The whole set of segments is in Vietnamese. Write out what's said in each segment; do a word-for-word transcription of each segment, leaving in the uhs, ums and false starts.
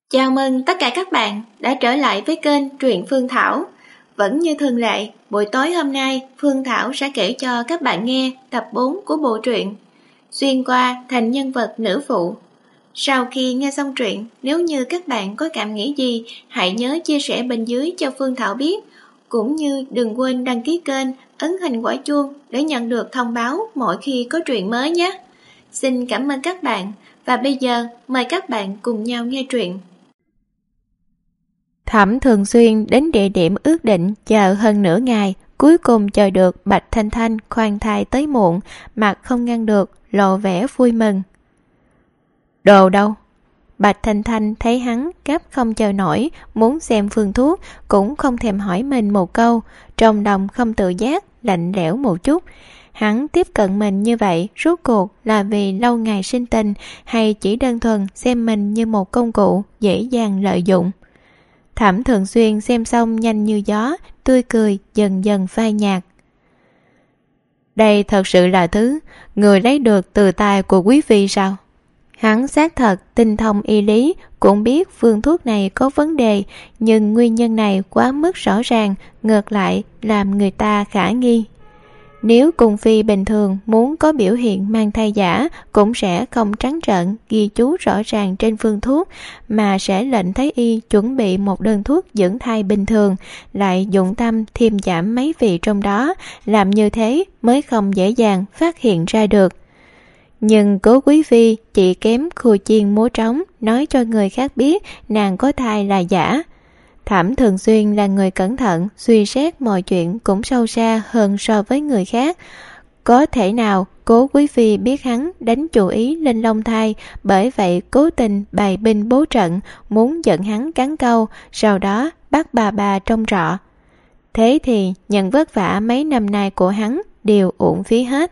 Chào mừng tất cả các bạn đã trở lại với kênh Truyện Phương Thảo. Vẫn như thường lệ, buổi tối hôm nay Phương Thảo sẽ kể cho các bạn nghe tập bốn của bộ truyện Xuyên qua thành nhân vật nữ phụ. Sau khi nghe xong truyện, nếu như các bạn có cảm nghĩ gì, hãy nhớ chia sẻ bên dưới cho Phương Thảo biết. Cũng như đừng quên đăng ký kênh, ấn hình quả chuông để nhận được thông báo mỗi khi có truyện mới nhé. Xin cảm ơn các bạn, và bây giờ mời các bạn cùng nhau nghe truyện. Thẩm Thường Xuyên đến địa điểm ước định chờ hơn nửa ngày, cuối cùng chờ được Bạch Thanh Thanh khoan thai tới muộn, mặt không ngăn được, lộ vẻ vui mừng. Đồ đâu? Bạch Thanh Thanh thấy hắn gấp không chờ nổi, muốn xem phương thuốc, cũng không thèm hỏi mình một câu, trong lòng không tự giác, lạnh lẽo một chút. Hắn tiếp cận mình như vậy rốt cuộc là vì lâu ngày sinh tình, hay chỉ đơn thuần xem mình như một công cụ dễ dàng lợi dụng? Thẩm Thường Xuyên xem xong nhanh như gió, tươi cười dần dần phai nhạt. Đây thật sự là thứ người lấy được từ tay của quý phi sao? Hắn xác thật tinh thông y lý, cũng biết phương thuốc này có vấn đề, nhưng nguyên nhân này quá mức rõ ràng, ngược lại làm người ta khả nghi. Nếu cung phi bình thường muốn có biểu hiện mang thai giả, cũng sẽ không trắng trợn ghi chú rõ ràng trên phương thuốc, mà sẽ lệnh thái y chuẩn bị một đơn thuốc dưỡng thai bình thường, lại dụng tâm thêm giảm mấy vị trong đó, làm như thế mới không dễ dàng phát hiện ra được. Nhưng Cố quý phi chỉ kém khua chiên múa trống, nói cho người khác biết nàng có thai là giả. Thẩm Thường Xuyên là người cẩn thận, suy xét mọi chuyện cũng sâu xa hơn so với người khác. Có thể nào Cố quý phi biết hắn đánh chủ ý lên long thai, bởi vậy cố tình bày binh bố trận, muốn giận hắn cắn câu, sau đó bắt bà bà trong trọ. Thế thì nhận vất vả mấy năm nay của hắn đều uổng phí hết.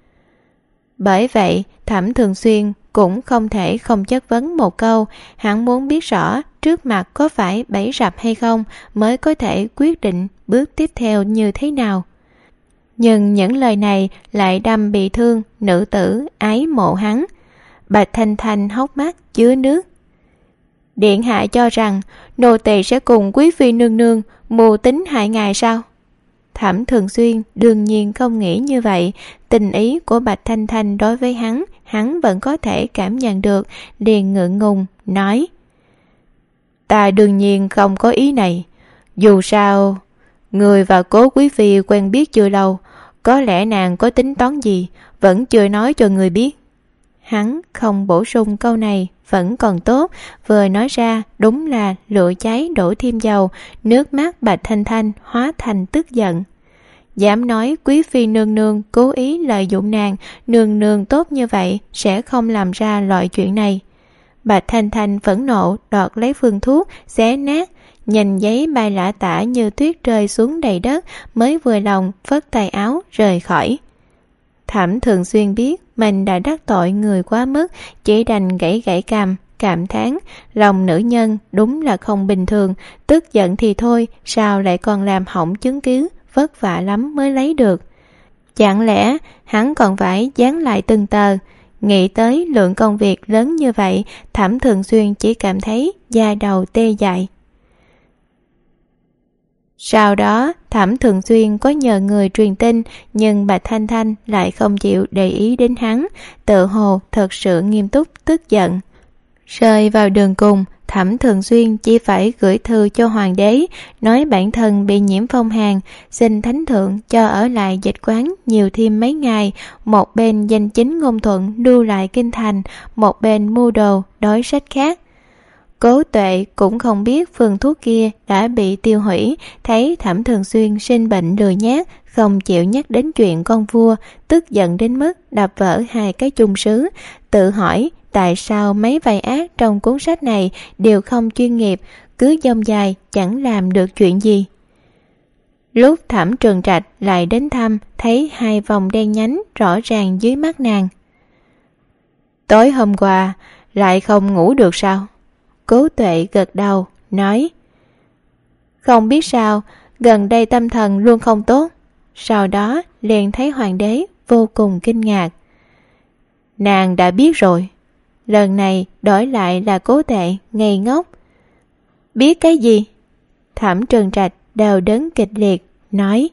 Bởi vậy Thẩm Thường Xuyên cũng không thể không chất vấn một câu, hắn muốn biết rõ trước mặt có phải bẫy rập hay không mới có thể quyết định bước tiếp theo như thế nào. Nhưng những lời này lại đâm bị thương nữ tử ái mộ hắn. Bạch Thanh Thanh hốc mắt chứa nước. Điện hạ cho rằng nô tỳ sẽ cùng quý phi nương nương mưu tính hại ngài sao? Thẩm Thường Xuyên đương nhiên không nghĩ như vậy. Tình ý của Bạch Thanh Thanh đối với hắn, hắn vẫn có thể cảm nhận được, liền ngượng ngùng nói: Ta đương nhiên không có ý này. Dù sao người và Cố quý phi quen biết chưa lâu, có lẽ nàng có tính toán gì vẫn chưa nói cho người biết. Hắn không bổ sung câu này vẫn còn tốt, vừa nói ra đúng là lửa cháy đổ thêm dầu, nước mắt Bạch Thanh Thanh hóa thành tức giận. Dám nói quý phi nương nương cố ý lợi dụng nàng, nương nương tốt như vậy sẽ không làm ra loại chuyện này. Bạch Thanh Thanh phẫn nộ đoạt lấy phương thuốc, xé nát, nhìn giấy bay lả tả như tuyết rơi xuống đầy đất, mới vừa lòng phất tay áo rời khỏi. Thẩm Thường Xuyên biết mình đã đắc tội người quá mức, chỉ đành gãy gãy cằm, cảm thán lòng nữ nhân đúng là không bình thường. Tức giận thì thôi, sao lại còn làm hỏng chứng cứ, vất vả lắm mới lấy được. Chẳng lẽ hắn còn phải dán lại từng tờ? Nghĩ tới lượng công việc lớn như vậy, Thẩm Thường Xuyên chỉ cảm thấy da đầu tê dại. Sau đó Thẩm Thường Xuyên có nhờ người truyền tin, nhưng Bạch Thanh Thanh lại không chịu để ý đến hắn, tự hồ thật sự nghiêm túc tức giận. Rơi vào đường cùng, Thẩm Thường Xuyên chỉ phải gửi thư cho hoàng đế, nói bản thân bị nhiễm phong hàn, xin thánh thượng cho ở lại dịch quán nhiều thêm mấy ngày, một bên danh chính ngôn thuận lưu lại kinh thành, một bên mua đồ đối sách khác. Cố Tuệ cũng không biết phương thuốc kia đã bị tiêu hủy, thấy Thẩm Thường Xuyên sinh bệnh lười nhác, không chịu nhắc đến chuyện con vua, tức giận đến mức đập vỡ hai cái chung sứ, tự hỏi tại sao mấy vai ác trong cuốn sách này đều không chuyên nghiệp, cứ dông dài chẳng làm được chuyện gì. Lúc Thẩm Trường Trạch lại đến thăm, thấy hai vòng đen nhánh rõ ràng dưới mắt nàng. Tối hôm qua lại không ngủ được sao? Cố Tuệ gật đầu, nói: Không biết sao, gần đây tâm thần luôn không tốt. Sau đó liền thấy hoàng đế vô cùng kinh ngạc. Nàng đã biết rồi. Lần này đổi lại là Cố Tuệ ngây ngốc. Biết cái gì? Thẩm Trừng Trạch đau đớn kịch liệt, nói: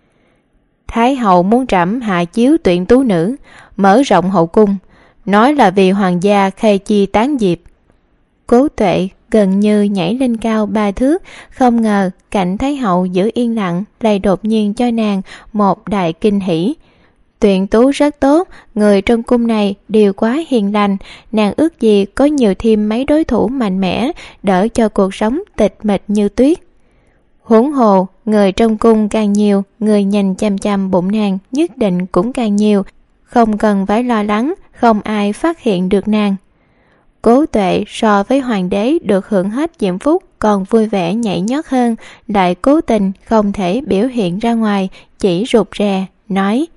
Thái hậu muốn trẫm hạ chiếu tuyển tú nữ, mở rộng hậu cung, nói là vì hoàng gia khai chi tán diệp. Cố Tuệ gần như nhảy lên cao ba thước, không ngờ cảnh Thái hậu giữ yên lặng lại đột nhiên cho nàng một đại kinh hỉ. Tuyển tú rất tốt, người trong cung này đều quá hiền lành, nàng ước gì có nhiều thêm mấy đối thủ mạnh mẽ, đỡ cho cuộc sống tịch mịch như tuyết. Huống hồ, người trong cung càng nhiều, người nhìn chăm chăm bụng nàng nhất định cũng càng nhiều, không cần phải lo lắng, không ai phát hiện được nàng. Cố Tuệ so với hoàng đế được hưởng hết diễm phúc còn vui vẻ nhảy nhót hơn, lại cố tình không thể biểu hiện ra ngoài, chỉ rụt rè, nói: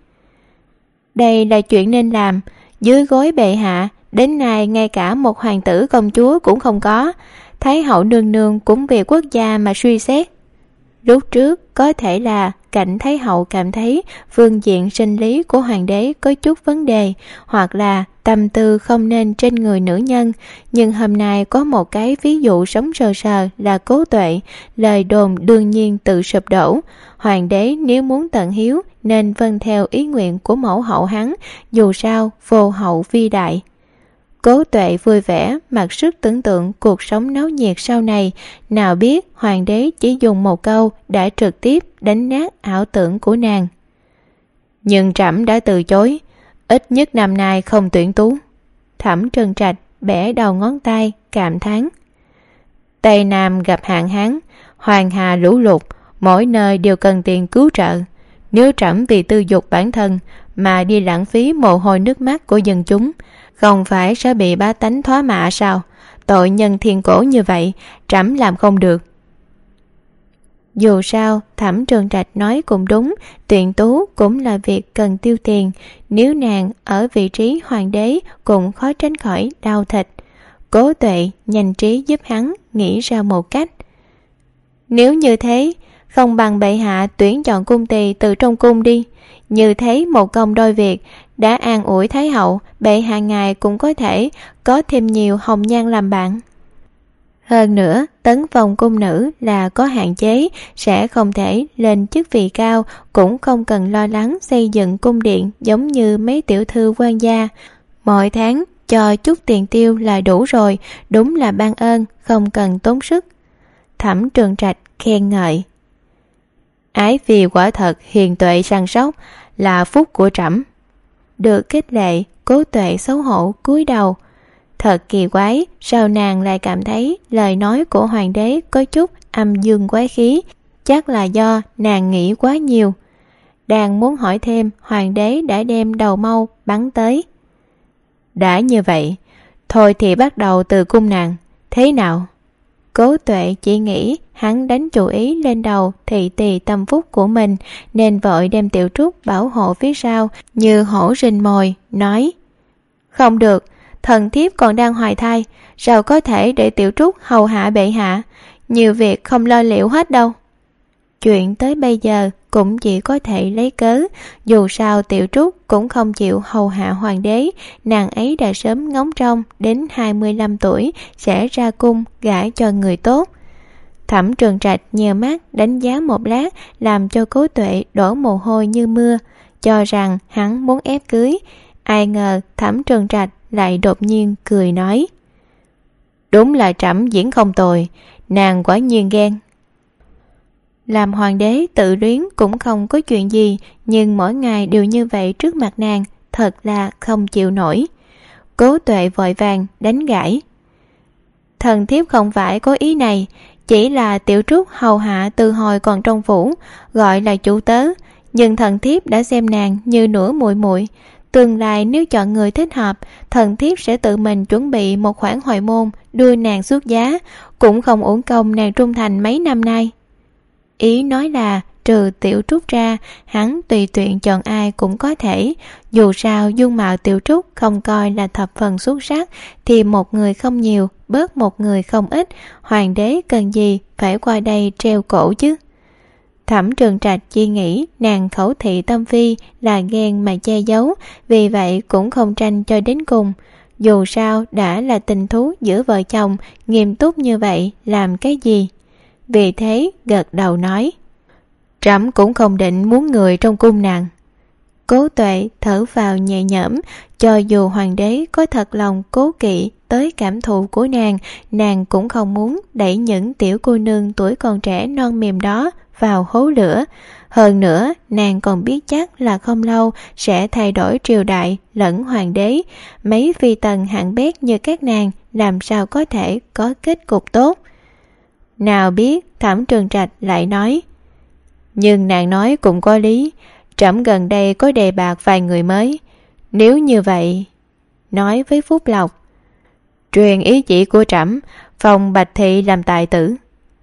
Đây là chuyện nên làm, dưới gối bệ hạ, đến nay ngay cả một hoàng tử công chúa cũng không có, Thái hậu nương nương cũng vì quốc gia mà suy xét. Lúc trước có thể là cảnh Thái hậu cảm thấy phương diện sinh lý của hoàng đế có chút vấn đề, hoặc là tâm tư không nên trên người nữ nhân, nhưng hôm nay có một cái ví dụ sống sờ sờ là Cố Tuệ, lời đồn đương nhiên tự sụp đổ. Hoàng đế nếu muốn tận hiếu nên vâng theo ý nguyện của mẫu hậu hắn, dù sao vô hậu vi đại. Cố Tuệ vui vẻ mặc sức tưởng tượng cuộc sống náo nhiệt sau này, nào biết hoàng đế chỉ dùng một câu đã trực tiếp đánh nát ảo tưởng của nàng. Nhưng trẫm đã từ chối, ít nhất năm nay không tuyển tú. Thẩm Trừng Trạch bẻ đầu ngón tay cảm thán: Tây Nam gặp hạn hán, hoàng hà lũ lụt, mỗi nơi đều cần tiền cứu trợ. Nếu trẫm vì tư dục bản thân mà đi lãng phí mồ hôi nước mắt của dân chúng, không phải sẽ bị bá tánh thoá mạ sao? Tội nhân thiên cổ như vậy, trẫm làm không được. Dù sao, Thẩm Trừng Trạch nói cũng đúng, tuyển tú cũng là việc cần tiêu tiền. Nếu nàng ở vị trí hoàng đế cũng khó tránh khỏi đau thịt. Cố Tuệ nhanh trí giúp hắn nghĩ ra một cách. Nếu như thế, không bằng bệ hạ tuyển chọn cung tỳ từ trong cung đi. Như thế một công đôi việc, đã an ủi Thái hậu, bệ hạ ngài cũng có thể có thêm nhiều hồng nhan làm bạn. Hơn nữa, tấn phong cung nữ là có hạn chế, sẽ không thể lên chức vị cao, cũng không cần lo lắng xây dựng cung điện giống như mấy tiểu thư quan gia. Mỗi tháng cho chút tiền tiêu là đủ rồi, đúng là ban ơn, không cần tốn sức. Thẩm Trừng Trạch khen ngợi: Ái phi quả thật hiền tuệ săn sóc, là phúc của trẫm. Được khích lệ, Cố Tuệ xấu hổ cúi đầu. Thật kỳ quái, sao nàng lại cảm thấy lời nói của hoàng đế có chút âm dương quái khí, chắc là do nàng nghĩ quá nhiều. Đang muốn hỏi thêm, hoàng đế đã đem đầu mâu bắn tới. Đã như vậy, thôi thì bắt đầu từ cung nàng, thế nào? Cố Tuệ chỉ nghĩ hắn đánh chủ ý lên đầu thị tỳ tâm phúc của mình, nên vội đem Tiểu Trúc bảo hộ phía sau như hổ rình mồi, nói: Không được, thần thiếp còn đang hoài thai, sao có thể để Tiểu Trúc hầu hạ bệ hạ, nhiều việc không lo liệu hết đâu. Chuyện tới bây giờ cũng chỉ có thể lấy cớ, dù sao Tiểu Trúc cũng không chịu hầu hạ hoàng đế, nàng ấy đã sớm ngóng trông đến hai mươi lăm tuổi sẽ ra cung gả cho người tốt. Thẩm Trừng Trạch nheo mắt đánh giá một lát, làm cho Cố Tuệ đổ mồ hôi như mưa, cho rằng hắn muốn ép cưới. Ai ngờ Thẩm Trừng Trạch lại đột nhiên cười nói: Đúng là trẫm diễn không tồi, nàng quả nhiên ghen. Làm hoàng đế tự luyến cũng không có chuyện gì, nhưng mỗi ngày đều như vậy trước mặt nàng, thật là không chịu nổi. Cố Tuệ vội vàng đánh gãi: Thần thiếp không phải có ý này, chỉ là Tiểu Trúc hầu hạ từ hồi còn trong phủ, gọi là chủ tớ, nhưng thần thiếp đã xem nàng như nửa muội muội. Tương lai nếu chọn người thích hợp, thần thiếp sẽ tự mình chuẩn bị một khoản hồi môn đưa nàng xuất giá, cũng không uổng công nàng trung thành mấy năm nay. Ý nói là trừ Tiểu Trúc ra, hắn tùy tiện chọn ai cũng có thể. Dù sao dung mạo Tiểu Trúc không coi là thập phần xuất sắc, thì một người không nhiều, bớt một người không ít, hoàng đế cần gì phải qua đây treo cổ chứ. Thẩm Trừng Trạch chỉ nghĩ nàng khẩu thị tâm phi là ghen mà che giấu, vì vậy cũng không tranh cho đến cùng. dù sao đã là tình thú giữa vợ chồng, nghiêm túc như vậy làm cái gì? Vì thế gật đầu nói: Trẫm cũng không định muốn người trong cung nàng. Cố Tuệ thở vào nhẹ nhõm, cho dù hoàng đế có thật lòng cố kỵ tới cảm thụ của nàng, nàng cũng không muốn đẩy những tiểu cô nương tuổi còn trẻ non mềm đó vào hố lửa. Hơn nữa, nàng còn biết chắc là không lâu sẽ thay đổi triều đại lẫn hoàng đế. Mấy phi tần hạng bét như các nàng làm sao có thể có kết cục tốt. Nào biết Thẩm Trường Trạch lại nói: Nhưng nàng nói cũng có lý, trẫm gần đây có đề bạc vài người mới. Nếu như vậy, nói với Phúc Lộc, truyền ý chỉ của trẫm, phong Bạch Thị làm tài tử.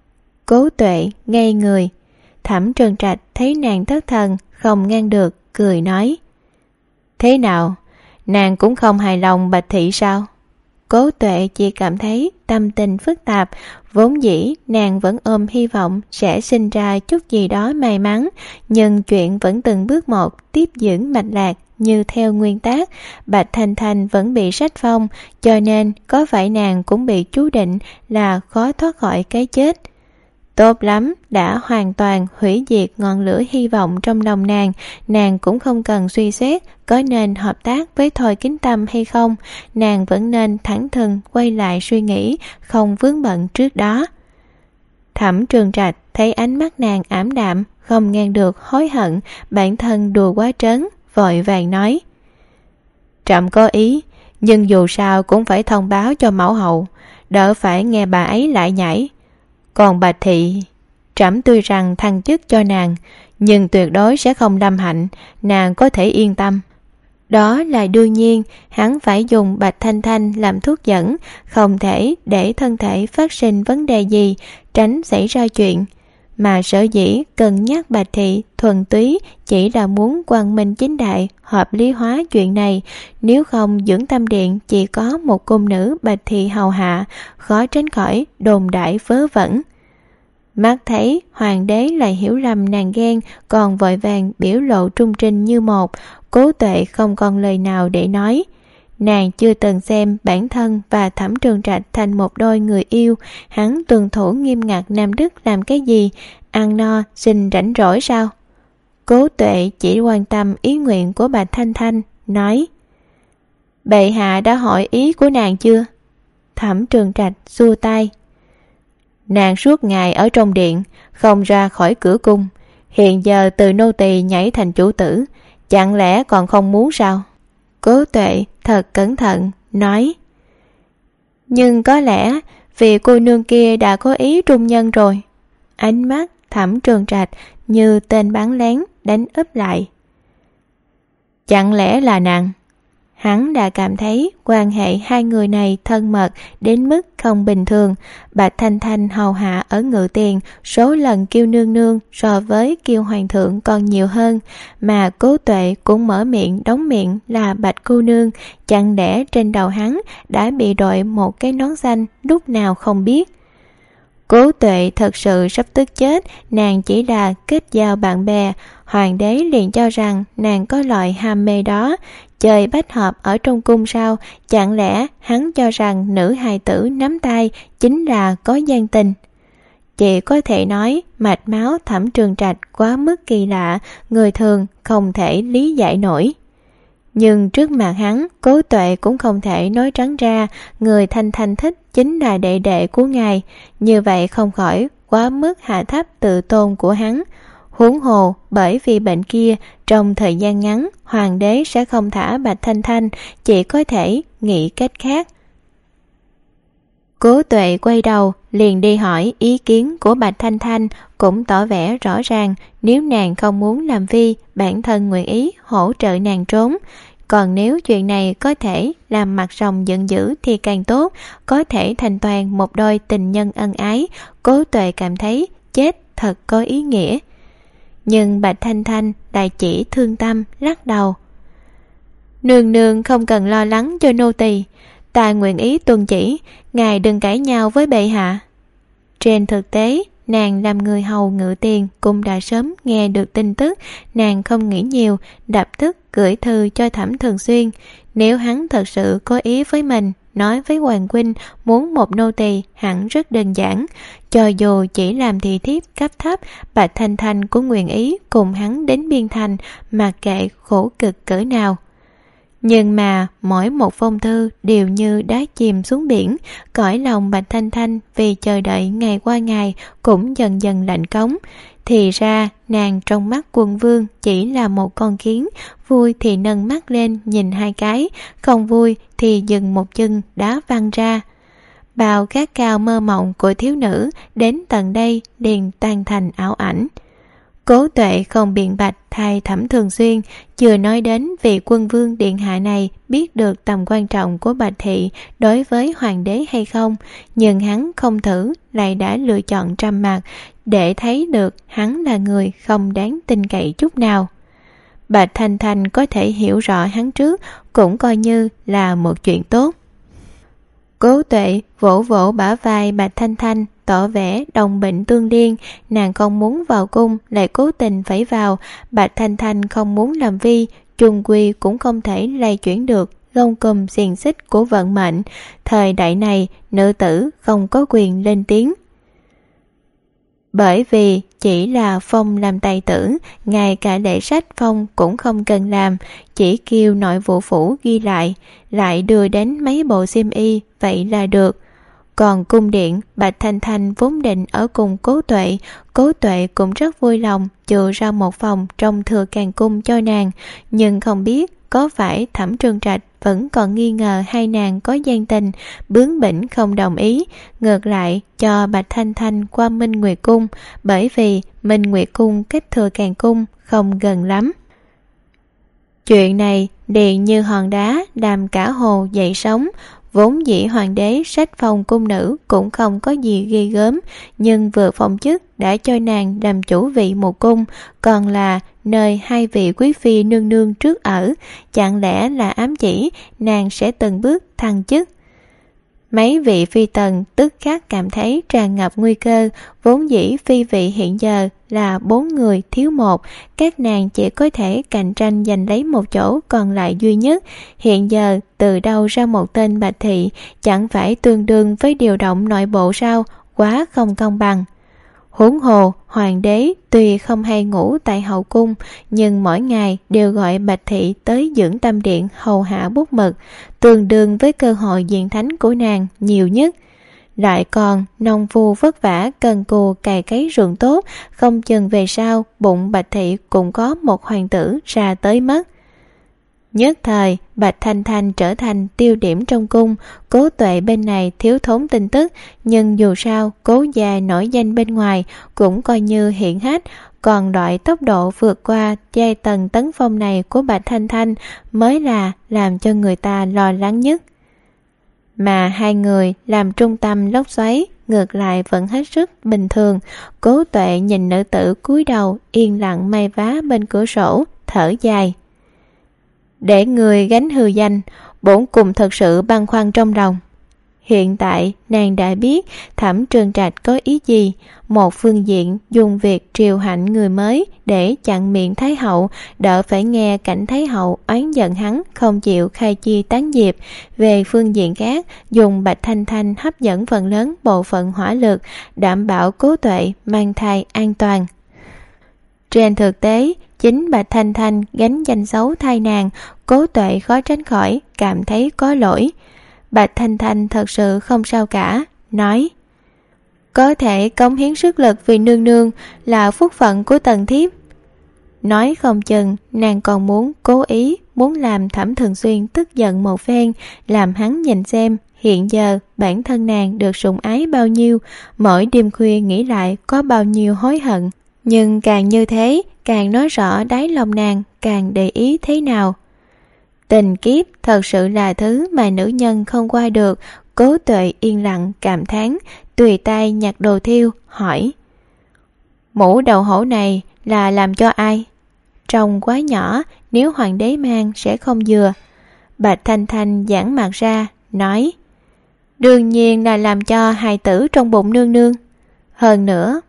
Cố Tuệ ngây người. Thẩm Trường Trạch thấy nàng thất thần, không ngăn được, cười nói: Thế nào, nàng cũng không hài lòng Bạch Thị sao? Cố Tuệ chỉ cảm thấy tâm tình phức tạp. Vốn dĩ nàng vẫn ôm hy vọng sẽ sinh ra chút gì đó may mắn, nhưng chuyện vẫn từng bước một tiếp diễn mạch lạc như theo nguyên tắc. Bạch Thanh Thanh vẫn bị sách phong, cho nên có phải nàng cũng bị chú định là khó thoát khỏi cái chết. Tốt lắm, đã hoàn toàn hủy diệt ngọn lửa hy vọng trong lòng nàng, nàng cũng không cần suy xét có nên hợp tác với Thôi Kính Tâm hay không, nàng vẫn nên thẳng thừng quay lại suy nghĩ, không vướng bận trước đó. Thẩm Trường Trạch thấy ánh mắt nàng ảm đạm, không ngăn được hối hận bản thân đùa quá trớn, vội vàng nói: Trẫm có ý, nhưng dù sao cũng phải thông báo cho mẫu hậu, đỡ phải nghe bà ấy lại nhảy. Còn Bạch Thị, trẫm tuy rằng thăng chức cho nàng, nhưng tuyệt đối sẽ không lâm hạnh, nàng có thể yên tâm. Đó là đương nhiên, hắn phải dùng Bạch Thanh Thanh làm thuốc dẫn, không thể để thân thể phát sinh vấn đề gì, tránh xảy ra chuyện. Mà sở dĩ cần nhắc Bạch Thị thuần túy chỉ là muốn quang minh chính đại hợp lý hóa chuyện này. Nếu không, Dưỡng Tâm Điện chỉ có một cung nữ Bạch Thị hầu hạ, khó tránh khỏi đồn đại vớ vẩn. Mắt thấy hoàng đế lại hiểu lầm nàng ghen, còn vội vàng biểu lộ trung trinh như một. Cố Tuệ không còn lời nào để nói. Nàng chưa từng xem bản thân và Thẩm Trường Trạch thành một đôi người yêu. Hắn tuân thủ nghiêm ngặt nam đức làm cái gì? Ăn no xin rảnh rỗi sao? Cố Tuệ chỉ quan tâm ý nguyện của Bạch Thanh Thanh, nói: Bệ hạ đã hỏi ý của nàng chưa? Thẩm Trường Trạch xua tay: Nàng suốt ngày ở trong điện, không ra khỏi cửa cung. Hiện giờ từ nô tỳ nhảy thành chủ tử, chẳng lẽ còn không muốn sao? Cố Tuệ thật cẩn thận, nói: Nhưng có lẽ vì cô nương kia đã có ý trung nhân rồi. Ánh mắt Thẩm Trường Trạch như tên bắn lén đánh úp lại. Chẳng lẽ là nàng? Hắn đã cảm thấy quan hệ hai người này thân mật đến mức không bình thường. Bạch Thanh Thanh hầu hạ ở Ngự Tiền số lần kêu nương nương so với kêu hoàng thượng còn nhiều hơn, mà Cố Tuệ cũng mở miệng đóng miệng là Bạch cô nương. Chẳng lẽ trên đầu hắn đã bị đội một cái nón xanh lúc nào không biết. Cố Tuệ thật sự sắp tức chết, nàng chỉ là kết giao bạn bè. Hoàng đế liền cho rằng nàng có loại ham mê đó. Chơi bách hợp ở trong cung sao? Chẳng lẽ hắn cho rằng nữ hài tử nắm tay chính là có gian tình? Chỉ có thể nói mạch máu Thẩm Trường Trạch quá mức kỳ lạ, người thường không thể lý giải nổi. Nhưng trước mặt hắn, Cố Tuệ cũng không thể nói trắng ra người Thanh Thanh thích chính là đệ đệ của ngài. Như vậy không khỏi quá mức hạ thấp tự tôn của hắn. Huống hồ bởi vì bệnh kia, trong thời gian ngắn hoàng đế sẽ không thả Bạch Thanh Thanh, chỉ có thể nghĩ cách khác. Cố Tuệ quay đầu liền đi hỏi ý kiến của Bạch Thanh Thanh, cũng tỏ vẻ rõ ràng nếu nàng không muốn làm vi, bản thân nguyện ý hỗ trợ nàng trốn. Còn nếu chuyện này có thể làm mặt rồng giận dữ thì càng tốt, có thể thành toàn một đôi tình nhân ân ái. Cố Tuệ cảm thấy chết thật có ý nghĩa. Nhưng Bạch Thanh Thanh lại chỉ thương tâm lắc đầu. Nương nương không cần lo lắng cho nô tỳ, ta nguyện ý tuân chỉ, ngài đừng cãi nhau với bệ hạ. Trên thực tế, nàng làm người hầu ngự tiền cũng đã sớm nghe được tin tức. Nàng không nghĩ nhiều, lập tức gửi thư cho Thẩm Thường Xuyên. Nếu hắn thật sự có ý với mình, nói với Hoàng huynh muốn một nô tỳ hẳn rất đơn giản. Cho dù chỉ làm thị thiếp cấp thấp, Bạch Thanh Thanh cũng nguyện ý cùng hắn đến biên thành, mặc kệ khổ cực cỡ nào. Nhưng mà mỗi một phong thư đều như đá chìm xuống biển. Cõi lòng Bạch Thanh Thanh vì chờ đợi ngày qua ngày cũng dần dần lạnh cống. Thì ra nàng trong mắt Quân Vương chỉ là một con kiến, vui thì nâng mắt lên nhìn hai cái, không vui thì dừng một chân đá văng ra. Bao khát khao mơ mộng của thiếu nữ đến tận đây liền tan thành ảo ảnh. Cố Tuệ không biện bạch thay Thẩm Thường Xuyên, chưa nói đến vị Quân Vương điện hạ này biết được tầm quan trọng của Bạch thị đối với hoàng đế hay không, nhưng hắn không thử lại đã lựa chọn trầm mặc, để thấy được hắn là người không đáng tin cậy chút nào. Bạch Thanh Thanh có thể hiểu rõ hắn trước cũng coi như là một chuyện tốt. Cố Tuệ vỗ vỗ bả vai Bạch Thanh Thanh, tỏ vẻ đồng bệnh tương liên. Nàng không muốn vào cung lại cố tình phải vào. Bạch Thanh Thanh không muốn làm vi, chung quy cũng không thể lay chuyển được gông cùm xiềng xích của vận mệnh. Thời đại này nữ tử không có quyền lên tiếng, bởi vì chỉ là phong làm tài tử, ngay cả lễ sách phong cũng không cần làm, chỉ kêu nội vụ phủ ghi lại, lại đưa đến mấy bộ xiêm y, vậy là được. Còn cung điện, Bạch Thanh Thanh vốn định ở cùng Cố Tuệ, Cố Tuệ cũng rất vui lòng chừa ra một phòng trong Thừa Càng Cung cho nàng, nhưng không biết có phải Thẩm Trương Trạch vẫn còn nghi ngờ hai nàng có gian tình, bướng bỉnh không đồng ý, ngược lại cho Bạch Thanh Thanh qua Minh Nguyệt Cung, bởi vì Minh Nguyệt Cung cách Thừa Càng Cung không gần lắm. Chuyện này liền như hòn đá làm cả hồ dậy sóng. Vốn dĩ hoàng đế sách phong cung nữ cũng không có gì ghê gớm, nhưng vừa phong chức đã cho nàng làm chủ vị một cung, còn là nơi hai vị quý phi nương nương trước ở, chẳng lẽ là ám chỉ nàng sẽ từng bước thăng chức. Mấy vị phi tần tức khắc cảm thấy tràn ngập nguy cơ. Vốn dĩ phi vị hiện giờ là bốn người thiếu một, các nàng chỉ có thể cạnh tranh giành lấy một chỗ còn lại duy nhất. Hiện giờ từ đâu ra một tên Bạch thị, chẳng phải tương đương với điều động nội bộ sao? Quá không công bằng. Huống hồ hoàng đế tuy không hay ngủ tại hậu cung, nhưng mỗi ngày đều gọi Bạch thị tới dưỡng tâm điện hầu hạ bút mực, tương đương với cơ hội diện thánh của nàng nhiều nhất. Lại còn nông phu vất vả cần cù cày cấy ruộng tốt, không chừng về sau bụng Bạch thị cũng có một hoàng tử ra tới mất. Nhất thời Bạch Thanh Thanh trở thành tiêu điểm trong cung. Cố Tuệ bên này thiếu thốn tin tức, nhưng dù sao Cố gia nổi danh bên ngoài cũng coi như hiển hách, còn loại tốc độ vượt qua giai tầng tấn phong này của Bạch Thanh Thanh mới là làm cho người ta lo lắng nhất. Mà hai người làm trung tâm lốc xoáy ngược lại vẫn hết sức bình thường. Cố Tuệ nhìn nữ tử cúi đầu yên lặng may vá bên cửa sổ, thở dài. Để người gánh hư danh, bổn cùng thật sự băn khoăn trong lòng. Hiện tại nàng đã biết Thẩm Trương Trạch có ý gì. Một phương diện dùng việc triều hạnh người mới để chặn miệng Thái hậu, đỡ phải nghe cảnh Thái hậu oán giận hắn không chịu khai chi tán diệp. Về phương diện khác, dùng Bạch Thanh Thanh hấp dẫn phần lớn bộ phận hỏa lực, đảm bảo Cố Tuệ mang thai an toàn. Trên thực tế, chính Bạch Thanh Thanh gánh danh xấu thai nàng, Cố Tuệ khó tránh khỏi cảm thấy có lỗi. Bạch Thanh Thanh thật sự không sao cả, nói: có thể cống hiến sức lực vì nương nương là phúc phận của tần thiếp. Nói không chừng nàng còn muốn cố ý muốn làm Thẩm Thường Xuyên tức giận một phen, làm hắn nhìn xem hiện giờ bản thân nàng được sủng ái bao nhiêu, mỗi đêm khuya nghĩ lại có bao nhiêu hối hận. Nhưng càng như thế, càng nói rõ đáy lòng nàng càng để ý thế nào. Tình kiếp thật sự là thứ mà nữ nhân không qua được. Cố Tuệ yên lặng cảm thán, tùy tay nhặt đồ thiêu, hỏi: mũ đầu hổ này là làm cho ai? Trông quá nhỏ, nếu hoàng đế mang sẽ không vừa. Bạch Thanh Thanh giãn mặt ra, nói: đương nhiên là làm cho hài tử trong bụng nương nương. Hơn nữa,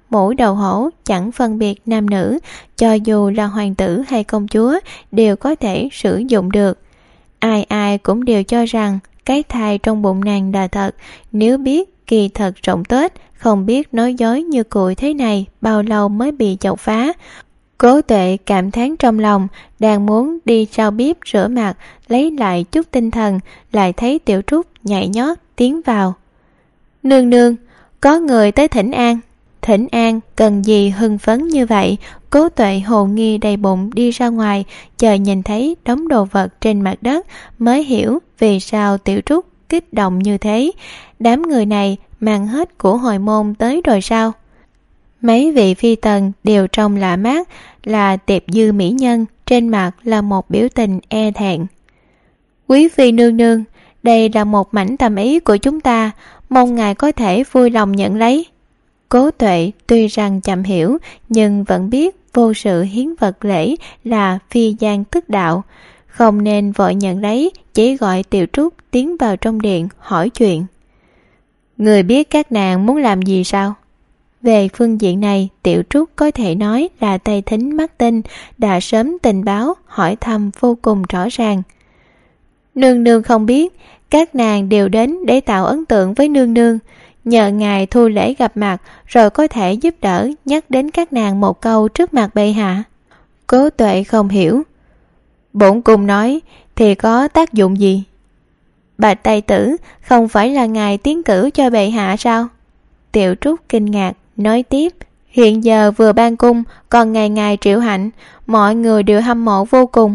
mũ đầu hổ chẳng phân biệt nam nữ, cho dù là hoàng tử hay công chúa đều có thể sử dụng được. Ai ai cũng đều cho rằng cái thai trong bụng nàng là thật, nếu biết kỳ thật rộng tết, không biết nói dối như cụi thế này bao lâu mới bị chọc phá. Cố Tuệ cảm thán trong lòng, đang muốn đi sau bếp rửa mặt, lấy lại chút tinh thần, lại thấy Tiểu Trúc nhảy nhót tiến vào. Nương nương, có người tới thỉnh an. Thỉnh an cần gì hưng phấn như vậy? Cố Tuệ hồ nghi đầy bụng đi ra ngoài, chờ nhìn thấy đống đồ vật trên mặt đất mới hiểu vì sao Tiểu Trúc kích động như thế. Đám người này mang hết của hồi môn tới rồi sao? Mấy vị phi tần đều trông lạ mát, là tiệp dư mỹ nhân, trên mặt là một biểu tình e thẹn. Quý phi nương nương, đây là một mảnh tâm ý của chúng ta, mong ngài có thể vui lòng nhận lấy. Cố Tuệ tuy rằng chậm hiểu, nhưng vẫn biết vô sự hiến vật lễ là phi gian tức đạo, không nên vội nhận lấy, chỉ gọi Tiểu Trúc tiến vào trong điện hỏi chuyện. Người biết các nàng muốn làm gì sao? Về phương diện này, Tiểu Trúc có thể nói là tay thính mắt tinh, đã sớm tình báo, hỏi thăm vô cùng rõ ràng. Nương nương không biết, các nàng đều đến để tạo ấn tượng với nương nương, nhờ ngài thu lễ gặp mặt, rồi có thể giúp đỡ nhắc đến các nàng một câu trước mặt bệ hạ. Cố Tuệ không hiểu. Bổn cung nói thì có tác dụng gì? Bạch Tây Tử, không phải là ngài tiến cử cho bệ hạ sao? Tiểu Trúc kinh ngạc nói tiếp, hiện giờ vừa ban cung, còn ngày ngày triệu hạnh, mọi người đều hâm mộ vô cùng.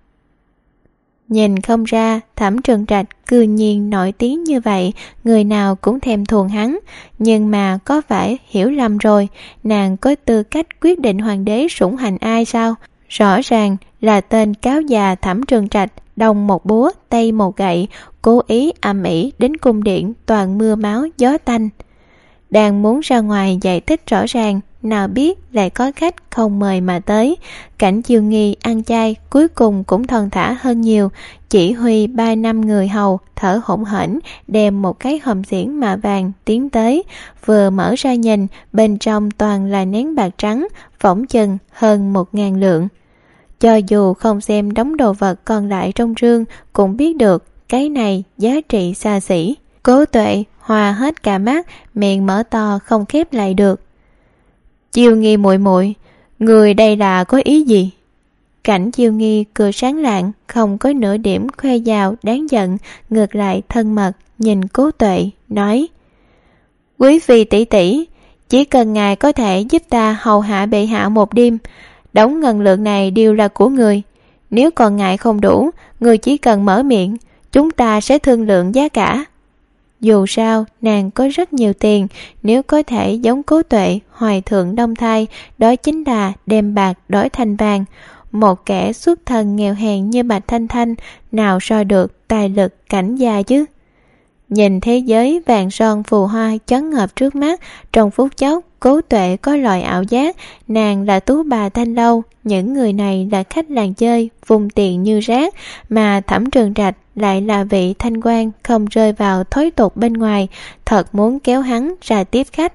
Nhìn không ra Thẩm Trường Trạch cư nhiên nổi tiếng như vậy, người nào cũng thèm thuồng hắn, nhưng mà có phải hiểu lầm rồi, nàng có tư cách quyết định hoàng đế sủng hành ai sao? Rõ ràng là tên cáo già Thẩm Trường Trạch, đông một búa tây một gậy, cố ý ầm ĩ đến cung điện toàn mưa máu gió tanh. Đang muốn ra ngoài giải thích rõ ràng, nào biết lại có khách không mời mà tới. Cảnh Chiêu Nghi ăn chay cuối cùng cũng thon thả hơn nhiều, chỉ huy ba năm người hầu thở hổn hển đem một cái hòm xiển mạ vàng tiến tới, vừa mở ra nhìn, bên trong toàn là nén bạc trắng, phỏng chừng hơn một ngàn lượng. Cho dù không xem đống đồ vật còn lại trong rương, cũng biết được cái này giá trị xa xỉ. Cố Tuệ hòa hết cả mắt, miệng mở to không khép lại được. Chiêu Nghi muội muội, người đây là có ý gì? Cảnh Chiêu Nghi cười sáng lạng, không có nửa điểm khoe giàu đáng giận, ngược lại thân mật nhìn Cố Tuệ nói: Quý phi tỷ tỷ, chỉ cần ngài có thể giúp ta hầu hạ bệ hạ một đêm, đống ngân lượng này đều là của người. Nếu còn ngại không đủ, người chỉ cần mở miệng, chúng ta sẽ thương lượng giá cả. Dù sao, nàng có rất nhiều tiền, nếu có thể giống Cố Tuệ, hoài thượng đông thai, đó chính là đem bạc đổi thành vàng. Một kẻ xuất thân nghèo hèn như Bạch Thanh Thanh, nào so được tài lực cảnh gia chứ? Nhìn thế giới vàng son phù hoa chấn ngợp trước mắt, trong phút chốc, Cố Tuệ có loại ảo giác, nàng là tú bà Thanh Lâu, những người này là khách làng chơi, vùng tiền như rác, mà Thẩm Trường Trạch lại là vị thanh quan không rơi vào thói tục bên ngoài, thật muốn kéo hắn ra tiếp khách.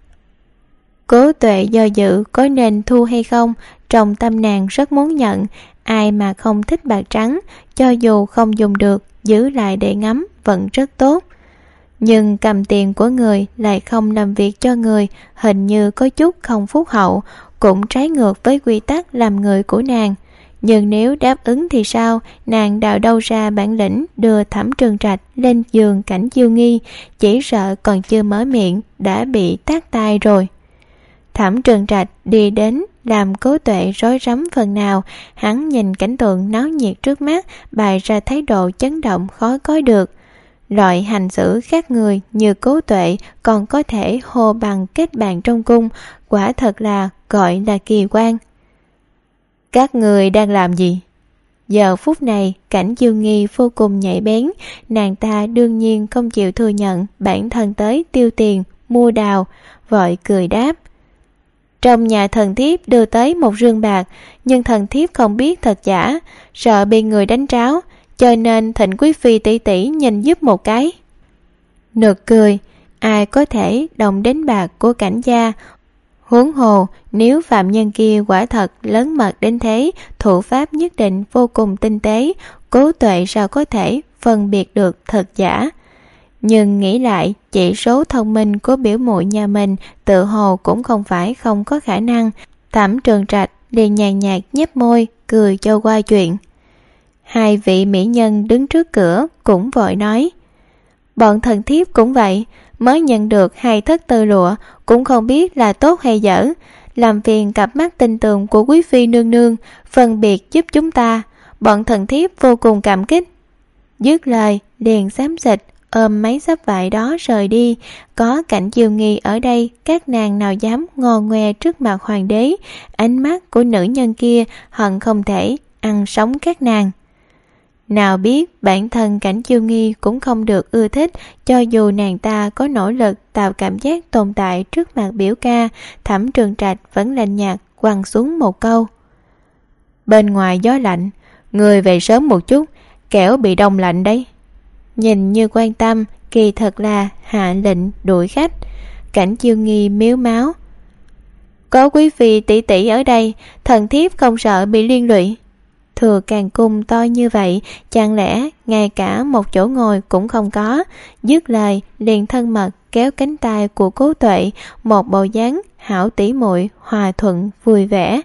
Cố Tuệ do dự có nên thu hay không, trong tâm nàng rất muốn nhận, ai mà không thích bạc trắng, cho dù không dùng được, giữ lại để ngắm vẫn rất tốt. Nhưng cầm tiền của người lại không làm việc cho người, hình như có chút không phúc hậu, cũng trái ngược với quy tắc làm người của nàng. Nhưng nếu đáp ứng thì sao? Nàng đào đâu ra bản lĩnh đưa Thẩm Trường Trạch lên giường Cảnh Chiêu Nghi, chỉ sợ còn chưa mở miệng đã bị tát tai rồi. Thẩm Trường Trạch đi đến làm Cố Tuệ rối rắm phần nào, hắn nhìn cảnh tượng náo nhiệt trước mắt, bày ra thái độ chấn động khó có được. Loại hành xử khác người như Cố Tuệ còn có thể hô bằng kết bạn trong cung, quả thật là gọi là kỳ quan. Các người đang làm gì? Giờ phút này, Cảnh Chiêu Nghi vô cùng nhạy bén, nàng ta đương nhiên không chịu thừa nhận bản thân tới tiêu tiền, mua đào, vội cười đáp. Trong nhà thần thiếp đưa tới một rương bạc, nhưng thần thiếp không biết thật giả, sợ bị người đánh tráo, cho nên thỉnh quý phi tỷ tỷ nhìn giúp một cái. Nực cười, ai có thể động đến bạc của Cảnh gia, Huống hồ, nếu phạm nhân kia quả thật lớn mật đến thế, thủ pháp nhất định vô cùng tinh tế, Cố Tuệ sao có thể phân biệt được thật giả. Nhưng nghĩ lại, chỉ số thông minh của biểu muội nhà mình tự hồ cũng không phải không có khả năng. Thẩm Trường Trạch liền nhàn nhạt nhếch môi, cười cho qua chuyện. Hai vị mỹ nhân đứng trước cửa cũng vội nói: bọn thần thiếp cũng vậy, mới nhận được hai thất tơ lụa, cũng không biết là tốt hay dở. Làm phiền cặp mắt tinh tường của quý phi nương nương phân biệt giúp chúng ta, bọn thần thiếp vô cùng cảm kích. Dứt lời liền xám xịt ôm mấy xấp vải đó rời đi. Có Cảnh Chiêu Nghi ở đây, các nàng nào dám ngò ngoe trước mặt hoàng đế. Ánh mắt của nữ nhân kia hận không thể ăn sống các nàng. Nào biết bản thân Cảnh Chiêu Nghi cũng không được ưa thích, cho dù nàng ta có nỗ lực tạo cảm giác tồn tại trước mặt biểu ca, Thẩm Trường Trạch vẫn lạnh nhạt quăng xuống một câu: bên ngoài gió lạnh, người về sớm một chút, kẻo bị đông lạnh đấy. Nhìn như quan tâm, kỳ thật là hạ lệnh đuổi khách. Cảnh Chiêu Nghi miếu máu: có quý phi tỷ tỷ ở đây, thần thiếp không sợ bị liên lụy. Thừa càng cung to như vậy, chẳng lẽ ngay cả một chỗ ngồi cũng không có? Dứt lời liền thân mật kéo cánh tay của Cố Tuệ, một bộ dáng hảo tỉ muội hòa thuận vui vẻ.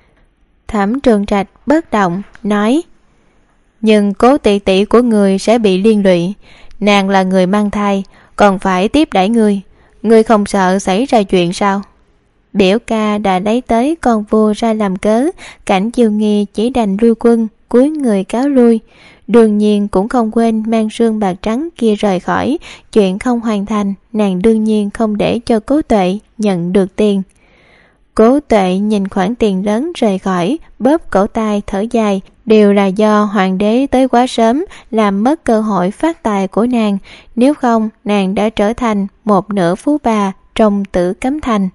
Thẩm Trường Trạch bất động nói: nhưng Cố tỷ tỷ của người sẽ bị liên lụy, nàng là người mang thai, còn phải tiếp đãi người, người không sợ xảy ra chuyện sao? Biểu ca đã lấy tới con vua ra làm cớ, Cảnh Chiêu Nghi chỉ đành lui quân, cúi người cáo lui. Đương nhiên cũng không quên mang sương bạc trắng kia rời khỏi. Chuyện không hoàn thành, nàng đương nhiên không để cho Cố Tuệ nhận được tiền. Cố Tuệ nhìn khoản tiền lớn rời khỏi, bóp cổ tay thở dài. Đều là do hoàng đế tới quá sớm, làm mất cơ hội phát tài của nàng. Nếu không, nàng đã trở thành một nửa phú bà trong Tử Cấm Thành.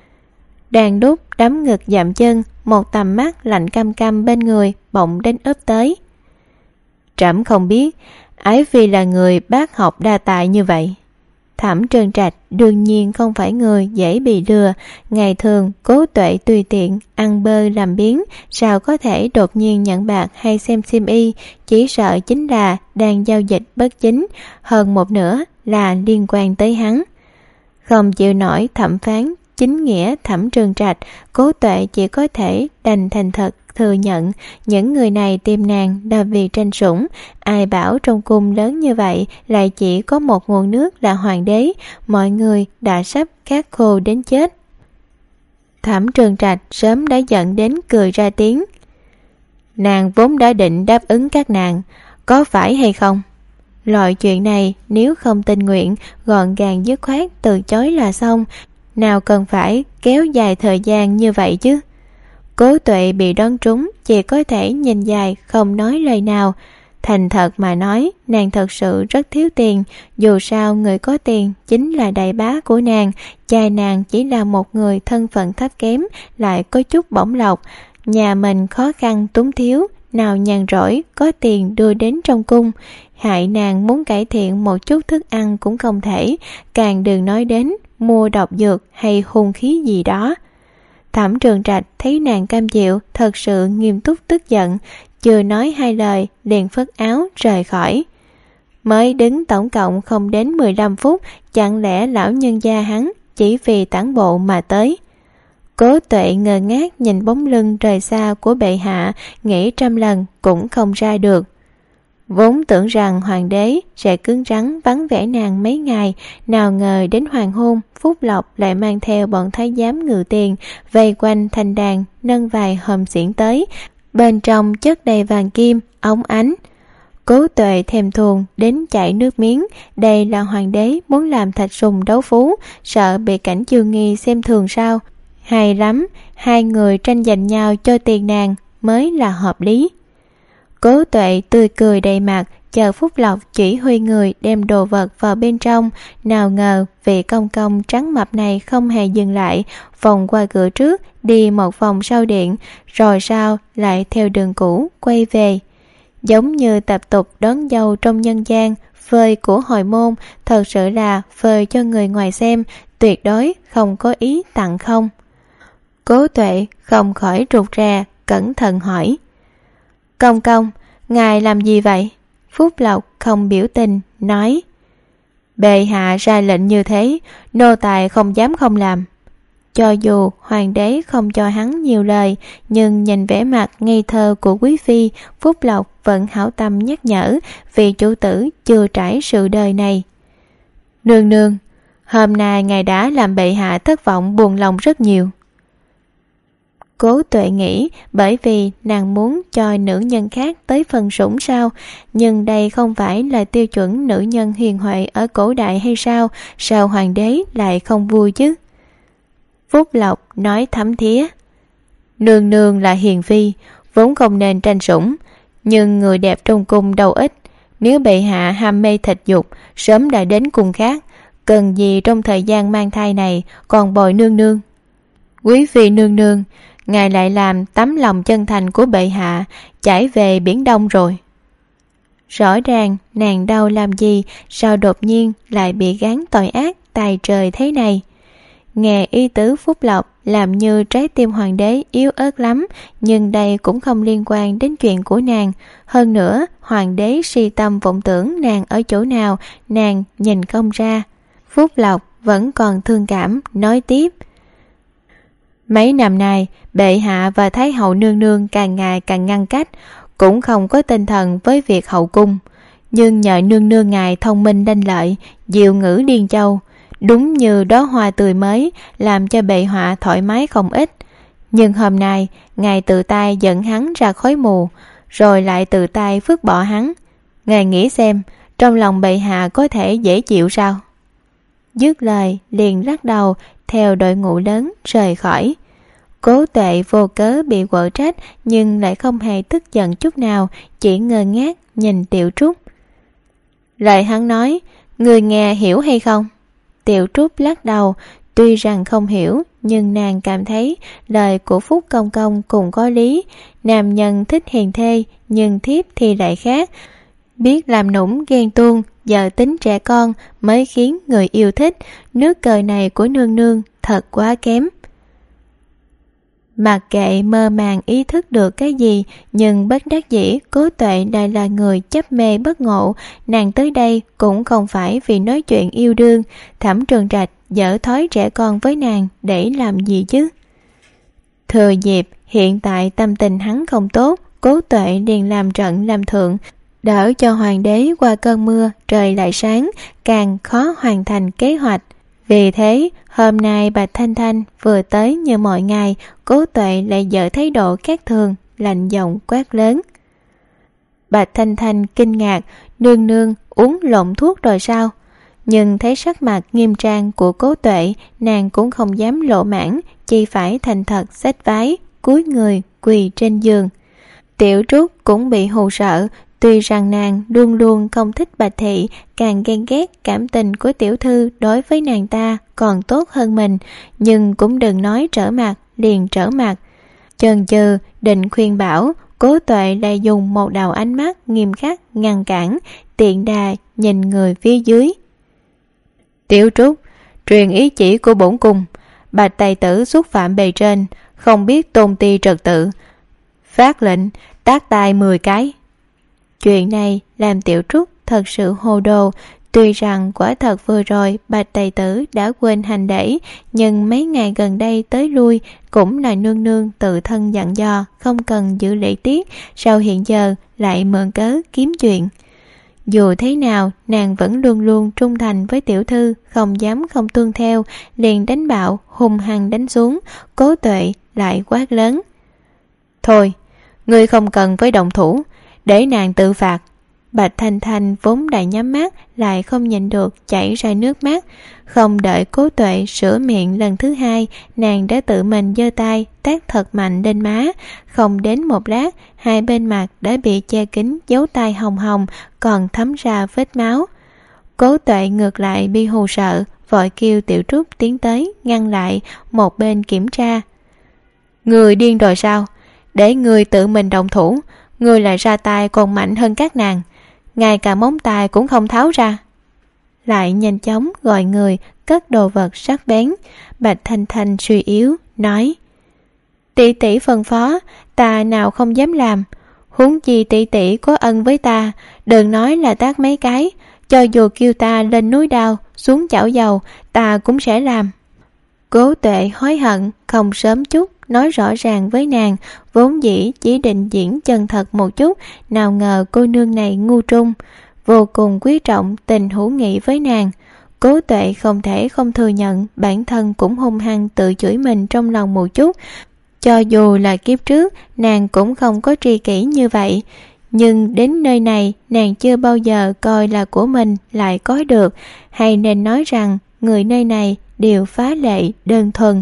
Đang đúc đấm ngực dậm chân, một tầm mắt lạnh căm căm bên người bỗng đến ấp tới. Trẫm không biết ái phi là người bác học đa tài như vậy. Thẩm Trường Trạch đương nhiên không phải người dễ bị lừa. Ngày thường Cố Tuệ tùy tiện ăn bơ làm biếng, sao có thể đột nhiên nhận bạc hay xem xiêm y. Chỉ sợ chính là đang giao dịch bất chính, hơn một nửa là liên quan tới hắn. Không chịu nổi thẩm phán chính nghĩa Thẩm Trường Trạch, Cố Tuệ chỉ có thể đành thành thật thừa nhận những người này tìm nàng là vì tranh sủng. Ai bảo trong cung lớn như vậy lại chỉ có một nguồn nước là hoàng đế, mọi người đã sắp khát khô đến chết. Thẩm Trường Trạch sớm đã giận đến cười ra tiếng. Nàng vốn đã định đáp ứng các nàng, có phải hay không? Loại chuyện này nếu không tình nguyện, gọn gàng dứt khoát từ chối là xong, nào cần phải kéo dài thời gian như vậy chứ. Cố Tuệ bị đoán trúng, chỉ có thể nhìn dài không nói lời nào. Thành thật mà nói, nàng thật sự rất thiếu tiền. Dù sao người có tiền chính là đại bá của nàng, cha nàng chỉ là một người thân phận thấp kém, lại có chút bổng lộc. Nhà mình khó khăn túng thiếu, nào nhàn rỗi có tiền đưa đến trong cung. Hại nàng muốn cải thiện một chút thức ăn cũng không thể, càng đừng nói đến mua độc dược hay hung khí gì đó. Thẩm Trường Trạch thấy nàng cam chịu, thật sự nghiêm túc tức giận, chưa nói hai lời liền phất áo rời khỏi. Mới đứng tổng cộng không đến mười lăm phút, chẳng lẽ lão nhân gia hắn chỉ vì tản bộ mà tới? Cố Tuệ ngơ ngác nhìn bóng lưng rời xa của bệ hạ, nghĩ trăm lần cũng không ra được. Vốn tưởng rằng hoàng đế sẽ cứng rắn vắng vẻ nàng mấy ngày, nào ngờ đến hoàng hôn, Phúc Lộc lại mang theo bọn thái giám ngự tiền vây quanh thành đàn, nâng vài hòm xiển tới, bên trong chất đầy vàng kim óng ánh. Cố Tuệ thèm thuồng đến chảy nước miếng. Đây là hoàng đế muốn làm thạch sùng đấu phú, sợ bị Cảnh Chiêu Nghi xem thường sao? Hay lắm, hai người tranh giành nhau cho tiền nàng mới là hợp lý. Cố Tuệ tươi cười đầy mặt, chờ Phúc Lộc chỉ huy người đem đồ vật vào bên trong. Nào ngờ vị công công trắng mập này không hề dừng lại, vòng qua cửa trước, đi một vòng sau điện, rồi sau lại theo đường cũ quay về. Giống như tập tục đón dâu trong nhân gian, phơi của hồi môn, thật sự là phơi cho người ngoài xem, tuyệt đối không có ý tặng không. Cố Tuệ không khỏi rụt rè, cẩn thận hỏi: Công công, ngài làm gì vậy? Phúc Lộc không biểu tình, nói: Bệ hạ ra lệnh như thế, nô tài không dám không làm. Cho dù hoàng đế không cho hắn nhiều lời, nhưng nhìn vẻ mặt ngây thơ của quý phi, Phúc Lộc vẫn hảo tâm nhắc nhở, vì chủ tử chưa trải sự đời này. Nương nương, hôm nay ngài đã làm bệ hạ thất vọng buồn lòng rất nhiều. Cố Tuệ nghĩ bởi vì nàng muốn cho nữ nhân khác tới phần sủng sao, nhưng đây không phải là tiêu chuẩn nữ nhân hiền huệ ở cổ đại hay sao, sao hoàng đế lại không vui chứ? Phúc Lộc nói thấm thía: Nương nương là hiền phi, vốn không nên tranh sủng, nhưng người đẹp trong cung đâu ít, nếu bệ hạ ham mê thịt dục, sớm đã đến cung khác, cần gì trong thời gian mang thai này còn bồi nương nương. Quý phi nương nương, ngài lại làm tấm lòng chân thành của bệ hạ chảy về biển Đông rồi. Rõ ràng nàng đau làm gì, sao đột nhiên lại bị gán tội ác tài trời thế này? Nghe ý tứ Phúc Lộc làm như trái tim hoàng đế yếu ớt lắm, nhưng đây cũng không liên quan đến chuyện của nàng. Hơn nữa, hoàng đế si tâm vọng tưởng nàng ở chỗ nào, nàng nhìn không ra. Phúc Lộc vẫn còn thương cảm, nói tiếp: Mấy năm nay, bệ hạ và thái hậu nương nương càng ngày càng ngăn cách, cũng không có tinh thần với việc hậu cung. Nhưng nhờ nương nương ngài thông minh lanh lợi, diệu ngữ điên châu, đúng như đóa hoa tươi mới, làm cho bệ hạ thoải mái không ít. Nhưng hôm nay, ngài tự tay dẫn hắn ra khói mù, rồi lại tự tay vứt bỏ hắn. Ngài nghĩ xem, trong lòng bệ hạ có thể dễ chịu sao? Dứt lời liền lắc đầu, theo đội ngũ lớn rời khỏi. Cố Tuệ vô cớ bị quở trách, nhưng lại không hề tức giận chút nào, chỉ ngơ ngác nhìn Tiểu Trúc. Lời hắn nói, người nghe hiểu hay không? Tiểu Trúc lắc đầu, tuy rằng không hiểu, nhưng nàng cảm thấy lời của Phúc Công Công cũng có lý. Nam nhân thích hiền thê, nhưng thiếp thì lại khác. Biết làm nũng ghen tuông, giờ tính trẻ con mới khiến người yêu thích. Nước cờ này của nương nương thật quá kém. Mặc kệ mơ màng ý thức được cái gì, nhưng bất đắc dĩ Cố Tuệ lại là người chấp mê bất ngộ. Nàng tới đây cũng không phải vì nói chuyện yêu đương. Thẩm Trường Trạch dở thói trẻ con với nàng để làm gì chứ? Thừa dịp hiện tại tâm tình hắn không tốt, Cố Tuệ liền làm trận làm thượng, đỡ cho hoàng đế qua cơn mưa trời lại sáng, càng khó hoàn thành kế hoạch. Vì thế, hôm nay Bạch Thanh Thanh vừa tới như mọi ngày, Cố Tuệ lại dở thái độ khác thường, lạnh giọng quát lớn. Bạch Thanh Thanh kinh ngạc, nương nương uống lộn thuốc rồi sao? Nhưng thấy sắc mặt nghiêm trang của Cố Tuệ, nàng cũng không dám lộ mãn, chỉ phải thành thật xách váy, cúi người quỳ trên giường. Tiểu Trúc cũng bị hù sợ. Tuy rằng nàng luôn luôn không thích Bạch Thị, càng ghen ghét cảm tình của tiểu thư đối với nàng ta còn tốt hơn mình, nhưng cũng đừng nói trở mặt liền trở mặt. Chần chừ định khuyên bảo, Cố Tuệ lại dùng một đầu ánh mắt nghiêm khắc ngăn cản, tiện đà nhìn người phía dưới. Tiểu Trúc, truyền ý chỉ của bổn cung, Bạch tài tử xúc phạm bề trên, không biết tôn ti trật tự, phát lệnh tát tai mười cái. Chuyện này làm Tiểu Trúc thật sự hồ đồ. Tuy rằng quả thật vừa rồi Bạch tài tử đã quên hành lễ, nhưng mấy ngày gần đây tới lui cũng là nương nương tự thân dặn dò không cần giữ lễ tiết, sao hiện giờ lại mượn cớ kiếm chuyện? Dù thế nào, nàng vẫn luôn luôn trung thành với tiểu thư, không dám không tuân theo, liền đánh bạo hung hăng đánh xuống. Cố Tuệ lại quát lớn: Thôi, ngươi không cần với động thủ, để nàng tự phạt. Bạch Thanh Thanh vốn đã nhắm mắt, lại không nhịn được chảy ra nước mắt. Không đợi Cố Tuệ sửa miệng lần thứ hai, nàng đã tự mình giơ tay tát thật mạnh lên má. Không đến một lát, hai bên mặt đã bị che kín dấu tay hồng hồng, còn thấm ra vết máu. Cố Tuệ ngược lại bị hù sợ, vội kêu Tiểu Trúc tiến tới ngăn lại, một bên kiểm tra. Người điên rồi sao? Để người tự mình động thủ, người lại ra tay còn mạnh hơn các nàng, ngay cả móng tay cũng không tháo ra. Lại nhanh chóng gọi người cất đồ vật sắc bén. Bạch Thanh Thanh suy yếu nói: Tỷ tỷ phân phó, ta nào không dám làm. Huống chi tỷ tỷ có ân với ta, đừng nói là tát mấy cái, cho dù kêu ta lên núi đao, xuống chảo dầu, ta cũng sẽ làm. Cố Tuệ hối hận không sớm chút nói rõ ràng với nàng, vốn dĩ chỉ định diễn chân thật một chút, nào ngờ cô nương này ngu trung, vô cùng quý trọng tình hữu nghị với nàng. Cố Tuệ không thể không thừa nhận bản thân cũng hung hăng tự chửi mình trong lòng một chút. Cho dù là kiếp trước nàng cũng không có tri kỷ như vậy, nhưng đến nơi này nàng chưa bao giờ coi là của mình lại có được, hay nên nói rằng người nơi này đều phá lệ đơn thuần.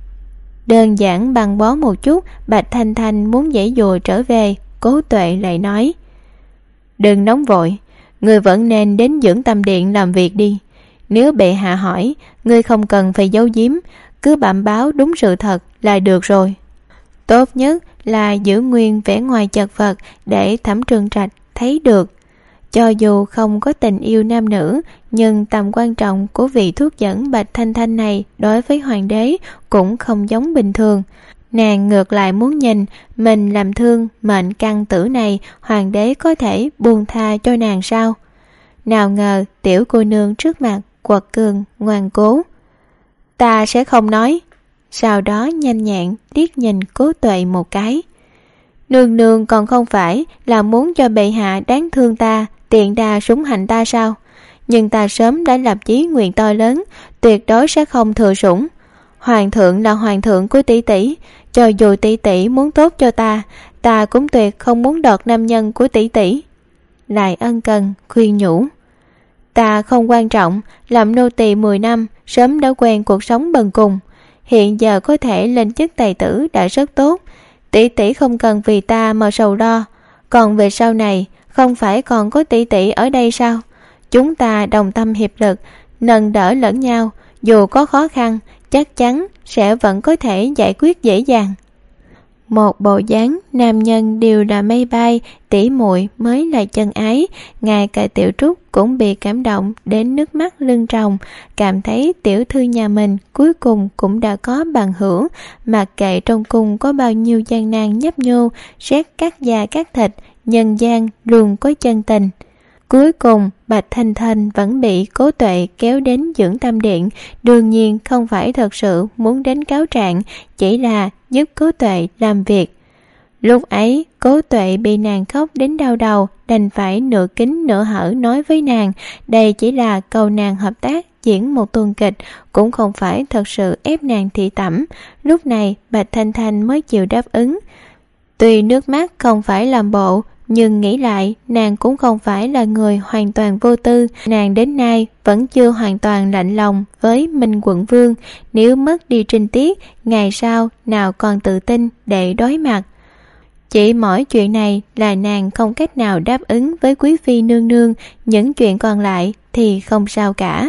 Đơn giản băng bó một chút, Bạch Thanh Thanh muốn giãy dụa trở về, Cố Tuệ lại nói: đừng nóng vội, người vẫn nên đến dưỡng tâm điện làm việc đi. Nếu bệ hạ hỏi, ngươi không cần phải giấu giếm, cứ bẩm báo đúng sự thật là được rồi. Tốt nhất là giữ nguyên vẻ ngoài chật vật để Thẩm Trường Trạch thấy được. Cho dù không có tình yêu nam nữ, nhưng tầm quan trọng của vị thuốc dẫn Bạch Thanh Thanh này đối với hoàng đế cũng không giống bình thường. Nàng ngược lại muốn nhìn mình làm thương mệnh căn tử này, hoàng đế có thể buông tha cho nàng sao? Nào ngờ tiểu cô nương trước mặt quật cường ngoan cố. Ta sẽ không nói. Sau đó nhanh nhẹn liếc nhìn Cố Tuệ một cái. Nương nương còn không phải là muốn cho bệ hạ đáng thương ta, tiện đà sủng hạnh ta sao? Nhưng ta sớm đã lập chí nguyện to lớn, tuyệt đối sẽ không thừa sủng. Hoàng thượng là hoàng thượng của tỷ tỷ, cho dù tỷ tỷ muốn tốt cho ta, ta cũng tuyệt không muốn đoạt nam nhân của tỷ tỷ. Lại ân cần khuyên nhủ. Ta không quan trọng, làm nô tỳ mười năm, sớm đã quen cuộc sống bần cùng. Hiện giờ có thể lên chức tài tử đã rất tốt, tỷ tỷ không cần vì ta mà sầu lo. Còn về sau này, không phải còn có tỷ tỷ ở đây sao? Chúng ta đồng tâm hiệp lực, nâng đỡ lẫn nhau, dù có khó khăn, chắc chắn sẽ vẫn có thể giải quyết dễ dàng. Một bộ dáng nam nhân đều là mây bay, tỉ muội mới là chân ái. Ngay cả Tiểu Trúc cũng bị cảm động đến nước mắt lưng tròng, cảm thấy tiểu thư nhà mình cuối cùng cũng đã có bằng hữu. Mặc kệ trong cung có bao nhiêu gian nan nhấp nhô, rét cắt da cắt thịt, nhân gian luôn có chân tình. Cuối cùng Bạch Thanh Thanh vẫn bị Cố Tuệ kéo đến dưỡng tâm điện, đương nhiên không phải thật sự muốn đến cáo trạng, chỉ là giúp Cố Tuệ làm việc. Lúc ấy Cố Tuệ bị nàng khóc đến đau đầu, đành phải nửa kính nửa hở nói với nàng đây chỉ là cầu nàng hợp tác diễn một tuần kịch, cũng không phải thật sự ép nàng thị tẩm. Lúc này Bạch Thanh Thanh mới chịu đáp ứng. Tuy nước mắt không phải làm bộ, nhưng nghĩ lại nàng cũng không phải là người hoàn toàn vô tư. Nàng đến nay vẫn chưa hoàn toàn lạnh lòng với Minh Quận Vương, nếu mất đi trinh tiết, ngày sau nào còn tự tin để đối mặt. Chỉ mỗi chuyện này là nàng không cách nào đáp ứng với quý phi nương nương, những chuyện còn lại thì không sao cả.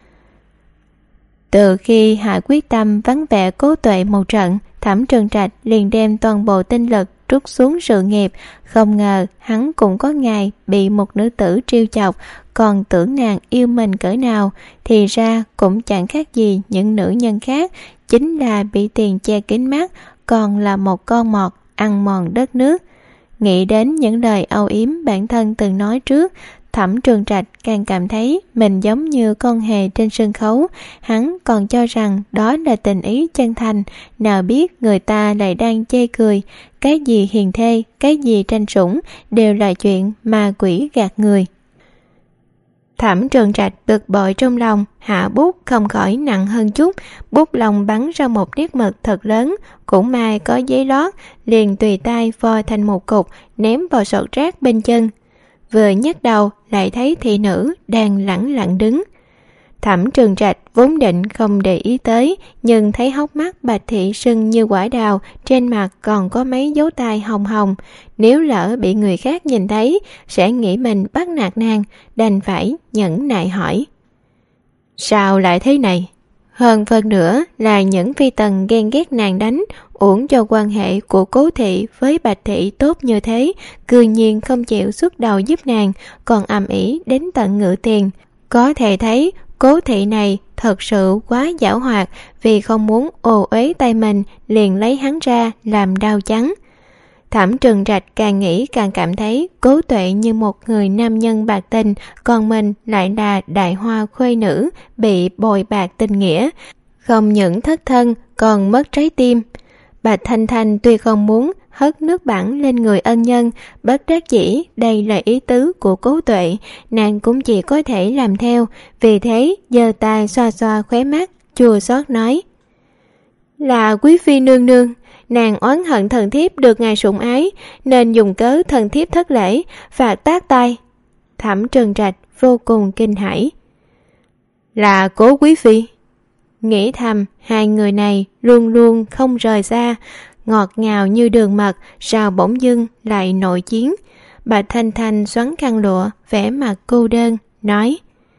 Từ khi hạ quyết tâm vắng vẻ Cố Tuệ một trận, Thẩm Trường Trạch liền đem toàn bộ tinh lực trút xuống sự nghiệp. Không ngờ hắn cũng có ngày bị một nữ tử trêu chọc, còn tưởng nàng yêu mình cỡ nào, thì ra cũng chẳng khác gì những nữ nhân khác, chính là bị tiền che kín mắt, còn là một con mọt ăn mòn đất nước. Nghĩ đến những lời âu yếm bản thân từng nói trước, Thẩm Trường Trạch càng cảm thấy mình giống như con hề trên sân khấu. Hắn còn cho rằng đó là tình ý chân thành, nào biết người ta lại đang chê cười. Cái gì hiền thê, cái gì tranh sủng, đều là chuyện ma quỷ gạt người. Thẩm Trường Trạch bực bội trong lòng, hạ bút không khỏi nặng hơn chút, bút lông bắn ra một nét mực thật lớn, cũng may có giấy lót, liền tùy tay vo thành một cục, ném vào sọt rác bên chân. Vừa nhấc đầu lại thấy thị nữ đang lẳng lặng đứng. Thẩm Trường Trạch vốn định không để ý tới, nhưng thấy hốc mắt Bạch thị sưng như quả đào, trên mặt còn có mấy dấu tay hồng hồng. Nếu lỡ bị người khác nhìn thấy, sẽ nghĩ mình bắt nạt nàng, đành phải nhẫn nại hỏi: sao lại thế này? Hơn phần nữa là những phi tần ghen ghét nàng đánh, uổng cho quan hệ của Cố thị với Bạch thị tốt như thế, cư nhiên không chịu xuất đầu giúp nàng, còn ầm ĩ đến tận ngự tiền. Có thể thấy Cố thị này thật sự quá giảo hoạt, vì không muốn ồ uế tay mình liền lấy hắn ra làm đau chắn. Thẩm Trừng Trạch càng nghĩ càng cảm thấy Cố Tuệ như một người nam nhân bạc tình, còn mình lại là đại hoa khuê nữ bị bồi bạc tình nghĩa, không những thất thân còn mất trái tim. Bạch Thanh Thanh tuy không muốn hất nước bẩn lên người ân nhân, bất đắc dĩ đây là ý tứ của Cố Tuệ, nàng cũng chỉ có thể làm theo, vì thế giơ tay xoa xoa khóe mắt, chua xót nói: Là quý phi nương nương, nàng oán hận thần thiếp được ngài sủng ái, nên dùng cớ thần thiếp thất lễ, phạt tát tay. Thẩm Trừng Trạch vô cùng kinh hãi. Là Cố quý phi? Nghĩ thầm, hai người này luôn luôn không rời xa, ngọt ngào như đường mật, sao bỗng dưng lại nội chiến. Bạch Thanh Thanh xoắn khăn lụa, vẻ mặt cô đơn, nói: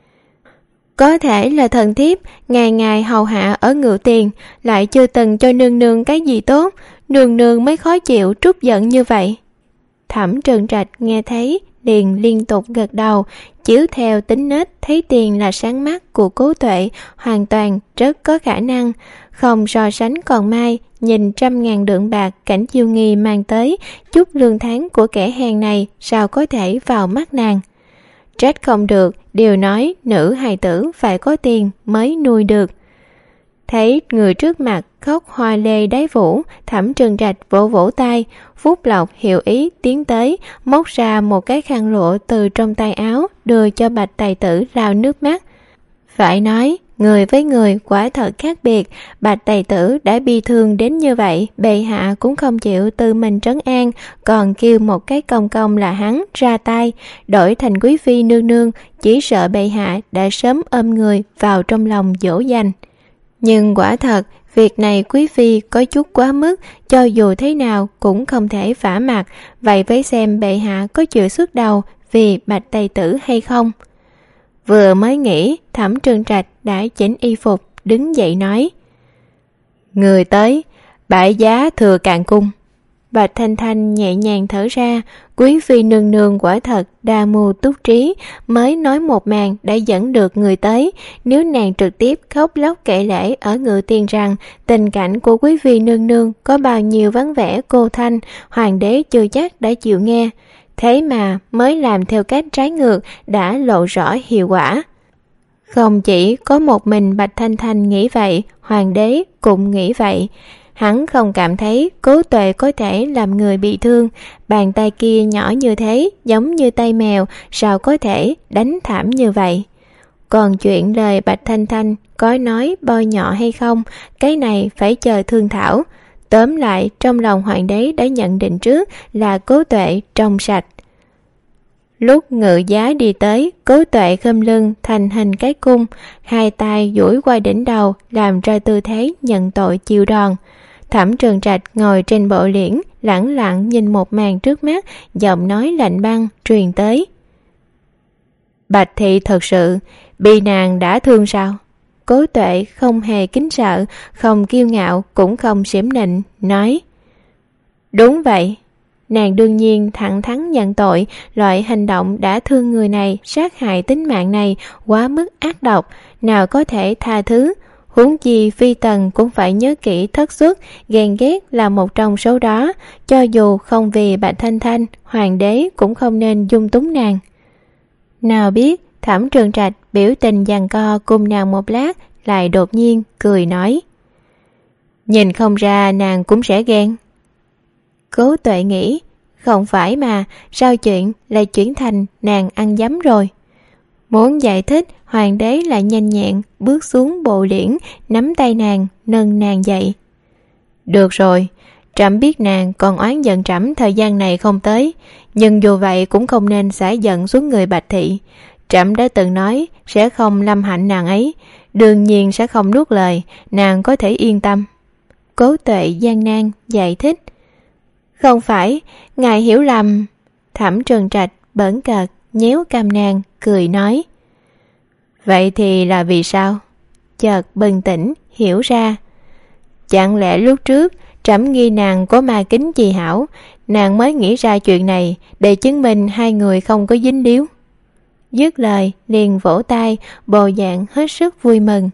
Có thể là thần thiếp ngày ngày hầu hạ ở Ngự Tiền, lại chưa từng cho nương nương cái gì tốt, nương nương mới khó chịu trút giận như vậy. Thẩm Trừng Trạch nghe thấy liền liên tục gật đầu, chiếu theo tính nết thấy tiền là sáng mắt của Cố Tuệ hoàn toàn rất có khả năng, không so sánh còn mai nhìn trăm ngàn lượng bạc Cảnh Chiêu Nghi mang tới, chút lương tháng của kẻ hèn này sao có thể vào mắt nàng. Trách không được, đều nói nữ hài tử phải có tiền mới nuôi được. Thấy người trước mặt khóc hoa lê đáy vũ, Thẩm Trừng Trạch vỗ vỗ tay. Phúc Lộc hiểu ý tiến tới, móc ra một cái khăn lụa từ trong tay áo, đưa cho Bạch Tài Tử lau nước mắt. Phải nói, người với người quả thật khác biệt. Bạch Tài Tử đã bi thương đến như vậy, bệ hạ cũng không chịu tự mình trấn an, còn kêu một cái công công là hắn ra tay, đổi thành quý phi nương nương, chỉ sợ bệ hạ đã sớm ôm người vào trong lòng dỗ dành. Nhưng quả thật, việc này quý phi có chút quá mức, cho dù thế nào cũng không thể vả mặt, vậy với xem bệ hạ có chịu xuất đầu vì Bạch Tài Tử hay không. Vừa mới nghĩ, Thẩm Trừng Trạch đã chỉnh y phục, đứng dậy nói: Người tới, bãi giá thừa càn cung. Bạch Thanh Thanh nhẹ nhàng thở ra, quý phi nương nương quả thật đa mưu túc trí, mới nói một màn đã dẫn được người tới. Nếu nàng trực tiếp khóc lóc kể lể ở Ngự Tiền rằng tình cảnh của quý phi nương nương có bao nhiêu vắng vẻ cô thanh, hoàng đế chưa chắc đã chịu nghe. Thế mà mới làm theo cách trái ngược đã lộ rõ hiệu quả. Không chỉ có một mình Bạch Thanh Thanh nghĩ vậy, hoàng đế cũng nghĩ vậy. Hắn không cảm thấy Cố Tuệ có thể làm người bị thương, bàn tay kia nhỏ như thế, giống như tay mèo, sao có thể đánh thảm như vậy. Còn chuyện lời Bạch Thanh Thanh có nói bôi nhọ hay không, cái này phải chờ thương thảo. Tóm lại, trong lòng hoàng đế đã nhận định trước là Cố Tuệ trong sạch. Lúc Ngự Giá đi tới, Cố Tuệ khom lưng thành hình cái cung, hai tay duỗi qua đỉnh đầu làm ra tư thế nhận tội chịu đòn. Thẩm Trừng Trạch ngồi trên bộ liễn, lẳng lặng nhìn một màn trước mắt, giọng nói lạnh băng truyền tới: Bạch thị thật sự bị nàng đã thương sao? Cố Tuệ không hề kính sợ, không kiêu ngạo, cũng không xiểm nịnh, nói: Đúng vậy. Nàng đương nhiên thẳng thắn nhận tội, loại hành động đã thương người này, sát hại tính mạng này quá mức ác độc, nào có thể tha thứ. Huống chi phi tần cũng phải nhớ kỹ thất xuất, ghen ghét là một trong số đó, cho dù không vì Bạch Thanh Thanh, hoàng đế cũng không nên dung túng nàng. Nào biết Thẩm Trừng Trạch biểu tình giằng co cùng nàng một lát, lại đột nhiên cười nói: Nhìn không ra nàng cũng sẽ ghen. Cố Tuệ nghĩ, không phải mà, sao chuyện lại chuyển thành nàng ăn dấm rồi. Muốn giải thích, hoàng đế lại nhanh nhẹn bước xuống bộ liễn, nắm tay nàng, nâng nàng dậy. Được rồi, trẫm biết nàng còn oán giận trẫm thời gian này không tới, nhưng dù vậy cũng không nên xả giận xuống người Bạch thị. Trẫm đã từng nói sẽ không lâm hạnh nàng ấy, đương nhiên sẽ không nuốt lời, nàng có thể yên tâm. Cố Tuệ gian nan giải thích. Không phải, ngài hiểu lầm. Thẩm Trừng Trạch bỡn cợt nhéo cằm nàng, cười nói: Vậy thì là vì sao? Chợt bừng tỉnh, hiểu ra. Chẳng lẽ lúc trước trẫm nghi nàng có ma kính gì hảo, nàng mới nghĩ ra chuyện này để chứng minh hai người không có dính líu. dứt lời liền vỗ tay, bộ dạng hết sức vui mừng.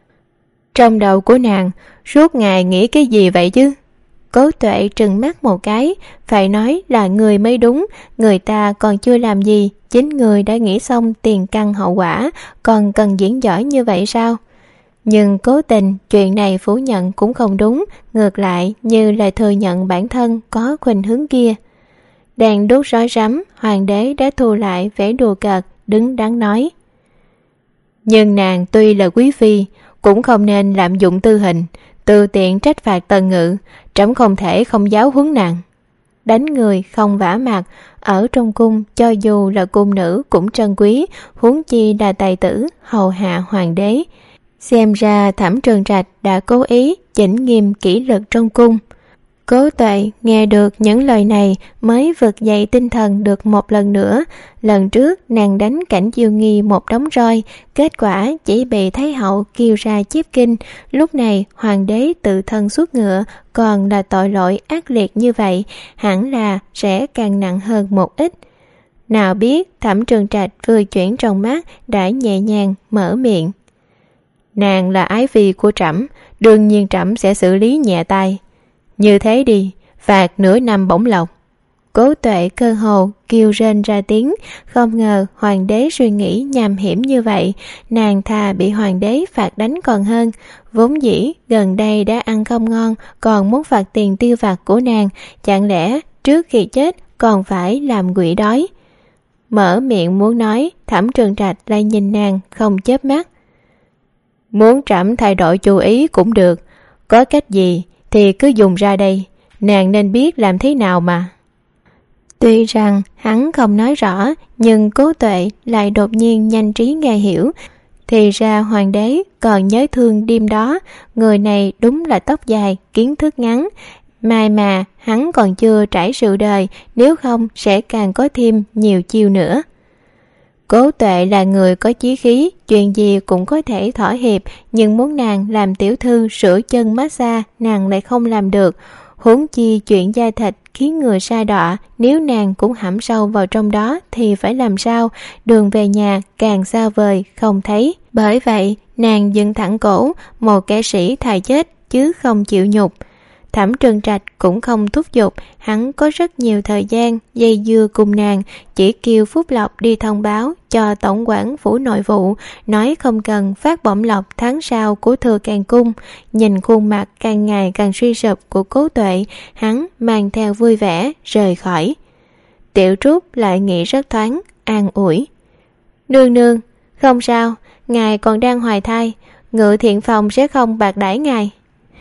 Trong đầu của nàng suốt ngày nghĩ cái gì vậy chứ? Cố Tuệ trừng mắt một cái, phải nói là người mới đúng, người ta còn chưa làm gì, chính người đã nghĩ xong tiền căn hậu quả, còn cần diễn giỏi như vậy sao? Nhưng cố tình chuyện này phủ nhận cũng không đúng, ngược lại như là thừa nhận bản thân có khuynh hướng kia. Đang đốt rối rắm, hoàng đế đã thu lại vẻ đùa cợt, đứng đắn nói: Nhưng nàng tuy là quý phi, cũng không nên lạm dụng tư hình, tự tiện trách phạt Tần Ngự, trẫm không thể không giáo huấn nàng. Đánh người không vả mặt, ở trong cung cho dù là cung nữ cũng trân quý, huống chi là tài tử hầu hạ hoàng đế. Xem ra Thẩm Trường Trạch đã cố ý chỉnh nghiêm kỷ luật trong cung. Cố Tuệ nghe được những lời này mới vực dậy tinh thần được một lần nữa. Lần trước nàng đánh Cảnh Chiêu Nghi một đống roi, kết quả chỉ bị Thái hậu kêu ra chép kinh. Lúc này hoàng đế tự thân xuất ngựa, còn là tội lỗi ác liệt như vậy, hẳn là sẽ càng nặng hơn một ít. Nào biết Thẩm Trường Trạch vừa chuyển trong mắt đã nhẹ nhàng mở miệng: Nàng là ái phi của trẫm, đương nhiên trẫm sẽ xử lý nhẹ tay. Như thế đi, phạt nửa năm bổng lộc. Cố Tuệ cơ hồ kêu rên ra tiếng, không ngờ hoàng đế suy nghĩ nham hiểm như vậy, nàng thà bị hoàng đế phạt đánh còn hơn. Vốn dĩ gần đây đã ăn không ngon, còn muốn phạt tiền tiêu vặt của nàng, chẳng lẽ trước khi chết còn phải làm quỷ đói? Mở miệng muốn nói, Thẩm Trường Trạch lại nhìn nàng không chớp mắt. Muốn trẫm thay đổi chú ý cũng được, có cách gì thì cứ dùng ra đây, nàng nên biết làm thế nào mà. Tuy rằng hắn không nói rõ, nhưng Cố Tuệ lại đột nhiên nhanh trí nghe hiểu. Thì ra hoàng đế còn nhớ thương đêm đó, người này đúng là tóc dài, kiến thức ngắn. Mai mà hắn còn chưa trải sự đời, nếu không sẽ càng có thêm nhiều chiêu nữa. Cố Tuệ là người có chí khí, chuyện gì cũng có thể thỏa hiệp, nhưng muốn nàng làm tiểu thư sửa chân massage, nàng lại không làm được. Huống chi chuyện da thịt khiến người sa đọa, nếu nàng cũng hãm sâu vào trong đó thì phải làm sao? Đường về nhà càng xa vời không thấy. Bởi vậy nàng dựng thẳng cổ, một kẻ sĩ thà chết chứ không chịu nhục. Thẩm Trường Trạch cũng không thúc giục, hắn có rất nhiều thời gian dây dưa cùng nàng, chỉ kêu Phúc Lộc đi thông báo cho tổng quản phủ nội vụ, nói không cần phát bổng lộc tháng sau của Thừa Càng Cung. Nhìn khuôn mặt càng ngày càng suy sụp của Cố Tuệ, hắn mang theo vui vẻ rời khỏi. Tiểu Trúc lại nghĩ rất thoáng, an ủi: Nương nương, không sao, ngài còn đang hoài thai, Ngự Thiện Phòng sẽ không bạc đãi ngài.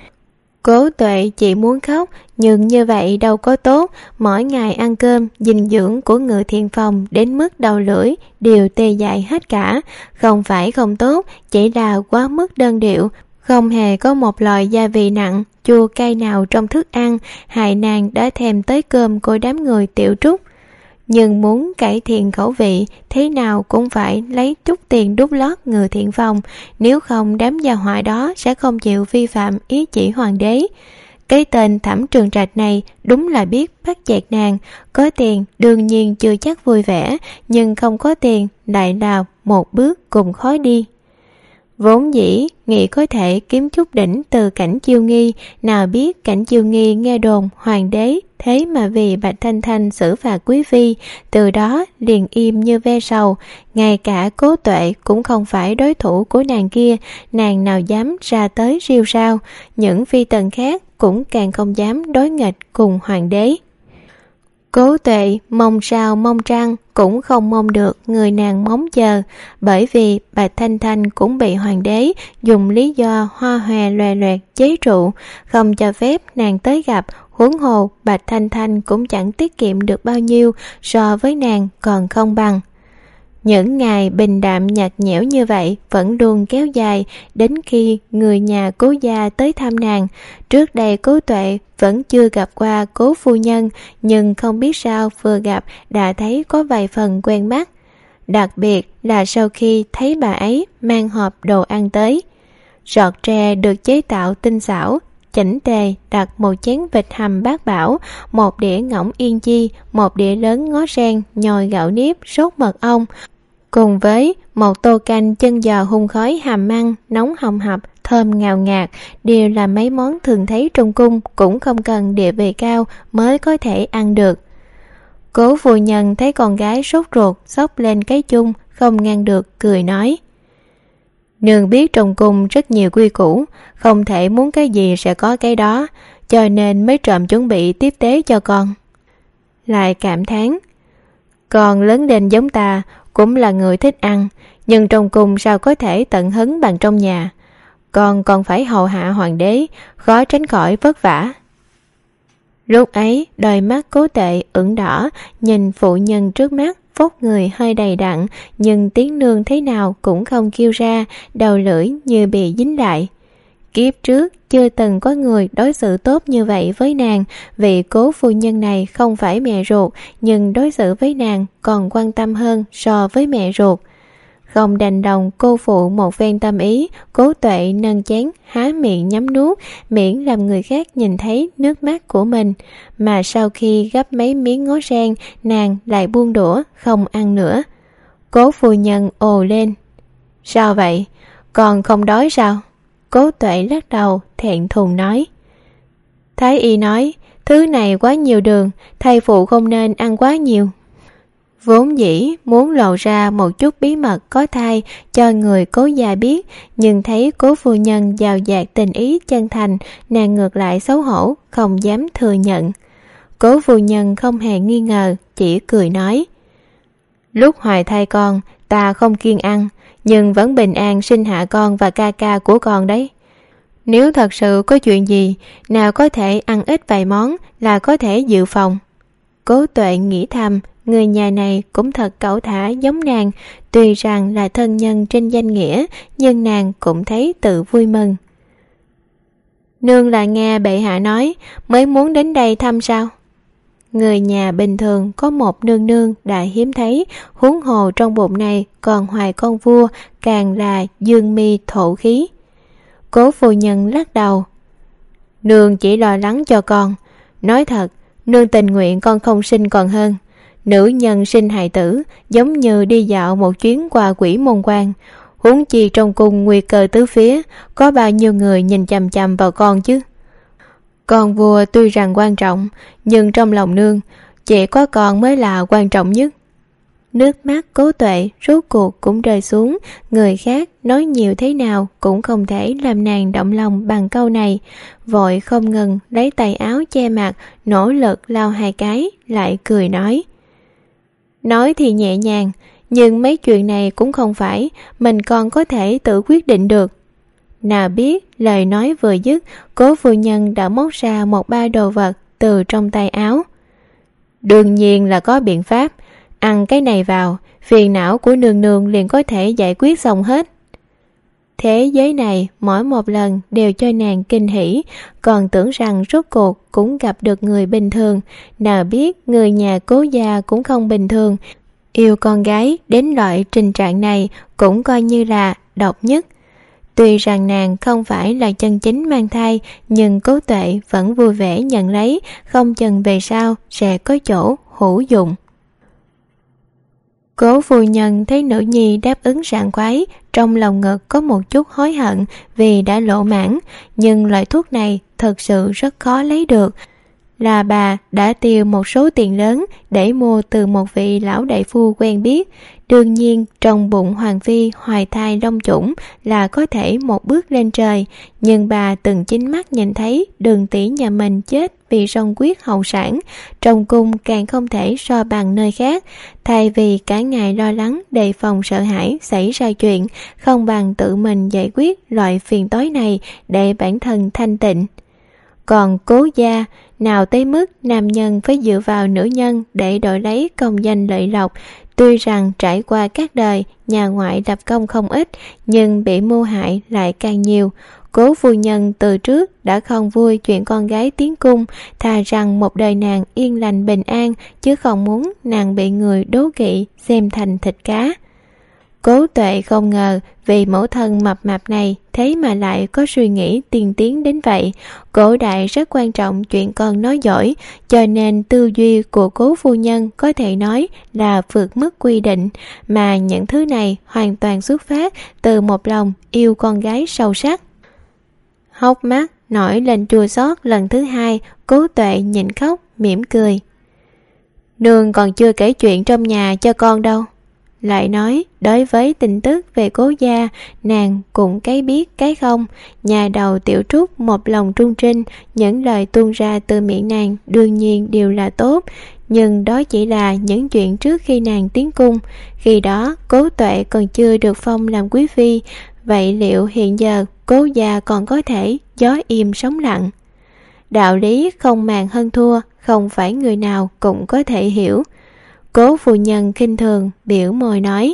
Cố Tuệ chỉ muốn khóc, nhưng như vậy đâu có tốt. Mỗi ngày ăn cơm, dinh dưỡng của Ngự Thiện Phòng đến mức đầu lưỡi đều tê dại hết cả. Không phải không tốt, chỉ là quá mức đơn điệu, không hề có một loại gia vị nặng, chua cay nào trong thức ăn, hại nàng đã thèm tới cơm của đám người Tiểu Trúc. Nhưng muốn cải thiện khẩu vị, thế nào cũng phải lấy chút tiền đút lót Ngự Thiện Phòng, nếu không đám gia họa đó sẽ không chịu vi phạm ý chỉ hoàng đế. Cái tên Thẩm Trường Trạch này đúng là biết bắt chẹt nàng, có tiền đương nhiên chưa chắc vui vẻ, nhưng không có tiền lại là một bước cùng khó đi. Vốn dĩ nghĩ có thể kiếm chút đỉnh từ Cảnh Chiêu Nghi, nào biết Cảnh Chiêu Nghi nghe đồn hoàng đế thế mà vì Bạch Thanh Thanh xử phạt quý phi, từ đó liền im như ve sầu. Ngay cả Cố Tuệ cũng không phải đối thủ của nàng kia, nàng nào dám ra tới riêu sao. Những phi tần khác cũng càng không dám đối nghịch cùng hoàng đế. Cố Tuệ mong sao mong trăng cũng không mong được người nàng mong chờ, bởi vì Bạch Thanh Thanh cũng bị hoàng đế dùng lý do hoa hòe loè loẹt chế trụ, không cho phép nàng tới gặp. Huống hồ Bạch Thanh Thanh cũng chẳng tiết kiệm được bao nhiêu, so với nàng còn không bằng. Những ngày bình đạm nhạt nhẽo như vậy vẫn luôn kéo dài đến khi người nhà Cố gia tới thăm nàng. Trước đây Cố Tuệ vẫn chưa gặp qua Cố phu nhân, nhưng không biết sao vừa gặp đã thấy có vài phần quen mắt. Đặc biệt là sau khi thấy bà ấy mang hộp đồ ăn tới. Giọt tre được chế tạo tinh xảo, chỉnh tề đặt một chén vịt hầm bát bảo, một đĩa ngỗng yên chi, một đĩa lớn ngó sen, nhồi gạo nếp, sốt mật ong, cùng với một tô canh chân giò hun khói hàm măng nóng hầm hập thơm ngào ngạt, đều là mấy món thường thấy trong cung, cũng không cần địa vị cao mới có thể ăn được. Cố phu nhân thấy con gái sốt ruột xốc lên cái chung, không ngăn được, cười nói: Nương biết trong cung rất nhiều quy củ, không thể muốn cái gì sẽ có cái đó, cho nên mới trộm chuẩn bị tiếp tế cho con. Lại cảm thán: Con lớn lên giống ta, cũng là người thích ăn, nhưng trong cung sao có thể tận hứng bằng trong nhà. Con còn phải hầu hạ hoàng đế, khó tránh khỏi vất vả. Lúc ấy, đôi mắt Cố Tuệ ửng đỏ, nhìn phụ nhân trước mắt, vóc người hơi đầy đặn, nhưng tiếng nương thế nào cũng không kêu ra, đầu lưỡi như bị dính lại. Kiếp trước chưa từng có người đối xử tốt như vậy với nàng, vì Cố phu nhân này không phải mẹ ruột, nhưng đối xử với nàng còn quan tâm hơn so với mẹ ruột. Không đành lòng cô phụ một phen tâm ý, Cố Tuệ nâng chén há miệng nhắm nuốt, miễn làm người khác nhìn thấy nước mắt của mình. Mà sau khi gắp mấy miếng ngó sen, nàng lại buông đũa không ăn nữa. Cố phu nhân ồ lên: Sao vậy? Còn không đói sao? Cố Tuệ lắc đầu thẹn thùng nói: Thái y nói thứ này quá nhiều đường, thai phụ không nên ăn quá nhiều. Vốn dĩ muốn lộ ra một chút bí mật có thai cho người Cố gia biết, nhưng thấy Cố phu nhân giàu dạt tình ý chân thành, nàng ngược lại xấu hổ, không dám thừa nhận. Cố phu nhân không hề nghi ngờ, chỉ cười nói: Lúc hoài thai con, ta không kiêng ăn, nhưng vẫn bình an sinh hạ con và ca ca của con đấy. Nếu thật sự có chuyện gì, nào có thể ăn ít vài món là có thể dự phòng. Cố Tuệ nghĩ thầm, người nhà này cũng thật cẩu thả giống nàng, tuy rằng là thân nhân trên danh nghĩa, nhưng nàng cũng thấy tự vui mừng. Nương là nghe bệ hạ nói mới muốn đến đây thăm sao? Người nhà bình thường có một nương nương đã hiếm thấy, huống hồ trong bụng này còn hoài con vua, càng là dương mi thổ khí. Cố phu nhân lắc đầu: Nương chỉ lo lắng cho con. Nói thật, nương tình nguyện con không sinh còn hơn. Nữ nhân sinh hài tử giống như đi dạo một chuyến qua quỷ môn quan, huống chi trong cung nguy cơ tứ phía, có bao nhiêu người nhìn chằm chằm vào con chứ. Con vua tuy rằng quan trọng, nhưng trong lòng nương chỉ có con mới là quan trọng nhất. Nước mắt Cố Tuệ rốt cuộc cũng rơi xuống, người khác nói nhiều thế nào cũng không thể làm nàng động lòng bằng câu này. Vội không ngừng lấy tay áo che mặt, nỗ lực lau hai cái, lại cười nói: Nói thì nhẹ nhàng, nhưng mấy chuyện này cũng không phải mình còn có thể tự quyết định được. Nào biết lời nói vừa dứt, Cố phu nhân đã móc ra một ba đồ vật từ trong tay áo. Đương nhiên là có biện pháp, ăn cái này vào, phiền não của nương nương liền có thể giải quyết xong hết. Thế giới này mỗi một lần đều cho nàng kinh hỉ, còn tưởng rằng rốt cuộc cũng gặp được người bình thường. Nào biết người nhà Cố gia cũng không bình thường, yêu con gái đến loại trình trạng này cũng coi như là độc nhất. Tuy rằng nàng không phải là chân chính mang thai, nhưng Cố Tuệ vẫn vui vẻ nhận lấy, không chừng về sau sẽ có chỗ hữu dụng. Cố phu nhân thấy nữ nhi đáp ứng sảng khoái, trong lòng ngực có một chút hối hận vì đã lộ mãn, nhưng loại thuốc này thật sự rất khó lấy được. Là bà đã tiêu một số tiền lớn để mua từ một vị lão đại phu quen biết. Đương nhiên trong bụng hoàng phi hoài thai long chủng là có thể một bước lên trời, nhưng bà từng chính mắt nhìn thấy Đường tỷ nhà mình chết vì song quyết hậu sản, trong cung càng không thể so bằng nơi khác. Thay vì cả ngày lo lắng đề phòng sợ hãi xảy ra chuyện, không bằng tự mình giải quyết loại phiền toái này để bản thân thanh tịnh. Còn Cố gia nào tới mức nam nhân phải dựa vào nữ nhân để đổi lấy công danh lợi lộc. Tuy rằng trải qua các đời nhà ngoại lập công không ít, nhưng bị mưu hại lại càng nhiều. Cố phu nhân từ trước đã không vui chuyện con gái tiến cung, thà rằng một đời nàng yên lành bình an, chứ không muốn nàng bị người đố kỵ xem thành thịt cá. Cố Tuệ không ngờ vì mẫu thân mập mạp này thế mà lại có suy nghĩ tiên tiến đến vậy. Cổ đại rất quan trọng chuyện con nói giỏi, cho nên tư duy của Cố phu nhân có thể nói là vượt mức quy định, mà những thứ này hoàn toàn xuất phát từ một lòng yêu con gái sâu sắc. Hốc mắt nổi lên chua xót lần thứ hai, Cố Tuệ nhịn khóc mỉm cười. Nương còn chưa kể chuyện trong nhà cho con đâu. Lại nói, đối với tin tức về Cố gia, nàng cũng cái biết cái không. Nhà đầu Tiểu Trúc một lòng trung trinh, những lời tuôn ra từ miệng nàng đương nhiên đều là tốt, nhưng đó chỉ là những chuyện trước khi nàng tiến cung. Khi đó Cố Tuệ còn chưa được phong làm quý phi. Vậy liệu hiện giờ Cố gia còn có thể gió im sóng lặng? Đạo lý không màng hơn thua, không phải người nào cũng có thể hiểu. Cố phu nhân khinh thường biểu môi nói: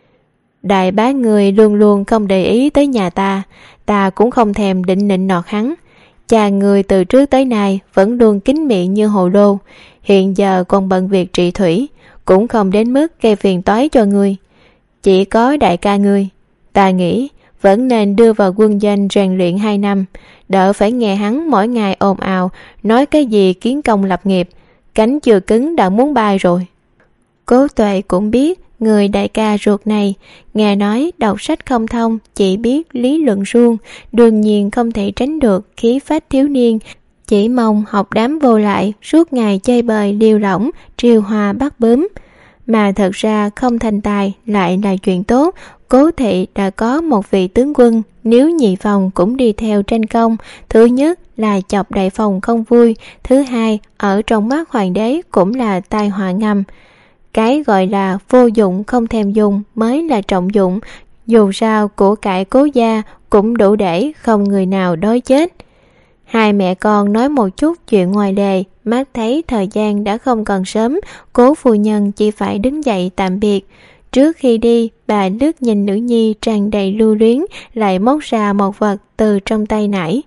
Đại bá người luôn luôn không để ý tới nhà ta, ta cũng không thèm định nịnh nọt hắn. Cha người từ trước tới nay vẫn luôn kín miệng như hồ lô, hiện giờ còn bận việc trị thủy, cũng không đến mức gây phiền toái cho người. Chỉ có đại ca người, ta nghĩ vẫn nên đưa vào quân doanh rèn luyện hai năm, đỡ phải nghe hắn mỗi ngày ồn ào nói cái gì kiến công lập nghiệp, cánh chưa cứng đã muốn bay rồi. Cố Tuệ cũng biết người đại ca ruột này, nghe nói đọc sách không thông, chỉ biết lý luận suông, đương nhiên không thể tránh được khí phách thiếu niên, chỉ mong học đám vô lại, suốt ngày chơi bời liêu lỏng, triều hòa bắt bướm. Mà thật ra không thành tài lại là chuyện tốt. Cố thị đã có một vị tướng quân, nếu nhị phòng cũng đi theo tranh công, thứ nhất là chọc đại phòng không vui, thứ hai ở trong mắt hoàng đế cũng là tai họa ngầm. Cái gọi là vô dụng không thèm dùng mới là trọng dụng, dù sao của cải Cố gia cũng đủ để không người nào đói chết. Hai mẹ con nói một chút chuyện ngoài lề, mắt thấy thời gian đã không còn sớm, Cố phu nhân chỉ phải đứng dậy tạm biệt. Trước khi đi, bà lướt nhìn nữ nhi tràn đầy lưu luyến, lại móc ra một vật từ trong tay nải.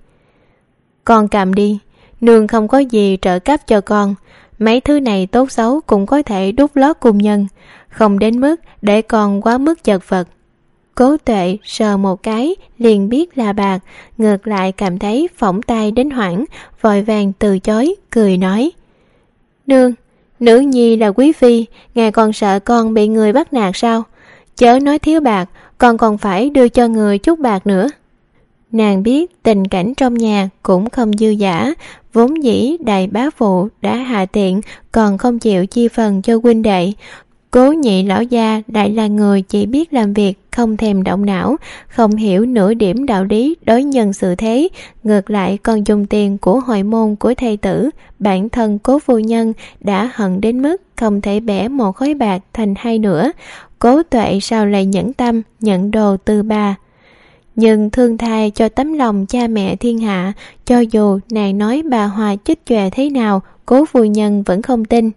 Con cầm đi, nương không có gì trợ cấp cho con. Mấy thứ này tốt xấu cũng có thể đút lót cùng nhân, không đến mức để con quá mức chật vật. Cố Tuệ sờ một cái liền biết là bạc, ngược lại cảm thấy phỏng tay đến hoảng, vội vàng từ chối, cười nói: Nương, nữ nhi là quý phi, ngài còn sợ con bị người bắt nạt sao? Chớ nói thiếu bạc, con còn phải đưa cho người chút bạc nữa. Nàng biết tình cảnh trong nhà cũng không dư dả, vốn dĩ đại bá phụ đã hạ tiện, còn không chịu chi phần cho huynh đệ. Cố nhị lão gia lại là người chỉ biết làm việc, không thèm động não, không hiểu nửa điểm đạo lý đối nhân xử thế, ngược lại còn dùng tiền của hội môn của thầy tử. Bản thân Cố phu nhân đã hận đến mức không thể bẻ một khối bạc thành hai nửa. Cố Tuệ sao lại nhẫn tâm nhận đồ từ bà? Nhưng thương thai cho tấm lòng cha mẹ thiên hạ, cho dù nàng nói bà Hòa chích chòe thế nào, Cố phu nhân vẫn không tin.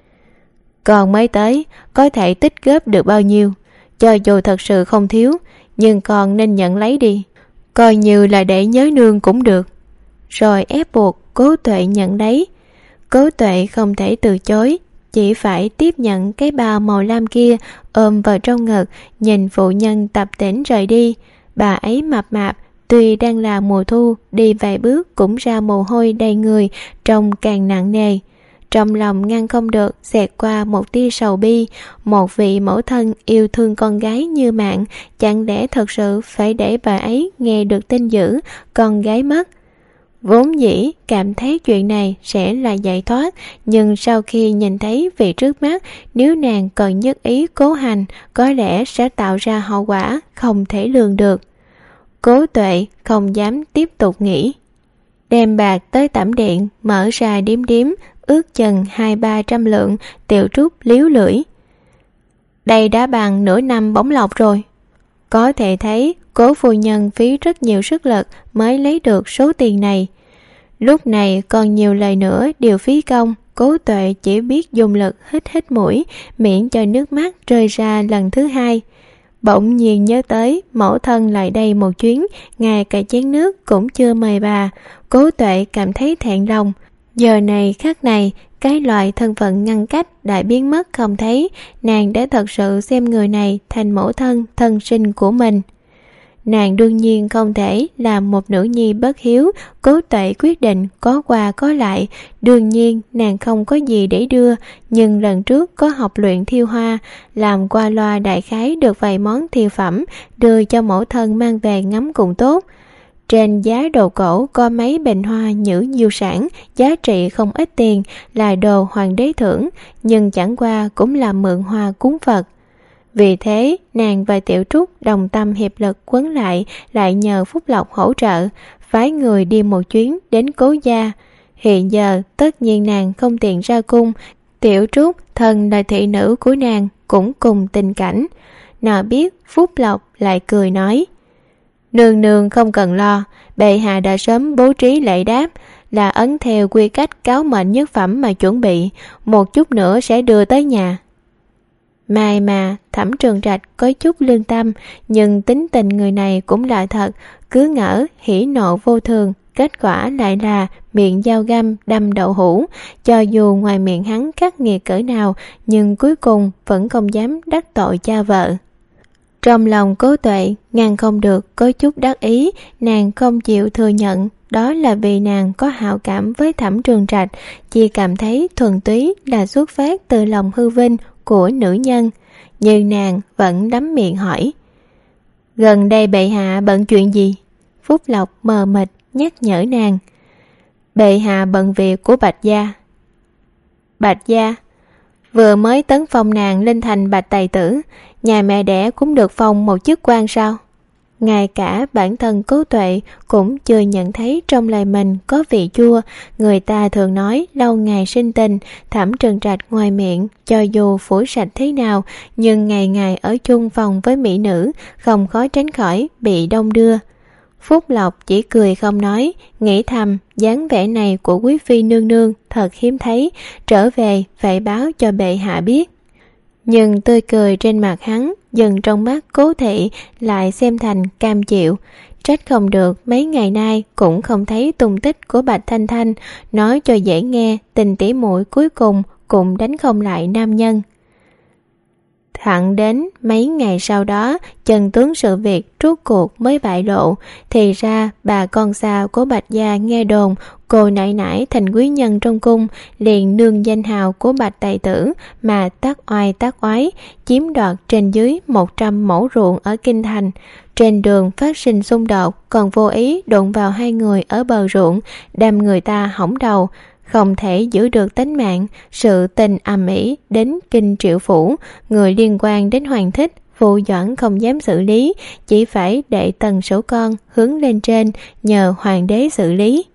Còn mới tới, có thể tích góp được bao nhiêu? Cho dù thật sự không thiếu, nhưng con nên nhận lấy đi, coi như là để nhớ nương cũng được. Rồi ép buộc Cố Tuệ nhận lấy. Cố Tuệ không thể từ chối, chỉ phải tiếp nhận cái bao màu lam kia, ôm vào trong ngực, nhìn phụ nhân tập tễnh rời đi. Bà ấy mập mạp, tuy đang là mùa thu, đi vài bước cũng ra mồ hôi đầy người, trông càng nặng nề. Trong lòng ngăn không được xẹt qua một tia sầu bi, một vị mẫu thân yêu thương con gái như mạng, chẳng lẽ thật sự phải để bà ấy nghe được tin dữ con gái mất? Vốn dĩ cảm thấy chuyện này sẽ là giải thoát, nhưng sau khi nhìn thấy vị trước mắt, nếu nàng còn nhất ý cố hành, có lẽ sẽ tạo ra hậu quả không thể lường được. Cố Tuệ không dám tiếp tục nghĩ. Đem bạc tới tẩm điện, mở ra điếm điếm, ước chừng hai ba trăm lượng. Tiểu Trúc líu lưỡi: Đây đã bằng nửa năm bổng lộc rồi. Có thể thấy Cố phu nhân phí rất nhiều sức lực mới lấy được số tiền này. Lúc này còn nhiều lời nữa đều phí công. Cố Tuệ chỉ biết dùng lực hít hít mũi, miễn cho nước mắt rơi ra lần thứ hai. Bỗng nhiên nhớ tới mẫu thân lại đây một chuyến, ngay cả chén nước cũng chưa mời bà. Cố Tuệ cảm thấy thẹn lòng. Giờ này khắc này cái loại thân phận ngăn cách đã biến mất không thấy, nàng đã thật sự xem người này thành mẫu thân thân sinh của mình. Nàng đương nhiên không thể làm một nữ nhi bất hiếu. Cố Tuệ quyết định có qua có lại. Đương nhiên nàng không có gì để đưa, nhưng lần trước có học luyện thiêu hoa, làm qua loa đại khái được vài món thiêu phẩm, đưa cho mẫu thân mang về ngắm cùng tốt. Trên giá đồ cổ có mấy bình hoa nhữ diêu sản, giá trị không ít tiền, là đồ hoàng đế thưởng, nhưng chẳng qua cũng là mượn hoa cúng Phật. Vì thế, nàng và Tiểu Trúc đồng tâm hiệp lực quấn lại, lại nhờ Phúc Lộc hỗ trợ, phái người đi một chuyến đến Cố gia. Hiện giờ, tất nhiên nàng không tiện ra cung, Tiểu Trúc, thân là thị nữ của nàng, cũng cùng tình cảnh. Nào biết Phúc Lộc lại cười nói: Nương nương không cần lo, bệ hạ đã sớm bố trí lễ đáp, là ấn theo quy cách cáo mệnh nhất phẩm mà chuẩn bị, một chút nữa sẽ đưa tới nhà. Mai mà Thẩm Trường Trạch có chút lương tâm, nhưng tính tình người này cũng lạ thật, cứ ngỡ hỉ nộ vô thường, kết quả lại là miệng dao găm đâm đậu hũ. Cho dù ngoài miệng hắn khắc nghiệt cỡ nào, nhưng cuối cùng vẫn không dám đắc tội cha vợ. Trong lòng Cố Tuệ ngăn không được có chút đắc ý, nàng không chịu thừa nhận đó là vì nàng có hảo cảm với Thẩm Trường Trạch, chỉ cảm thấy thuần túy là xuất phát từ lòng hư vinh của nữ nhân. Nhưng nàng vẫn đắm miệng hỏi: Gần đây bệ hạ bận chuyện gì? Phúc Lộc mờ mịt nhắc nhở nàng: Bệ hạ bận việc của Bạch gia. Bạch gia vừa mới tấn phong nàng lên thành Bạch Tài Tử, nhà mẹ đẻ cũng được phong một chức quan sao? Ngay cả bản thân Cố Tuệ cũng chưa nhận thấy trong lời mình có vị chua. Người ta thường nói lâu ngày sinh tình, Thẩm Trường Trạch ngoài miệng cho dù phủi sạch thế nào, nhưng ngày ngày ở chung phòng với mỹ nữ, không khó tránh khỏi bị đông đưa. Phúc Lộc chỉ cười không nói, nghĩ thầm dáng vẻ này của quý phi nương nương thật hiếm thấy, trở về phải báo cho bệ hạ biết. Nhưng tươi cười trên mặt hắn dần trong mắt Cố Thị lại xem thành cam chịu. Trách không được mấy ngày nay cũng không thấy tung tích của Bạch Thanh Thanh, nói cho dễ nghe, tình tỉ muội cuối cùng cũng đánh không lại nam nhân. Thẳng đến mấy ngày sau đó, chân tướng sự việc rốt cuộc mới bại lộ. Thì ra bà con xa của Bạch gia nghe đồn cô nãi nãi thành quý nhân trong cung, liền nương danh hào của Bạch Tài Tử mà tác oai tác oái, chiếm đoạt trên dưới một trăm mẫu ruộng ở Kinh Thành. Trên đường phát sinh xung đột, còn vô ý đụng vào hai người ở bờ ruộng, đâm người ta hỏng đầu, không thể giữ được tính mạng. Sự tình ầm ĩ đến Kinh Triệu Phủ, người liên quan đến Hoàng Thích, Phụ Doãn không dám xử lý, chỉ phải để tần số con hướng lên trên nhờ Hoàng đế xử lý.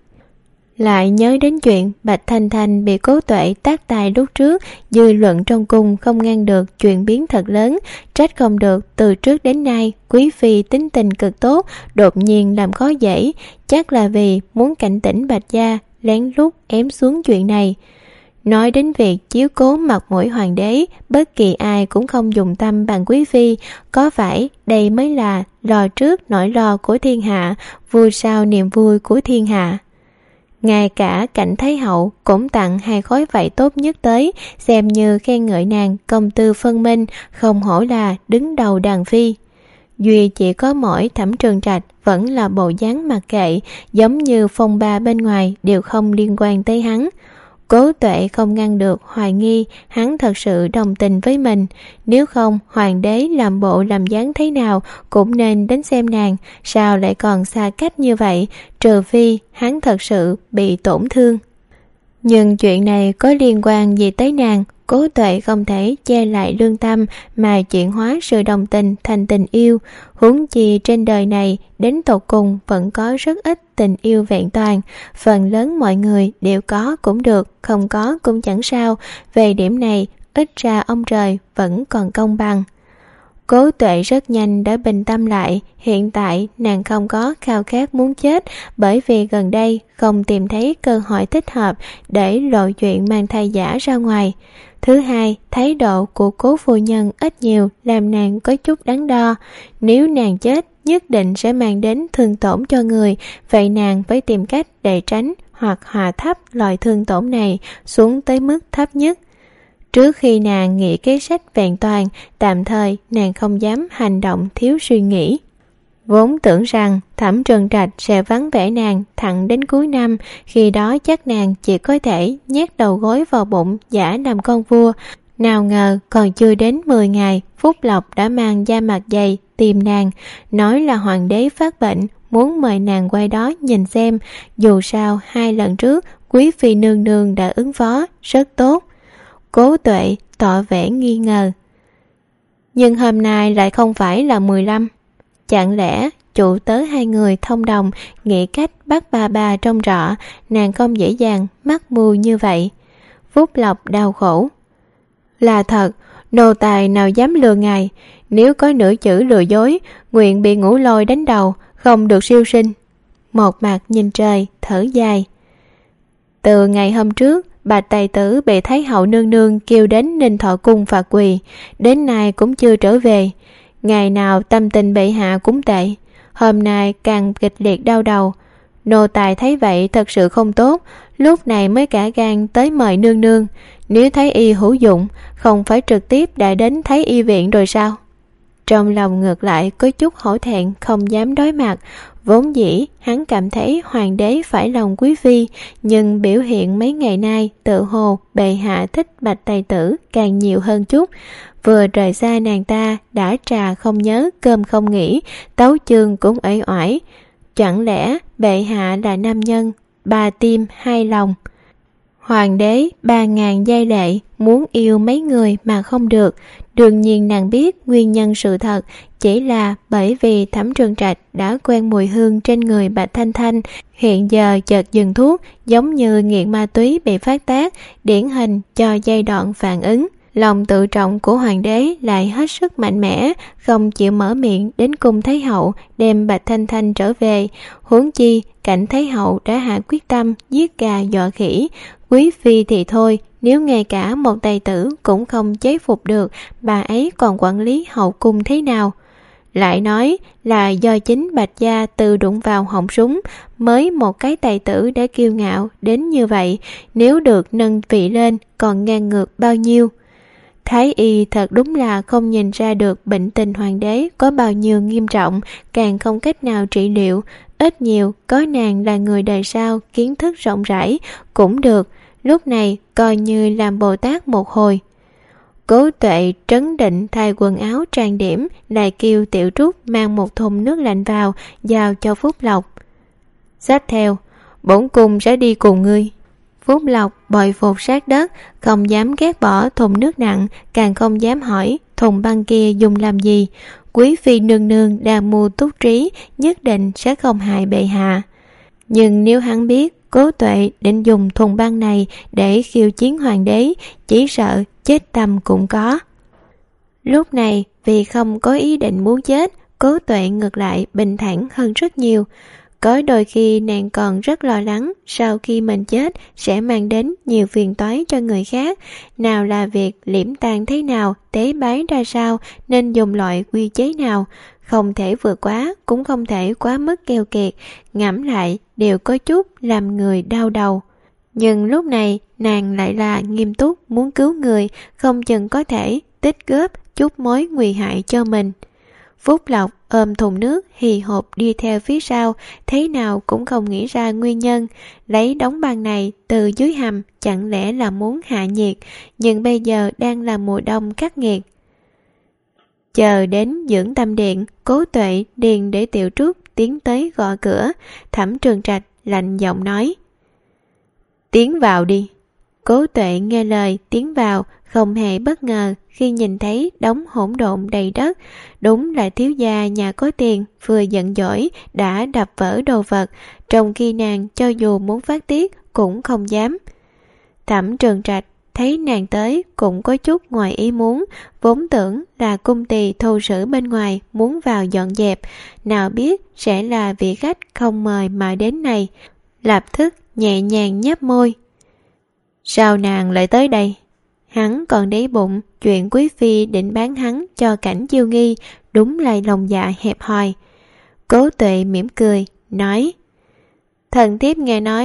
Lại nhớ đến chuyện Bạch Thanh Thanh bị Cố Tuệ tác tài lúc trước, dư luận trong cung không ngăn được chuyện biến thật lớn. Trách không được từ trước đến nay quý phi tính tình cực tốt, đột nhiên làm khó dễ, chắc là vì muốn cảnh tỉnh Bạch gia lén lút ém xuống chuyện này. Nói đến việc chiếu cố mặt mũi hoàng đế, bất kỳ ai cũng không dùng tâm bằng quý phi, có phải đây mới là lo trước nỗi lo của thiên hạ, vui sau niềm vui của thiên hạ. Ngay cả Cảnh Thái hậu cũng tặng hai khối vải tốt nhất tới, xem như khen ngợi nàng công tư phân minh, không hổ là đứng đầu đàn phi. Duy chỉ có mỗi Thẩm Trường Trạch vẫn là bộ dáng mặc kệ, giống như phong ba bên ngoài đều không liên quan tới hắn. Cố Tuệ không ngăn được hoài nghi hắn thật sự đồng tình với mình, nếu không hoàng đế làm bộ làm dáng thế nào cũng nên đến xem nàng, sao lại còn xa cách như vậy, trừ phi hắn thật sự bị tổn thương. Nhưng chuyện này có liên quan gì tới nàng? Cố Tuệ không thể che lại lương tâm mà chuyển hóa sự đồng tình thành tình yêu. Huống chi trên đời này đến tột cùng vẫn có rất ít tình yêu vẹn toàn. Phần lớn mọi người đều có cũng được, không có cũng chẳng sao. Về điểm này, ít ra ông trời vẫn còn công bằng. Cố Tuệ rất nhanh đã bình tâm lại. Hiện tại nàng không có khao khát muốn chết, bởi vì gần đây không tìm thấy cơ hội thích hợp để lộ chuyện mang thai giả ra ngoài. Thứ hai, thái độ của Cố phu nhân ít nhiều làm nàng có chút đắn đo. Nếu nàng chết nhất định sẽ mang đến thương tổn cho người, vậy nàng phải tìm cách để tránh, hoặc hạ thấp loại thương tổn này xuống tới mức thấp nhất. Trước khi nàng nghĩ kế sách vẹn toàn, tạm thời nàng không dám hành động thiếu suy nghĩ. Vốn tưởng rằng Thẩm Trừng Trạch sẽ vắng vẻ nàng thẳng đến cuối năm, khi đó chắc nàng chỉ có thể nhét đầu gối vào bụng giả làm con vua. Nào ngờ còn chưa đến mười ngày, Phúc Lộc đã mang da mặt dày tìm nàng, nói là hoàng đế phát bệnh, muốn mời nàng qua đó nhìn xem. Dù sao hai lần trước quý phi nương nương đã ứng phó rất tốt. Cố Tuệ tỏ vẻ nghi ngờ. Nhưng hôm nay lại không phải là mười lăm. Chẳng lẽ chủ tớ hai người thông đồng nghĩ cách bắt bà bà trong trọ, nàng không dễ dàng mắc mưu như vậy. Phúc Lộc đau khổ. Là thật, nô tài nào dám lừa ngài, nếu có nửa chữ lừa dối, nguyện bị ngũ lôi đánh đầu, không được siêu sinh. Một mặt nhìn trời, thở dài. Từ ngày hôm trước, Bạch Tài Tử bị Thái hậu nương nương kêu đến Ninh Thọ cung phạt quỳ, đến nay cũng chưa trở về. Ngày nào tâm tình bệ hạ cũng tệ, hôm nay càng kịch liệt đau đầu. Nô tài thấy vậy thật sự không tốt, lúc này mới cả gan tới mời nương nương. Nếu thấy y hữu dụng, không phải trực tiếp đã đến Thái y viện rồi sao? Trong lòng ngược lại có chút hổ thẹn, không dám đối mặt. Vốn dĩ hắn cảm thấy hoàng đế phải lòng quý phi, nhưng biểu hiện mấy ngày nay tự hồ bệ hạ thích Bạch Tài Tử càng nhiều hơn chút. Vừa rời xa nàng ta đã trà không nhớ cơm không nghĩ, tấu chương cũng uể oải. Chẳng lẽ bệ hạ là nam nhân ba tim hai lòng? Hoàng đế ba ngàn giai lệ, muốn yêu mấy người mà không được. Đương nhiên nàng biết nguyên nhân sự thật chỉ là bởi vì Thẩm Trừng Trạch đã quen mùi hương trên người Bạch Thanh Thanh, hiện giờ chợt dừng thuốc, giống như nghiện ma túy bị phát tác, điển hình cho giai đoạn phản ứng. Lòng tự trọng của hoàng đế lại hết sức mạnh mẽ, không chịu mở miệng đến cung Thái hậu đem Bạch Thanh Thanh trở về. Huống chi cảnh Thái hậu đã hạ quyết tâm giết gà dọa khỉ, quý phi thì thôi, nếu ngay cả một tài tử cũng không chế phục được, bà ấy còn quản lý hậu cung thế nào? Lại nói là do chính Bạch gia tự đụng vào họng súng, mới một cái tài tử đã kiêu ngạo đến như vậy, nếu được nâng vị lên còn ngang ngược bao nhiêu. Thái y thật đúng là không nhìn ra được bệnh tình hoàng đế có bao nhiêu nghiêm trọng, càng không cách nào trị liệu. Ít nhiều có nàng là người đời sau kiến thức rộng rãi cũng được, lúc này coi như làm Bồ Tát một hồi. Cố Tuệ trấn định thay quần áo trang điểm, lại kêu Tiểu Trúc mang một thùng nước lạnh vào, giao cho Phúc Lộc. Xách theo, bổn cung sẽ đi cùng ngươi. Phúc Lộc bồi phục sát đất, không dám ghét bỏ thùng nước nặng, càng không dám hỏi thùng băng kia dùng làm gì. Quý phi nương nương đang mưu túc trí, nhất định sẽ không hại bệ hạ. Nhưng nếu hắn biết Cố Tuệ định dùng thùng băng này để khiêu chiến hoàng đế, chỉ sợ chết tâm cũng có. Lúc này vì không có ý định muốn chết, Cố Tuệ ngược lại bình thản hơn rất nhiều. Có đôi khi nàng còn rất lo lắng sau khi mình chết sẽ mang đến nhiều phiền toái cho người khác. Nào là việc liễm tàn thế nào, tế bái ra sao, nên dùng loại quy chế nào. Không thể vượt quá, cũng không thể quá mức keo kiệt. Ngẫm lại đều có chút làm người đau đầu. Nhưng lúc này nàng lại là nghiêm túc muốn cứu người, không chừng có thể tích góp chút mối nguy hại cho mình. Phúc Lộc ôm thùng nước hì hục đi theo phía sau, thế nào cũng không nghĩ ra nguyên nhân. Lấy đống băng này từ dưới hầm chẳng lẽ là muốn hạ nhiệt, nhưng bây giờ đang là mùa đông khắc nghiệt. Chờ đến dưỡng tâm điện, Cố Tuệ điền để Tiểu Trúc tiến tới gõ cửa. Thẩm Trừng Trạch lạnh giọng nói: tiến vào đi. Cố Tuệ nghe lời tiến vào, không hề bất ngờ khi nhìn thấy đống hỗn độn đầy đất. Đúng là thiếu gia nhà có tiền, vừa giận dỗi đã đập vỡ đồ vật, trong khi nàng cho dù muốn phát tiết cũng không dám. Thẩm Trừng Trạch thấy nàng tới cũng có chút ngoài ý muốn, vốn tưởng là cung tỳ thô sử bên ngoài muốn vào dọn dẹp, nào biết sẽ là vị khách không mời mà đến này. Lập tức nhẹ nhàng nhếch môi: sao nàng lại tới đây? Hắn còn để bụng chuyện quý phi định bán hắn cho Cảnh Chiêu Nghi, đúng là lòng dạ hẹp hòi. Cố Tuệ mỉm cười nói: thần thiếp nghe nói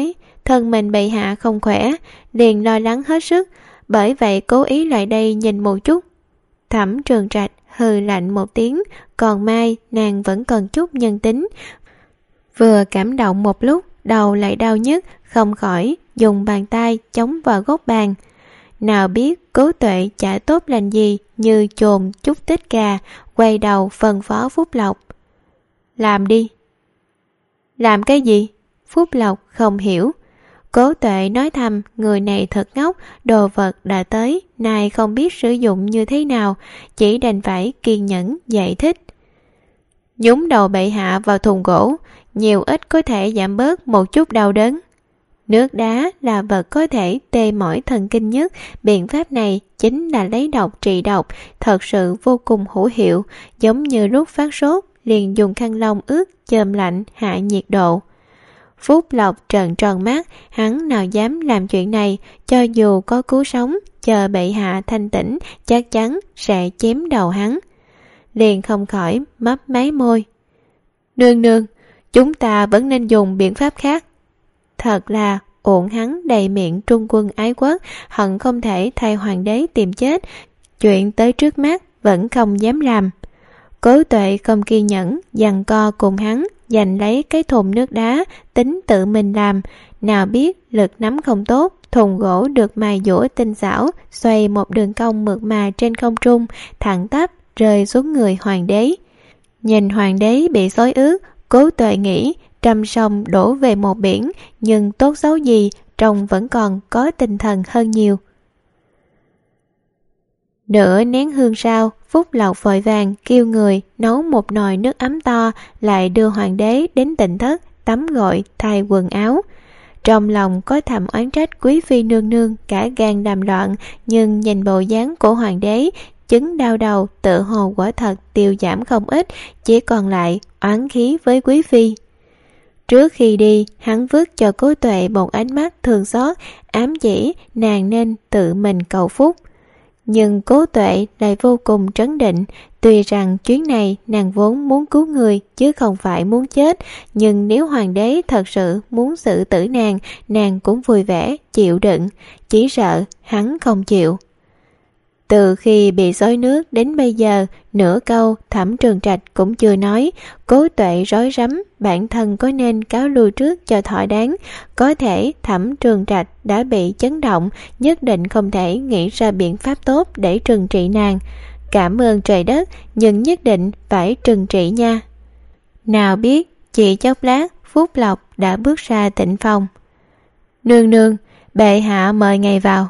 thân mình bệ hạ không khỏe, liền lo lắng hết sức, bởi vậy cố ý lại đây nhìn một chút. Thẩm Trường Trạch hừ lạnh một tiếng, còn mai nàng vẫn còn chút nhân tính. Vừa cảm động một lúc, đầu lại đau nhức, không khỏi dùng bàn tay chống vào góc bàn. Nào biết Cố Tuệ chả tốt lành gì, như chồn chút tích gà, quay đầu phân phó Phúc Lộc. Làm đi. Làm cái gì? Phúc Lộc không hiểu. Cố Tuệ nói thầm, người này thật ngốc, đồ vật đã tới, nay không biết sử dụng như thế nào, chỉ đành phải kiên nhẫn giải thích. Nhúng đầu bệ hạ vào thùng gỗ, nhiều ít có thể giảm bớt một chút đau đớn. Nước đá là vật có thể tê mỏi thần kinh nhất, biện pháp này chính là lấy độc trị độc, thật sự vô cùng hữu hiệu, giống như lúc phát sốt, liền dùng khăn lông ướt chườm lạnh hạ nhiệt độ. Phúc Lộc trợn tròn mắt, hắn nào dám làm chuyện này, cho dù có cứu sống, chờ bệ hạ thanh tỉnh, chắc chắn sẽ chém đầu hắn. Liền không khỏi mấp máy môi. Nương nương, chúng ta vẫn nên dùng biện pháp khác. Thật là uổng hắn đầy miệng trung quân ái quốc, hận không thể thay hoàng đế tìm chết, chuyện tới trước mắt vẫn không dám làm. Cố Tuệ không kiên nhẫn, giằng co cùng hắn, giành lấy cái thùng nước đá, tính tự mình làm. Nào biết lực nắm không tốt, thùng gỗ được mài dũa tinh xảo, xoay một đường cong mượt mà trên không trung, thẳng tắp rơi xuống người hoàng đế. Nhìn hoàng đế bị xối ướt, Cố Tuệ nghĩ trăm sông đổ về một biển, nhưng tốt xấu gì trông vẫn còn có tinh thần hơn nhiều. Nửa nén hương sau, Phúc Lộc vội vàng kêu người nấu một nồi nước ấm to, lại đưa hoàng đế đến tịnh thất tắm gội thay quần áo. Trong lòng có thầm oán trách quý phi nương nương cả gan đàm loạn, nhưng nhìn bộ dáng của hoàng đế, chứng đau đầu tự hồ quả thật tiêu giảm không ít, chỉ còn lại oán khí với quý phi. Trước khi đi, hắn vứt cho Cố Tuệ một ánh mắt thương xót, ám chỉ nàng nên tự mình cầu phúc. Nhưng Cố Tuệ lại vô cùng trấn định, tuy rằng chuyến này nàng vốn muốn cứu người chứ không phải muốn chết, nhưng nếu hoàng đế thật sự muốn xử tử nàng, nàng cũng vui vẻ chịu đựng, chỉ sợ hắn không chịu. Từ khi bị xối nước đến bây giờ, nửa câu Thẩm Trường Trạch cũng chưa nói. Cố Tuệ rối rắm, bản thân có nên cáo lui trước cho thỏa đáng. Có thể Thẩm Trường Trạch đã bị chấn động, nhất định không thể nghĩ ra biện pháp tốt để trừng trị nàng. Cảm ơn trời đất, nhưng nhất định phải trừng trị nha. Nào biết, chỉ chốc lát, Phúc Lộc đã bước ra tịnh phòng. Nương nương, bệ hạ mời ngài vào.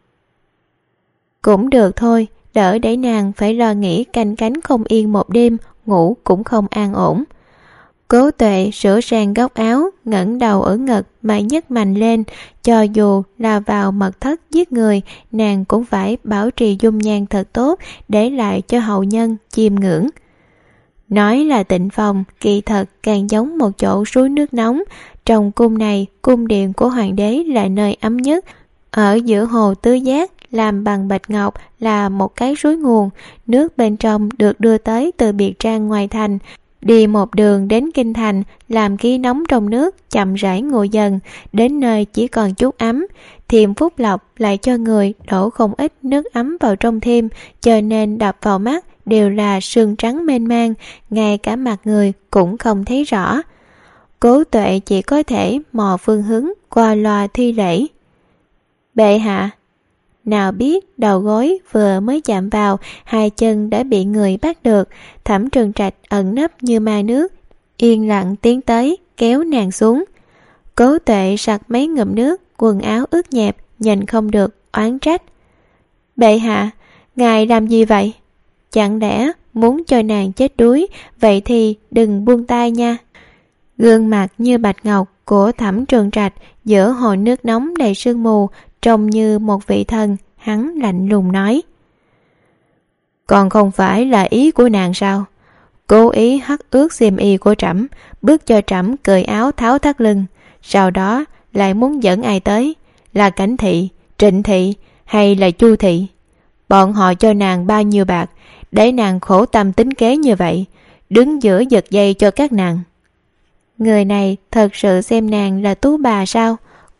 Cũng được thôi, đỡ để nàng phải lo nghĩ canh cánh không yên một đêm, ngủ cũng không an ổn. Cố Tuệ sửa sang góc áo, ngẩng đầu ở ngực mà nhấc mạnh lên, cho dù là vào mật thất giết người, nàng cũng phải bảo trì dung nhan thật tốt, để lại cho hậu nhân chiêm ngưỡng. Nói là tịnh phòng, kỳ thật càng giống một chỗ suối nước nóng. Trong cung này, cung điện của hoàng đế là nơi ấm nhất. Ở giữa hồ tứ giác, làm bằng bạch ngọc, là một cái suối nguồn, nước bên trong được đưa tới từ biệt trang ngoài thành, đi một đường đến kinh thành, làm khí nóng trong nước chậm rãi nguội dần, đến nơi chỉ còn chút ấm. Thiềm Phúc Lộc lại cho người đổ không ít nước ấm vào trong thêm, cho nên đập vào mắt đều là sương trắng mênh mang, ngay cả mặt người cũng không thấy rõ. Cố Tuệ chỉ có thể mò phương hướng qua loa thi lễ. Bệ hạ. Nào biết đầu gối vừa mới chạm vào, hai chân đã bị người bắt được. Thẩm Trường Trạch ẩn nấp như ma nước, yên lặng tiến tới kéo nàng xuống. Cố Tuệ sặc mấy ngụm nước, quần áo ướt nhẹp, nhìn không được oán trách. Bệ hạ, ngài làm gì vậy? Chẳng lẽ muốn cho nàng chết đuối, vậy thì đừng buông tay nha. Gương mặt như bạch ngọc của Thẩm Trường Trạch giữa hồ nước nóng đầy sương mù, trông như một vị thần. Hắn lạnh lùng nói. Còn không phải là ý của nàng sao? Cố ý hất ướt xiêm y của trẫm, bước cho trẫm cởi áo tháo thắt lưng, sau đó lại muốn dẫn ai tới? Là Cảnh Thị, Trịnh Thị hay là Chu Thị? Bọn họ cho nàng bao nhiêu bạc để nàng khổ tâm tính kế như vậy, đứng giữa giật dây cho các nàng? Người này thật sự xem nàng là tú bà sao?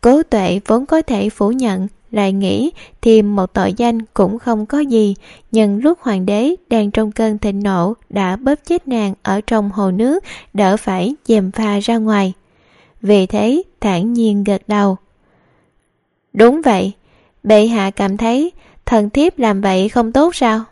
Cố Tuệ vốn có thể phủ nhận, lại nghĩ thêm một tội danh cũng không có gì, nhưng lúc hoàng đế đang trong cơn thịnh nộ đã bóp chết nàng ở trong hồ nước, đỡ phải gièm pha ra ngoài. Vì thế thản nhiên gật đầu. Đúng vậy, bệ hạ cảm thấy thần thiếp làm vậy không tốt sao?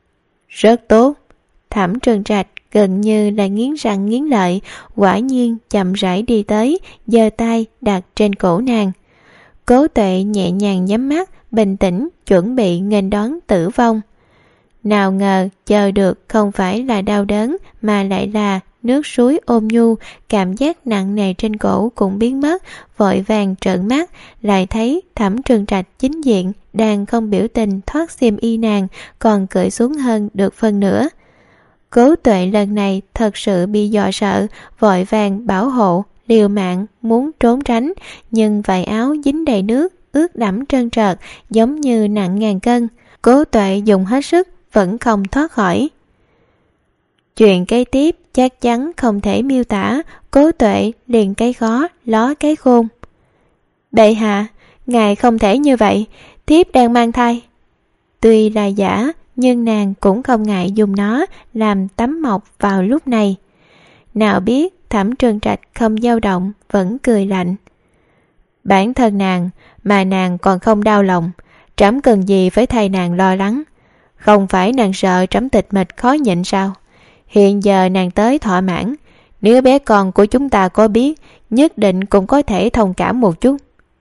Rất tốt. Thẩm Trừng Trạch gần như là nghiến răng nghiến lợi, quả nhiên chậm rãi đi tới, giơ tay đặt trên cổ nàng. Cố Tuệ nhẹ nhàng nhắm mắt, bình tĩnh chuẩn bị nghênh đón tử vong. Nào ngờ chờ được không phải là đau đớn mà lại là nước suối ôm nhu, cảm giác nặng nề trên cổ cũng biến mất, vội vàng trợn mắt, lại thấy Thẩm Trừng Trạch chính diện đang không biểu tình thoát xiêm y nàng, còn cởi xuống hơn được phân nửa. Cố Tuệ lần này thật sự bị dọa sợ, vội vàng bảo hộ, liều mạng muốn trốn tránh, nhưng vải áo dính đầy nước, ướt đẫm trơn trợt, giống như nặng ngàn cân. Cố Tuệ dùng hết sức vẫn không thoát khỏi. Chuyện kế tiếp chắc chắn không thể miêu tả, Cố Tuệ liền cái khó ló cái khôn. Bệ hạ, ngài không thể như vậy, thiếp đang mang thai. Tuy là giả, nhưng nàng cũng không ngại dùng nó làm tấm mộc vào lúc này. Nào biết Thẩm Trừng Trạch không dao động, vẫn cười lạnh. Bản thân nàng mà nàng còn không đau lòng, trẫm cần gì phải thay nàng lo lắng. Không phải nàng sợ trẫm tịch mịch khó nhịn sao? Hiện giờ nàng tới thỏa mãn, nếu bé con của chúng ta có biết, nhất định cũng có thể thông cảm một chút.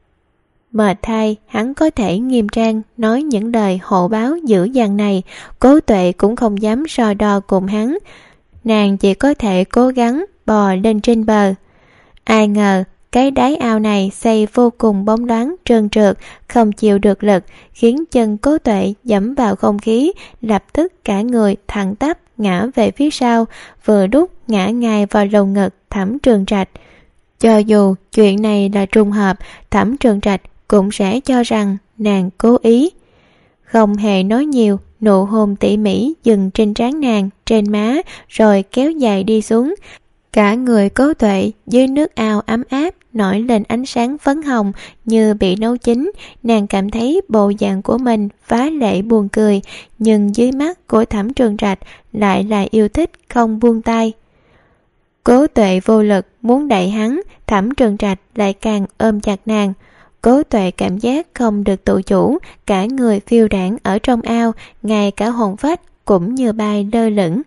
Mệt thay, hắn có thể nghiêm trang nói những lời hộ báo dữ dằn này, Cố Tuệ cũng không dám so đo cùng hắn. Nàng chỉ có thể cố gắng bò lên trên bờ. Ai ngờ cái đáy ao này xây vô cùng bóng loáng trơn trượt, không chịu được lực, khiến chân Cố Tuệ dẫm vào không khí, lập tức cả người thẳng tắp ngã về phía sau, vừa lúc ngã ngay vào lồng ngực Thẩm Trừng Trạch. Cho dù chuyện này là trùng hợp, Thẩm Trừng Trạch cũng sẽ cho rằng nàng cố ý. Không hề nói nhiều, nụ hôn tỉ mỉ dừng trên trán nàng, trên má, rồi kéo dài đi xuống. Cả người Cố Tuệ dưới nước ao ấm áp nổi lên ánh sáng phấn hồng như bị nấu chín. Nàng cảm thấy bộ dạng của mình phá lệ buồn cười, nhưng dưới mắt của Thẩm Trừng Trạch lại là yêu thích không buông tay. Cố Tuệ vô lực muốn đẩy hắn, Thẩm Trừng Trạch lại càng ôm chặt nàng. Cố Tuệ cảm giác không được tự chủ, cả người phiêu đãng ở trong ao, ngay cả hồn phách cũng như bay lơ lửng.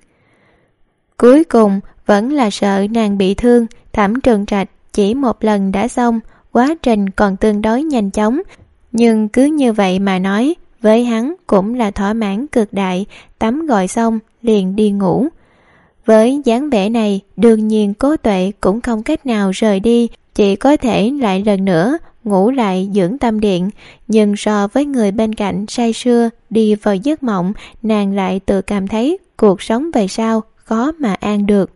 Cuối cùng vẫn là sợ nàng bị thương, Thẩm Trừng Trạch chỉ một lần đã xong, quá trình còn tương đối nhanh chóng, nhưng cứ như vậy mà nói, với hắn cũng là thỏa mãn cực đại. Tắm gội xong liền đi ngủ. Với dáng vẻ này, đương nhiên Cố Tuệ cũng không cách nào rời đi, chỉ có thể lại lần nữa ngủ lại dưỡng tâm điện. Nhưng so với người bên cạnh say sưa đi vào giấc mộng, nàng lại tự cảm thấy cuộc sống về sau khó mà an được.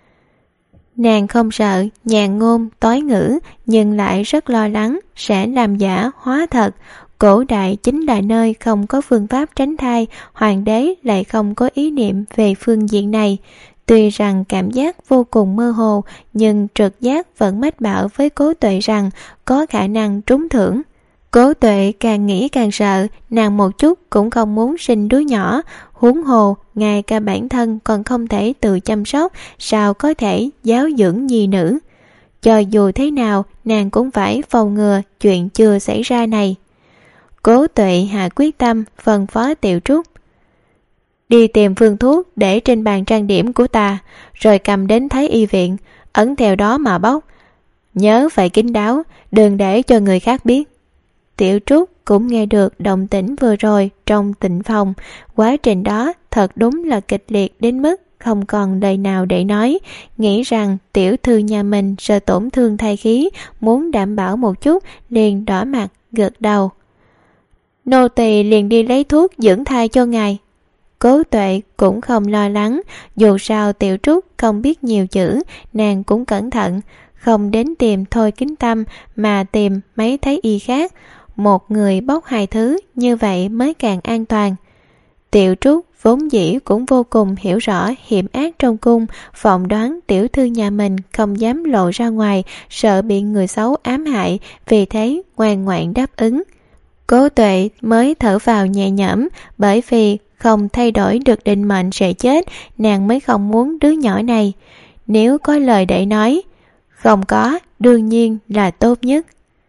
Nàng không sợ nhàn ngôn tối ngữ, nhưng lại rất lo lắng sẽ làm giả hóa thật. Cổ đại chính là nơi không có phương pháp tránh thai, hoàng đế lại không có ý niệm về phương diện này. Tuy rằng cảm giác vô cùng mơ hồ, nhưng trực giác vẫn mách bảo với Cố Tuệ rằng có khả năng trúng thưởng. Cố Tuệ càng nghĩ càng sợ, nàng một chút cũng không muốn sinh đứa nhỏ, huống hồ ngay cả bản thân còn không thể tự chăm sóc, sao có thể giáo dưỡng nhi nữ. Cho dù thế nào, nàng cũng phải phòng ngừa chuyện chưa xảy ra này. Cố Tuệ hạ quyết tâm phân phó Tiểu Trúc: đi tìm phương thuốc để trên bàn trang điểm của ta, rồi cầm đến Thái Y viện, ấn theo đó mà bóc. Nhớ phải kín đáo, đừng để cho người khác biết. Tiểu Trúc cũng nghe được động tĩnh vừa rồi trong tịnh phòng. Quá trình đó thật đúng là kịch liệt đến mức không còn lời nào để nói. Nghĩ rằng tiểu thư nhà mình sợ tổn thương thai khí, muốn đảm bảo một chút, liền đỏ mặt gật đầu. Nô tỳ liền đi lấy thuốc dưỡng thai cho ngài. Cố Tuệ cũng không lo lắng, dù sao Tiểu Trúc không biết nhiều chữ, nàng cũng cẩn thận, không đến tìm Thôi Kính Tâm mà tìm mấy thái y khác. Một người bốc hai thứ, như vậy mới càng an toàn. Tiểu Trúc vốn dĩ cũng vô cùng hiểu rõ hiểm ác trong cung, phỏng đoán tiểu thư nhà mình không dám lộ ra ngoài, sợ bị người xấu ám hại, vì thế ngoan ngoãn đáp ứng. Cố Tuệ mới thở vào nhẹ nhõm, bởi vì không thay đổi được định mệnh sẽ chết, nàng mới không muốn đứa nhỏ này. Nếu có lời để nói, không có đương nhiên là tốt nhất.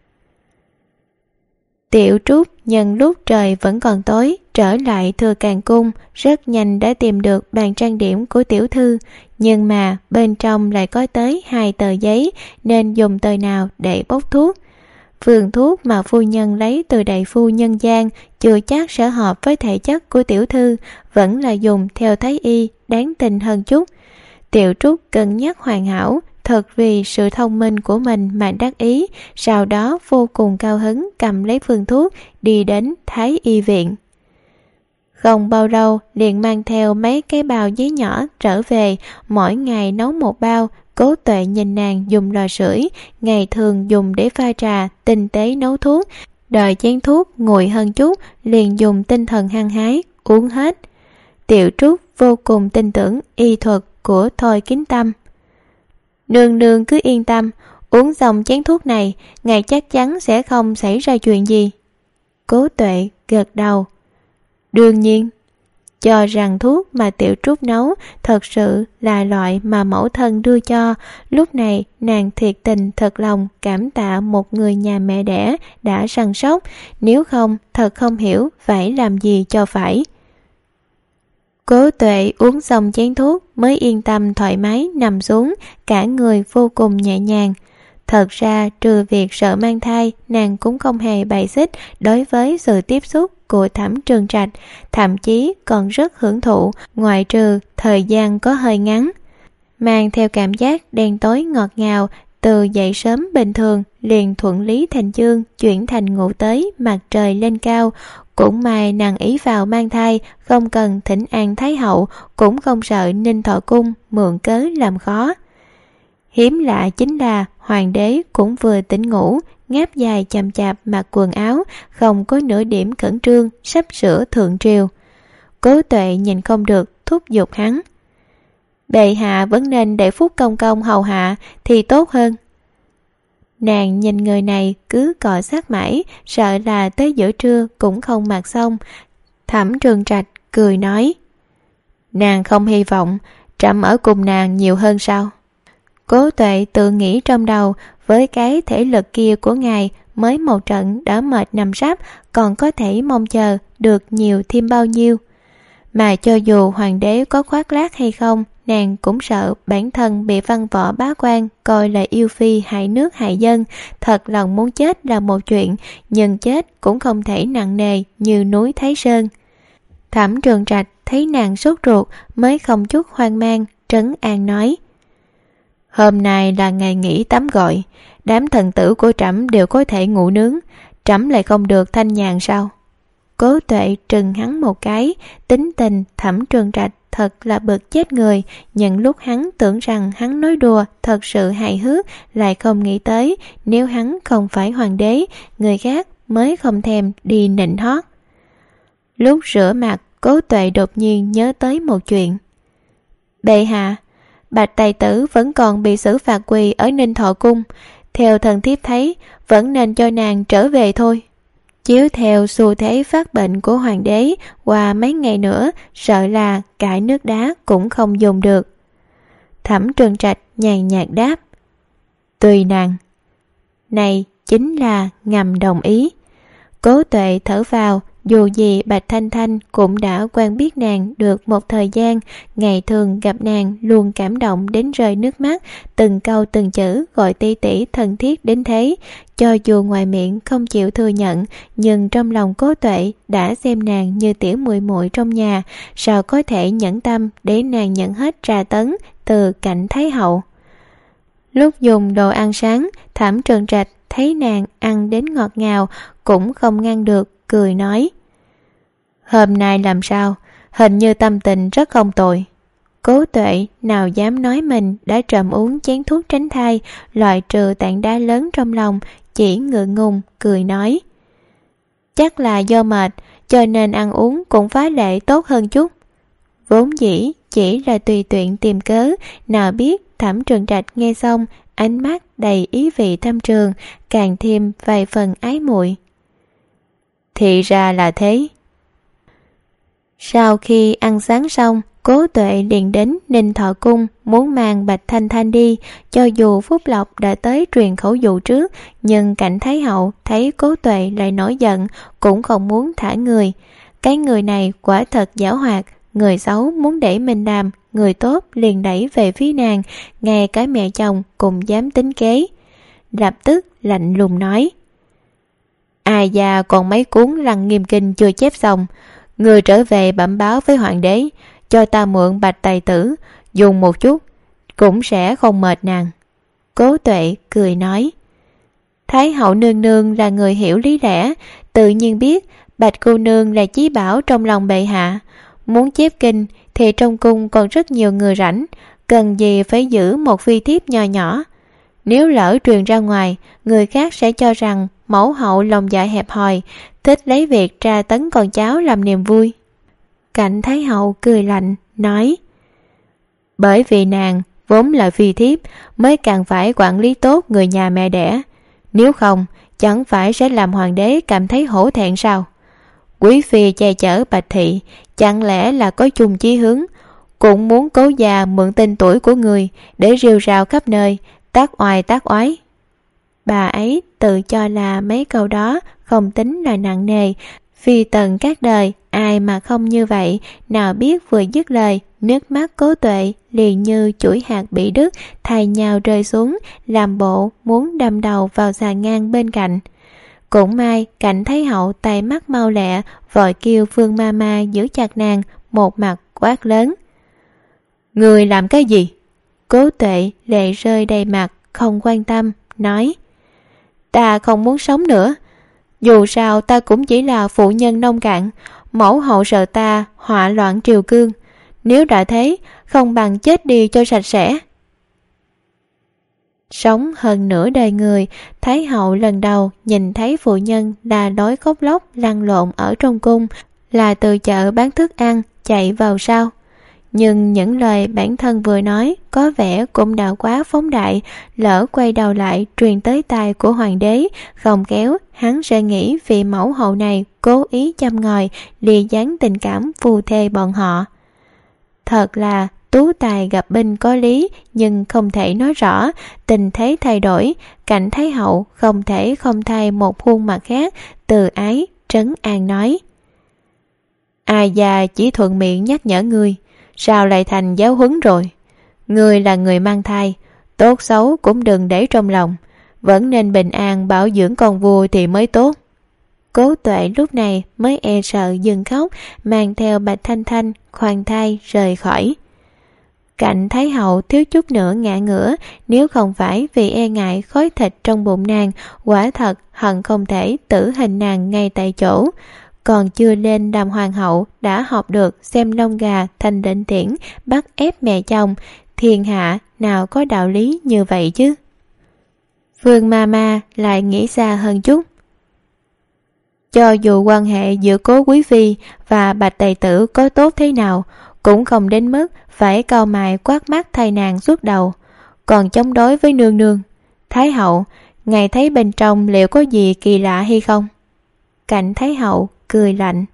Tiểu Trúc nhân lúc trời vẫn còn tối trở lại Thừa Càng Cung, rất nhanh đã tìm được bàn trang điểm của tiểu thư, nhưng mà bên trong lại có tới hai tờ giấy, nên dùng tờ nào để bốc thuốc. Phương thuốc mà phu nhân lấy từ đại phu nhân gian chưa chắc sẽ hợp với thể chất của tiểu thư, vẫn là dùng theo thái y đáng tin hơn chút. Tiểu Trúc cân nhắc hoàn hảo, thật vì sự thông minh của mình mà đắc ý, sau đó vô cùng cao hứng cầm lấy phương thuốc đi đến Thái y viện. Không bao lâu liền mang theo mấy cái bao giấy nhỏ trở về, mỗi ngày nấu một bao. Cố Tuệ nhìn nàng dùng lò sưởi, ngày thường dùng để pha trà, tinh tế nấu thuốc, đợi chén thuốc nguội hơn chút liền dùng tinh thần hăng hái uống hết. Tiểu Trúc vô cùng tin tưởng y thuật của Thôi Kính Tâm. Nương nương cứ yên tâm, uống xong chén thuốc này, ngài chắc chắn sẽ không xảy ra chuyện gì. Cố Tuệ gật đầu. Đương nhiên, cho rằng thuốc mà Tiểu Trúc nấu thật sự là loại mà mẫu thân đưa cho. Lúc này nàng thiệt tình thật lòng cảm tạ một người nhà mẹ đẻ đã săn sóc, nếu không thật không hiểu phải làm gì cho phải. Cố Tuệ uống xong chén thuốc mới yên tâm thoải mái nằm xuống, cả người vô cùng nhẹ nhàng. Thật ra trừ việc sợ mang thai, nàng cũng không hề bày xích đối với sự tiếp xúc của Thẩm Trường Trạch, thậm chí còn rất hưởng thụ, ngoại trừ thời gian có hơi ngắn. Mang theo cảm giác đen tối ngọt ngào, từ dậy sớm bình thường liền thuận lý thành chương chuyển thành ngủ tới mặt trời lên cao. Cũng may nàng ý vào mang thai, không cần thỉnh an Thái hậu, cũng không sợ Ninh Thọ Cung mượn cớ làm khó. Hiếm lạ chính là hoàng đế cũng vừa tỉnh ngủ, ngáp dài chằm chạp mặc quần áo, không có nửa điểm khẩn trương sắp sửa thượng triều. Cố Tuệ nhìn không được thúc giục hắn. Bệ hạ vẫn nên để Phúc công công hầu hạ thì tốt hơn. Nàng nhìn người này cứ cọ sát mãi, sợ là tới giữa trưa cũng không mặc xong. Thẩm Trường Trạch cười nói, nàng không hy vọng trẫm ở cùng nàng nhiều hơn sao? Cố Tuệ tự nghĩ trong đầu, với cái thể lực kia của ngài mới một trận đã mệt nằm sắp, còn có thể mong chờ được nhiều thêm bao nhiêu. Mà cho dù hoàng đế có khoác lác hay không, nàng cũng sợ bản thân bị văn võ bá quan coi là yêu phi hại nước hại dân. Thật lòng muốn chết là một chuyện, nhưng chết cũng không thể nặng nề như núi Thái Sơn. Thẩm Trường Trạch thấy nàng sốt ruột mới không chút hoang mang, trấn an nói, hôm nay là ngày nghỉ tắm gội, đám thần tử của trẫm đều có thể ngủ nướng, trẫm lại không được thanh nhàn sao? Cố Tuệ trừng hắn một cái, tính tình Thẩm Trường Trạch thật là bực chết người, nhưng lúc hắn tưởng rằng hắn nói đùa thật sự hài hước, lại không nghĩ tới nếu hắn không phải hoàng đế, người khác mới không thèm đi nịnh hót. Lúc rửa mặt, Cố Tuệ đột nhiên nhớ tới một chuyện. Bệ hạ, Bạch Tài Tử vẫn còn bị xử phạt quỳ ở Ninh Thọ Cung, theo thần thiếp thấy vẫn nên cho nàng trở về thôi. Chiếu theo xu thế phát bệnh của hoàng đế, qua mấy ngày nữa sợ là cải nước đá cũng không dùng được. Thẩm Trường Trạch nhàn nhạt đáp, tùy nàng. Này chính là ngầm đồng ý. Cố Tuệ thở vào, dù gì Bạch Thanh Thanh cũng đã quen biết nàng được một thời gian, ngày thường gặp nàng luôn cảm động đến rơi nước mắt, từng câu từng chữ gọi tỷ tỷ thân thiết đến thế. Cho dù ngoài miệng không chịu thừa nhận, nhưng trong lòng Cố Tuệ đã xem nàng như tiểu muội muội trong nhà, sao có thể nhẫn tâm để nàng nhận hết trà tấn từ cạnh Thái hậu. Lúc dùng đồ ăn sáng, Thẩm Trường Trạch thấy nàng ăn đến ngọt ngào, cũng không ngăn được, cười nói, hôm nay làm sao, hình như tâm tình rất không tồi. Cố Tuệ nào dám nói mình đã trầm uống chén thuốc tránh thai, loại trừ tảng đá lớn trong lòng, chỉ ngượng ngùng cười nói, chắc là do mệt, cho nên ăn uống cũng phá lệ tốt hơn chút. Vốn dĩ chỉ là tùy tiện tìm cớ, nào biết Thẩm Trường Trạch nghe xong, ánh mắt đầy ý vị thâm trường, càng thêm vài phần ái muội. Thì ra là thế. Sau khi ăn sáng xong, Cố Tuệ liền đến Ninh Thọ Cung muốn mang Bạch Thanh Thanh đi. Cho dù Phúc Lộc đã tới truyền khẩu dụ trước, nhưng Cảnh Thái Hậu thấy Cố Tuệ lại nổi giận, cũng không muốn thả người. Cái người này quả thật giảo hoạt, người xấu muốn để mình làm, người tốt liền đẩy về phía nàng, ngay cái mẹ chồng cũng dám tính kế. Lập tức lạnh lùng nói: Ai già còn mấy cuốn Lăng Nghiêm Kinh chưa chép xong, người trở về bẩm báo với hoàng đế, cho ta mượn Bạch Tài Tử dùng một chút, cũng sẽ không mệt nàng. Cố Tuệ cười nói: Thái hậu nương nương là người hiểu lý lẽ, tự nhiên biết Bạch cô nương là chí bảo trong lòng bệ hạ. Muốn chép kinh thì trong cung còn rất nhiều người rảnh, cần gì phải giữ một phi thiếp nho nhỏ. Nếu lỡ truyền ra ngoài, người khác sẽ cho rằng mẫu hậu lòng dạ hẹp hòi, thích lấy việc tra tấn con cháu làm niềm vui. Cảnh Thái hậu cười lạnh nói: Bởi vì nàng vốn là phi thiếp, mới càng phải quản lý tốt người nhà mẹ đẻ. Nếu không, chẳng phải sẽ làm hoàng đế cảm thấy hổ thẹn sao? Quý phi che chở Bạch thị, chẳng lẽ là có chung chí hướng, cũng muốn Cố gia mượn tên tuổi của người để rêu rao khắp nơi, tác oai tác oái. Bà ấy tự cho là mấy câu đó không tính là nặng nề, phi tần các đời ai mà không như vậy. Nào biết vừa dứt lời, nước mắt Cố Tuệ liền như chuỗi hạt bị đứt, thay nhau rơi xuống, làm bộ muốn đâm đầu vào xà ngang bên cạnh. Cũng may Cảnh Thái hậu tay mắt mau lẹ, vội kêu Phương ma ma giữ chặt nàng, một mặt quát lớn: Người làm cái gì? Cố Tuệ lệ rơi đầy mặt, không quan tâm, nói: Ta không muốn sống nữa. Dù sao ta cũng chỉ là phụ nhân nông cạn, mẫu hậu sợ ta họa loạn triều cương. Nếu đã thế, không bằng chết đi cho sạch sẽ. Sống hơn nửa đời người, Thái hậu lần đầu nhìn thấy phụ nhân là đói khóc lóc lăn lộn ở trong cung, là từ chợ bán thức ăn chạy vào sau. Nhưng những lời bản thân vừa nói có vẻ cũng đã quá phóng đại, lỡ quay đầu lại truyền tới tai của hoàng đế, không kéo hắn sẽ nghĩ vị mẫu hậu này cố ý châm ngòi lìa dán tình cảm phù thê bọn họ. Thật là tú tài gặp binh có lý, nhưng không thể nói rõ. Tình thế thay đổi, Cảnh Thái hậu không thể không thay một khuôn mặt khác, từ ái trấn an nói: Ai già chỉ thuận miệng nhắc nhở ngươi, sao lại thành giáo huấn rồi? Ngươi là người mang thai, tốt xấu cũng đừng để trong lòng, vẫn nên bình an bảo dưỡng con vua thì mới tốt. Cố Tuệ lúc này mới e sợ dừng khóc, mang theo Bạch Thanh Thanh khoan thai rời khỏi. Cảnh Thái hậu thiếu chút nữa ngã ngửa, nếu không phải vì e ngại khối thịt trong bụng nàng, quả thật hận không thể tử hình nàng ngay tại chỗ. Còn chưa lên làm hoàng hậu đã học được xem lông gà thành định tiễn, bắt ép mẹ chồng. Thiên hạ nào có đạo lý như vậy chứ? Phương ma ma lại nghĩ xa hơn chút. Cho dù quan hệ giữa Cố quý phi và Bạch Tài Tử có tốt thế nào, cũng không đến mức phải cau mày quát mắt thay nàng suốt đầu. Còn chống đối với nương nương, Thái hậu, ngài thấy bên trong liệu có gì kỳ lạ hay không? Cảnh Thái hậu cười lạnh: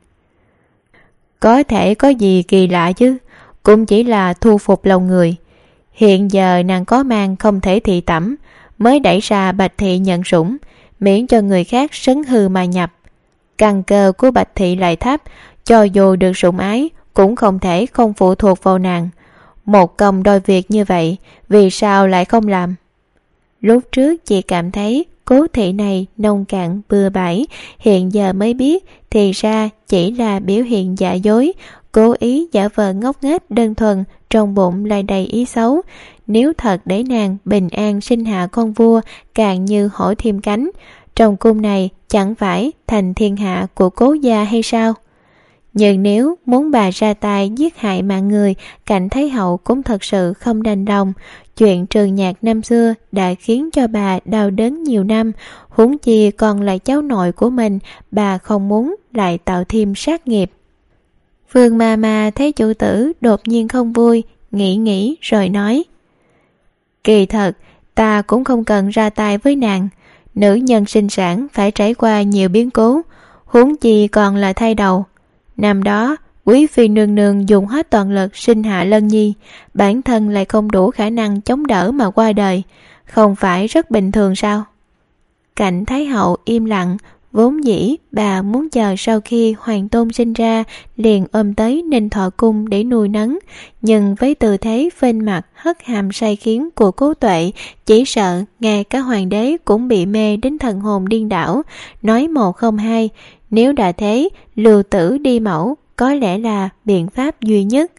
Có thể có gì kỳ lạ chứ, cũng chỉ là thu phục lòng người. Hiện giờ nàng có mang không thể thị tẩm, mới đẩy ra Bạch thị nhận sủng, miễn cho người khác sấn hư mà nhập. Căn cơ của Bạch thị lại thấp, cho dù được sủng ái cũng không thể không phụ thuộc vào nàng. Một công đôi việc như vậy, vì sao lại không làm? Lúc trước chị cảm thấy Cố thị này nông cạn bừa bãi, hiện giờ mới biết thì ra chỉ là biểu hiện giả dối, cố ý giả vờ ngốc nghếch đơn thuần, trong bụng lại đầy ý xấu. Nếu thật để nàng bình an sinh hạ con vua, càng như hổ thêm cánh, trong cung này chẳng phải thành thiên hạ của Cố gia hay sao? Nhưng nếu muốn bà ra tay giết hại mạng người, Cảnh Thái hậu cũng thật sự không đành lòng. Chuyện Trường Nhạc năm xưa đã khiến cho bà đau đớn nhiều năm, huống chi còn là cháu nội của mình, bà không muốn lại tạo thêm sát nghiệp. Vương ma ma thấy chủ tử đột nhiên không vui, nghĩ nghĩ rồi nói: Kỳ thật, ta cũng không cần ra tay với nàng. Nữ nhân sinh sản phải trải qua nhiều biến cố, huống chi còn là thai đầu. Năm đó, quý phi nương nương dùng hết toàn lực sinh hạ Lân Nhi, bản thân lại không đủ khả năng chống đỡ mà qua đời, không phải rất bình thường sao? Cảnh Thái hậu im lặng, vốn dĩ bà muốn chờ sau khi hoàng tôn sinh ra liền ôm tới Ninh Thọ cung để nuôi nấng, nhưng với tư thế phên mặt hất hàm sai khiến của Cố Tuệ, chỉ sợ ngay cả hoàng đế cũng bị mê đến thần hồn điên đảo, nói một không hai. Nếu đã thế, lưu tử đi mẫu có lẽ là biện pháp duy nhất.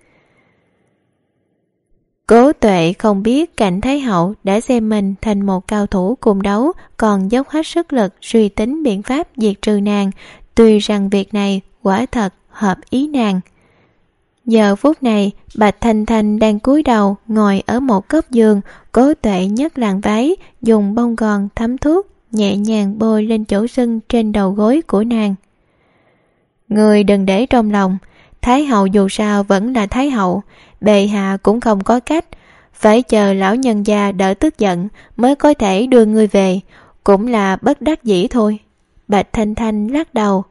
Cố Tuệ không biết Cảnh Thái hậu đã xem mình thành một cao thủ cùng đấu, còn dốc hết sức lực suy tính biện pháp diệt trừ nàng, tuy rằng việc này quả thật hợp ý nàng. Giờ phút này, Bạch Thanh Thanh đang cúi đầu ngồi ở một góc giường. Cố Tuệ nhấc làn váy, dùng bông gòn thấm thuốc nhẹ nhàng bôi lên chỗ sưng trên đầu gối của nàng. Người đừng để trong lòng, Thái hậu dù sao vẫn là Thái hậu, bệ hạ cũng không có cách, phải chờ lão nhân gia đỡ tức giận mới có thể đưa ngươi về, cũng là bất đắc dĩ thôi. Bạch Thanh Thanh lắc đầu.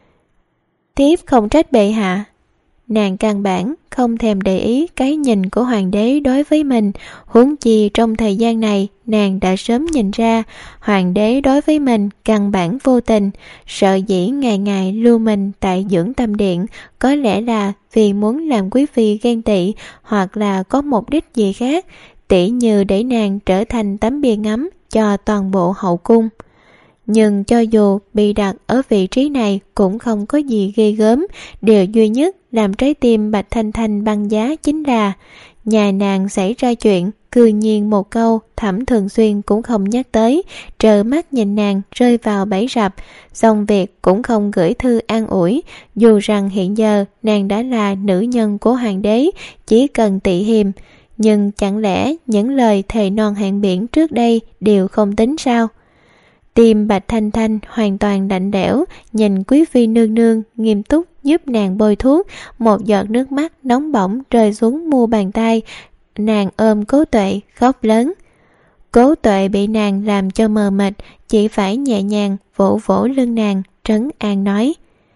Thiếp không trách bệ hạ. Nàng căn bản không thèm để ý cái nhìn của hoàng đế đối với mình, huống chi trong thời gian này nàng đã sớm nhìn ra hoàng đế đối với mình căn bản vô tình, sợ dĩ ngày ngày lưu mình tại dưỡng tâm điện, có lẽ là vì muốn làm quý phi ghen tị, hoặc là có mục đích gì khác, tỉ như để nàng trở thành tấm bia ngắm cho toàn bộ hậu cung. Nhưng cho dù bị đặt ở vị trí này cũng không có gì ghê gớm, điều duy nhất làm trái tim Bạch Thanh Thanh băng giá chính là nhà nàng xảy ra chuyện, cư nhiên một câu Thẩm Thường Xuyên cũng không nhắc tới, trơ mắt nhìn nàng rơi vào bẫy rập, xong việc cũng không gửi thư an ủi, dù rằng hiện giờ nàng đã là nữ nhân của hoàng đế, chỉ cần tị hiềm. Nhưng chẳng lẽ những lời thề non hẹn biển trước đây đều không tính sao? Tim Bạch Thanh Thanh hoàn toàn lạnh lẽo, nhìn quý phi nương nương nghiêm túc giúp nàng bôi thuốc, một giọt nước mắt nóng bỏng rơi xuống mu bàn tay, nàng ôm Cố Tuệ khóc lớn. Cố Tuệ bị nàng làm cho mờ mịt, chỉ phải nhẹ nhàng vỗ vỗ lưng nàng, trấn an nói: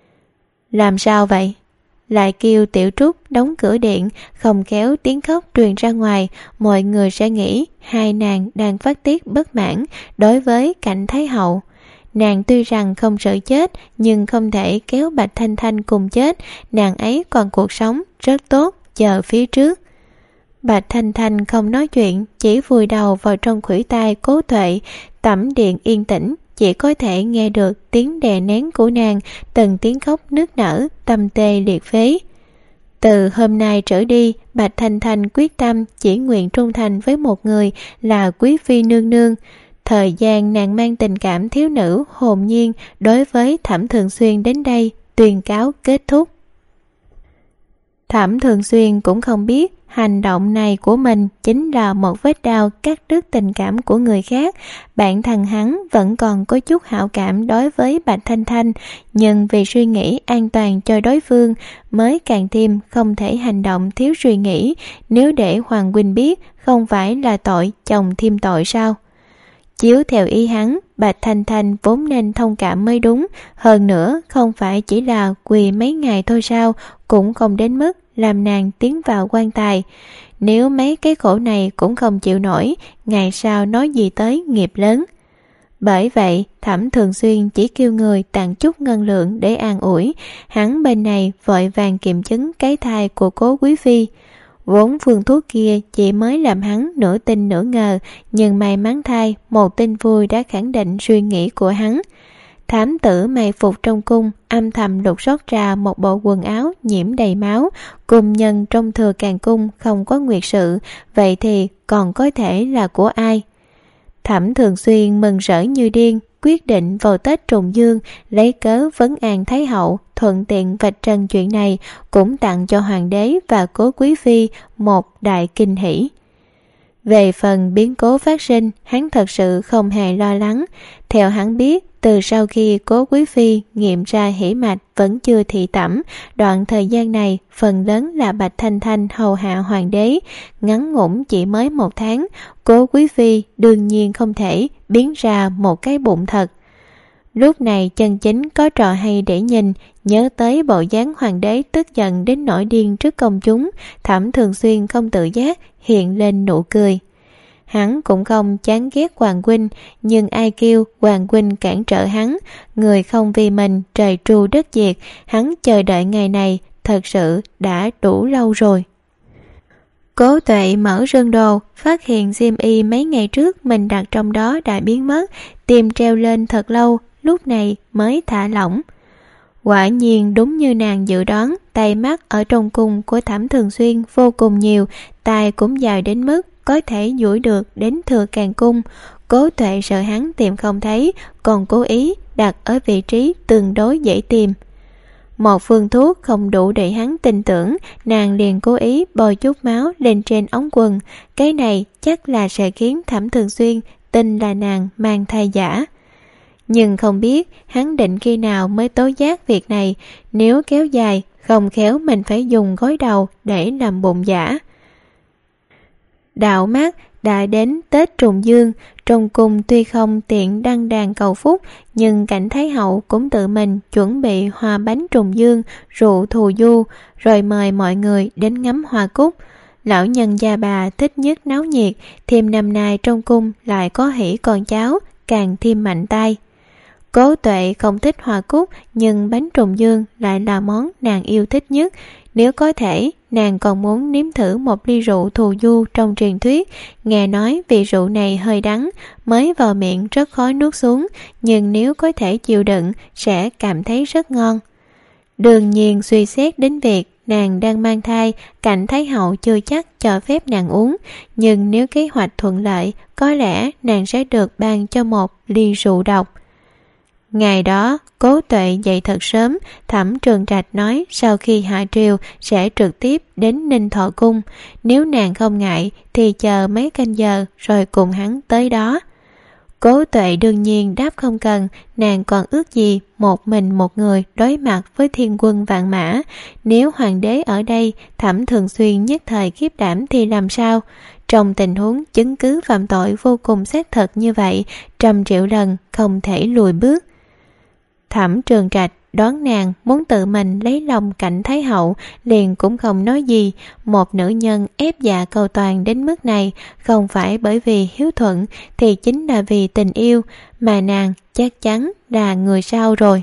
Làm sao vậy? Lại kêu Tiểu Trúc đóng cửa điện, không khéo tiếng khóc truyền ra ngoài, mọi người sẽ nghĩ hai nàng đang phát tiết bất mãn đối với Cảnh Thái hậu. Nàng tuy rằng không sợ chết, nhưng không thể kéo Bạch Thanh Thanh cùng chết, nàng ấy còn cuộc sống rất tốt chờ phía trước. Bạch Thanh Thanh không nói chuyện, chỉ vùi đầu vào trong khuỷu tay Cố Tuệ. Tẩm điện yên tĩnh, chỉ có thể nghe được tiếng đè nén của nàng, từng tiếng khóc nức nở, tâm tê liệt phế. Từ hôm nay trở đi, Bạch Thanh Thanh quyết tâm chỉ nguyện trung thành với một người là quý phi nương nương. Thời gian nàng mang tình cảm thiếu nữ hồn nhiên đối với Thẩm Thường Xuyên đến đây tuyên cáo kết thúc. Thẩm Thường Xuyên cũng không biết hành động này của mình chính là một vết đao cắt đứt tình cảm của người khác. Bản thân hắn vẫn còn có chút hảo cảm đối với Bạch Thanh Thanh, nhưng vì suy nghĩ an toàn cho đối phương mới càng thêm không thể hành động thiếu suy nghĩ. Nếu để Hoàng huynh biết, không phải là tội chồng thêm tội sao? Chiếu theo ý hắn, Bạch Thanh Thanh vốn nên thông cảm mới đúng, hơn nữa không phải chỉ là quỳ mấy ngày thôi sao, cũng không đến mức làm nàng tiến vào quan tài. Nếu mấy cái khổ này cũng không chịu nổi, ngày sau nói gì tới nghiệp lớn. Bởi vậy, Thẩm Thường Xuyên chỉ kêu người tặng chút ngân lượng để an ủi, hắn bên này vội vàng kiểm chứng cái thai của Cố quý phi. Vốn phương thuốc kia chỉ mới làm hắn nửa tin nửa ngờ, nhưng may mắn thay, một tin vui đã khẳng định suy nghĩ của hắn. Thám tử mày phục trong cung, âm thầm lục soát ra một bộ quần áo nhiễm đầy máu, cùng nhân trong thừa càng cung không có nguyệt sự, vậy thì còn có thể là của ai? Thẩm Thường Xuyên mừng rỡ như điên, quyết định vào Tết trùng dương lấy cớ vấn an Thái hậu, thuận tiện vạch trần chuyện này, cũng tặng cho hoàng đế và Cố quý phi một đại kinh hỷ. Về phần biến cố phát sinh, hắn thật sự không hề lo lắng. Theo hắn biết, từ sau khi Cố Quý Phi nghiệm ra hỉ mạch vẫn chưa thị tẩm, đoạn thời gian này phần lớn là Bạch Thanh Thanh hầu hạ hoàng đế, ngắn ngủn chỉ mới một tháng, Cố Quý Phi đương nhiên không thể biến ra một cái bụng thật. Lúc này chân chính có trò hay để nhìn, nhớ tới bộ dáng hoàng đế tức giận đến nổi điên trước công chúng, Thẩm Thường Xuyên không tự giác hiện lên nụ cười. Hắn cũng không chán ghét Hoàng huynh, nhưng ai kêu Hoàng huynh cản trở hắn, người không vì mình trời tru đất diệt, hắn chờ đợi ngày này thật sự đã đủ lâu rồi. Cố Tuệ mở rương đồ, phát hiện xiêm y mấy ngày trước mình đặt trong đó đã biến mất, tim treo lên thật lâu, lúc này mới thả lỏng. Quả nhiên đúng như nàng dự đoán, tay mắt ở trong cung của Thẩm Thường Xuyên vô cùng nhiều, tay cũng dài đến mức có thể duỗi được đến thừa càng cung. Cố Tuệ sợ hắn tìm không thấy, còn cố ý đặt ở vị trí tương đối dễ tìm. Một phương thuốc không đủ để hắn tin tưởng, nàng liền cố ý bôi chút máu lên trên ống quần. Cái này chắc là sẽ khiến Thẩm Thường Xuyên tin là nàng mang thai giả. Nhưng không biết hắn định khi nào mới tố giác việc này, nếu kéo dài không khéo mình phải dùng gối đầu để làm bụng giả. Đạo mắt đã đến Tết Trùng Dương, trong cung tuy không tiện đăng đàn cầu phúc, nhưng Cảnh Thái Hậu cũng tự mình chuẩn bị hoa bánh trùng dương, rượu thù du, rồi mời mọi người đến ngắm hoa cúc. Lão nhân gia bà thích nhất náo nhiệt, thêm năm nay trong cung lại có hỷ con cháu, càng thêm mạnh tay. Cố Tuệ không thích hoa cúc, nhưng bánh trùng dương lại là món nàng yêu thích nhất. Nếu có thể, nàng còn muốn nếm thử một ly rượu thù du trong truyền thuyết. Nghe nói vị rượu này hơi đắng, mới vào miệng rất khó nuốt xuống, nhưng nếu có thể chịu đựng sẽ cảm thấy rất ngon. Đương nhiên suy xét đến việc nàng đang mang thai, Cảnh Thái Hậu chưa chắc cho phép nàng uống, nhưng nếu kế hoạch thuận lợi, có lẽ nàng sẽ được ban cho một ly rượu độc. Ngày đó, Cố Tuệ dậy thật sớm, Thẩm Trường Trạch nói sau khi hạ triều sẽ trực tiếp đến Ninh Thọ Cung. Nếu nàng không ngại thì chờ mấy canh giờ rồi cùng hắn tới đó. Cố Tuệ đương nhiên đáp không cần, nàng còn ước gì một mình một người đối mặt với thiên quân vạn mã. Nếu hoàng đế ở đây, Thẩm Thường Xuyên nhất thời khiếp đảm thì làm sao? Trong tình huống chứng cứ phạm tội vô cùng xác thực như vậy, trăm triệu lần không thể lùi bước. Thẩm Trường Trạch đoán nàng muốn tự mình lấy lòng Cảnh Thái Hậu, liền cũng không nói gì. Một nữ nhân ép dạ cầu toàn đến mức này, không phải bởi vì hiếu thuận thì chính là vì tình yêu, mà nàng chắc chắn là người sao rồi.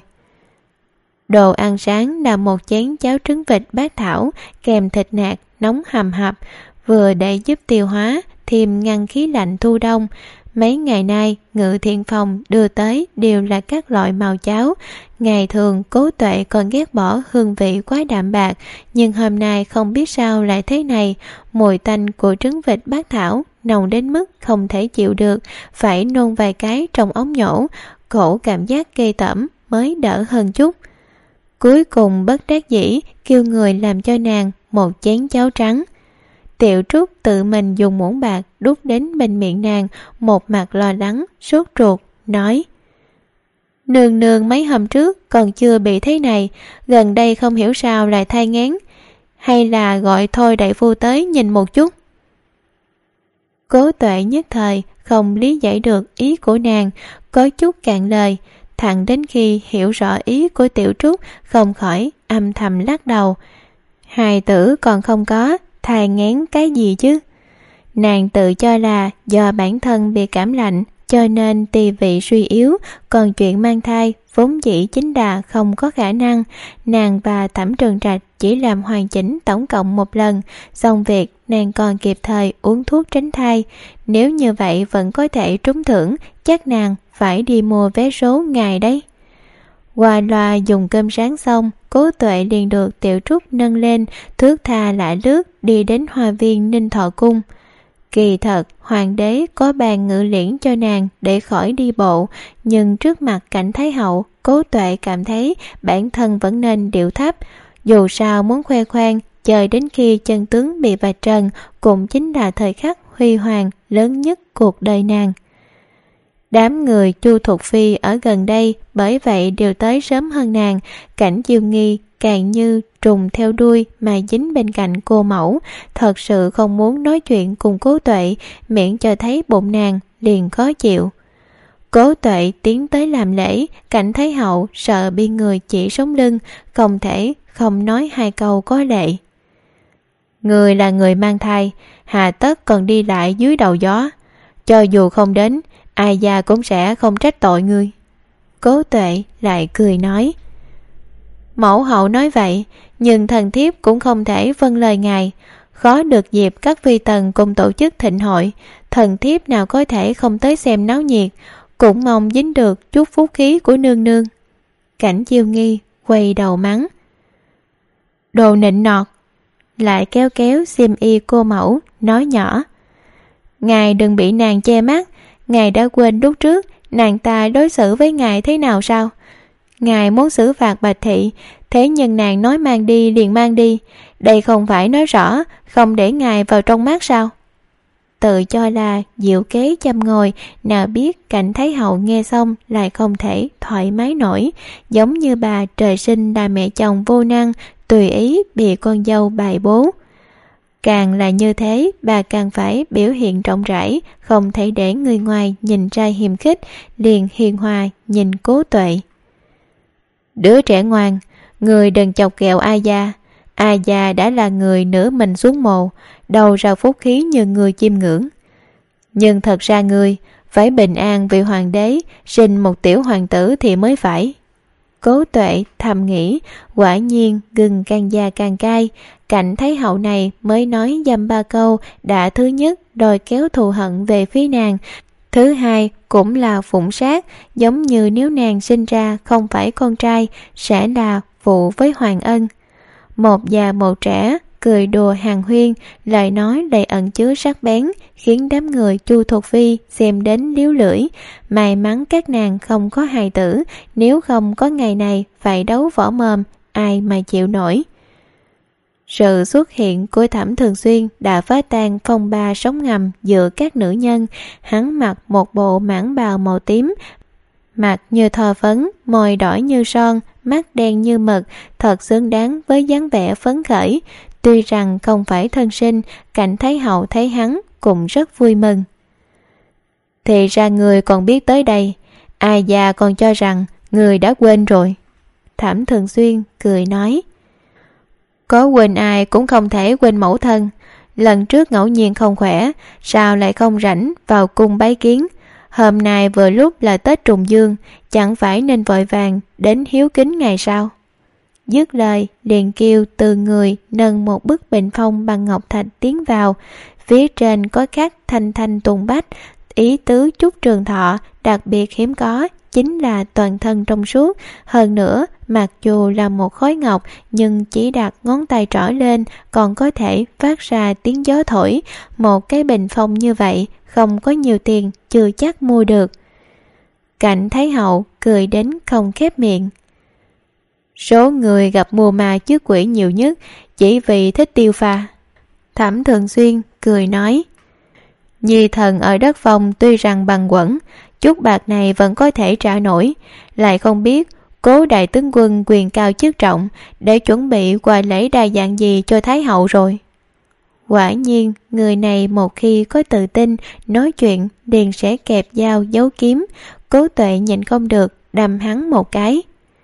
Đồ ăn sáng là một chén cháo trứng vịt bát thảo kèm thịt nạc nóng hầm hập, vừa để giúp tiêu hóa, thêm ngăn khí lạnh thu đông. Mấy ngày nay, Ngự Thiện Phòng đưa tới đều là các loại màu cháo. Ngày thường Cố Tuệ còn ghét bỏ hương vị quá đạm bạc, nhưng hôm nay không biết sao lại thế này. Mùi tanh của trứng vịt bát thảo nồng đến mức không thể chịu được, phải nôn vài cái trong ống nhổ, cổ cảm giác ghê tởm mới đỡ hơn chút. Cuối cùng bất đắc dĩ kêu người làm cho nàng một chén cháo trắng. Tiểu Trúc tự mình dùng muỗng bạc đút đến bên miệng nàng, một mặt lo lắng, sốt ruột, nói: Nương nương mấy hôm trước còn chưa bị thế này, gần đây không hiểu sao lại thai nghén, hay là gọi Thôi đại phu tới nhìn một chút. Cố Tuệ nhất thời không lý giải được ý của nàng, có chút cạn lời, thẳng đến khi hiểu rõ ý của Tiểu Trúc không khỏi âm thầm lắc đầu. Hài tử còn không có, thai nghén cái gì chứ? Nàng tự cho là do bản thân bị cảm lạnh cho nên tỳ vị suy yếu, còn chuyện mang thai vốn dĩ chính là không có khả năng. Nàng và Thẩm Trường Trạch chỉ làm hoàn chỉnh tổng cộng một lần, xong việc nàng còn kịp thời uống thuốc tránh thai. Nếu như vậy vẫn có thể trúng thưởng, chắc nàng phải đi mua vé số ngày đấy. Qua loa dùng cơm sáng xong, Cố Tuệ liền được Tiểu Trúc nâng lên, thước tha lạ lướt đi đến hoa viên Ninh Thọ Cung. Kỳ thật, hoàng đế có bàn ngự liễn cho nàng để khỏi đi bộ, nhưng trước mặt Cảnh Thái Hậu, Cố Tuệ cảm thấy bản thân vẫn nên điệu thấp. Dù sao muốn khoe khoang, chờ đến khi chân tướng bị vạch trần cũng chính là thời khắc huy hoàng lớn nhất cuộc đời nàng. Đám người Chu Thục Phi ở gần đây bởi vậy đều tới sớm hơn nàng. Cảnh Chiêu Nghi càng như trùng theo đuôi mà dính bên cạnh cô mẫu, thật sự không muốn nói chuyện cùng Cố Tuệ, miễn cho thấy bụng nàng liền khó chịu. Cố Tuệ tiến tới làm lễ, Cảnh Thái Hậu sợ bị người chỉ sống lưng, không thể không nói hai câu có lệ. Người là người mang thai, hà tất còn đi lại dưới đầu gió, cho dù không đến, ai già cũng sẽ không trách tội ngươi. Cố Tuệ lại cười nói, mẫu hậu nói vậy, nhưng thần thiếp cũng không thể vâng lời ngài, khó được dịp các phi tần cùng tổ chức thịnh hội, thần thiếp nào có thể không tới xem náo nhiệt, cũng mong dính được chút phúc khí của nương nương. Cảnh Chiêu Nghi quay đầu mắng, đồ nịnh nọt, lại kéo kéo xiêm y cô mẫu, nói nhỏ, ngài đừng bị nàng che mắt, ngài đã quên lúc trước nàng ta đối xử với ngài thế nào sao? Ngài muốn xử phạt Bạch Thị, thế nhưng nàng nói mang đi liền mang đi, đây không phải nói rõ không để ngài vào trong mắt sao? Tự cho là diệu kế châm ngòi, nào biết Cảnh Thái Hậu nghe xong lại không thể thoải mái nổi, giống như bà trời sinh là mẹ chồng vô năng, tùy ý bị con dâu bài bố. Càng là như thế, bà càng phải biểu hiện rộng rãi, không thể để người ngoài nhìn ra hiềm khích, liền hiền hòa nhìn Cố Tuệ. Đứa trẻ ngoan, người đừng chọc ghẹo A Gia. A Gia đã là người nửa mình xuống mồ, đầu ra phúc khí như người chiêm ngưỡng. Nhưng thật ra người phải bình an vì hoàng đế sinh một tiểu hoàng tử thì mới phải. Cố Tuệ thầm nghĩ, quả nhiên gừng càng già càng cay. Cảnh Thái Hậu này mới nói dăm ba câu đã thứ nhất đòi kéo thù hận về phía nàng, thứ hai cũng là phụng sát, giống như nếu nàng sinh ra không phải con trai sẽ là phụ với Hoàng Ân. Một già một trẻ cười đùa hàn huyên, lời nói đầy ẩn chứa sắc bén, khiến đám người Chu Thục Phi xem đến líu lưỡi. May mắn các nàng không có hài tử, nếu không có ngày này phải đấu võ mồm, ai mà chịu nổi. Sự xuất hiện của Thẩm Thường Xuyên đã phá tan phong ba sóng ngầm giữa các nữ nhân. Hắn mặc một bộ mãng bào màu tím, mặt như thò phấn, môi đỏ như son, mắt đen như mực, thật xứng đáng với dáng vẻ phấn khởi. Tuy rằng không phải thân sinh, Cảnh Thái Hậu thấy hắn cũng rất vui mừng. Thì ra người còn biết tới đây, ai già còn cho rằng người đã quên rồi. Thẩm Thường Xuyên cười nói, có quên ai cũng không thể quên mẫu thân. Lần trước ngẫu nhiên không khỏe, sao lại không rảnh vào cung bái kiến. Hôm nay vừa lúc là Tết Trùng Dương, chẳng phải nên vội vàng đến hiếu kính ngày sau. Dứt lời liền kêu từ người nâng một bức bình phong bằng ngọc thạch tiến vào. Phía trên có khắc thanh thanh tùng bách, ý tứ chúc trường thọ, đặc biệt hiếm có chính là toàn thân trong suốt. Hơn nữa, mặc dù là một khối ngọc nhưng chỉ đặt ngón tay trỏ lên còn có thể phát ra tiếng gió thổi. Một cái bình phong như vậy không có nhiều tiền chưa chắc mua được. Cảnh Thái Hậu cười đến không khép miệng. Số người gặp mùa ma trước quỷ nhiều nhất chỉ vì thích tiêu pha. Thẩm Thường Xuyên cười nói, nhi thần ở đất phong tuy rằng bằng quẩn, chút bạc này vẫn có thể trả nổi, lại không biết Cố đại tướng quân quyền cao chức trọng để chuẩn bị quà lễ đa dạng gì cho Thái Hậu rồi. Quả nhiên người này một khi có tự tin, nói chuyện liền sẽ kẹp dao giấu kiếm. Cố Tuệ nhìn không được, đâm hắn một cái.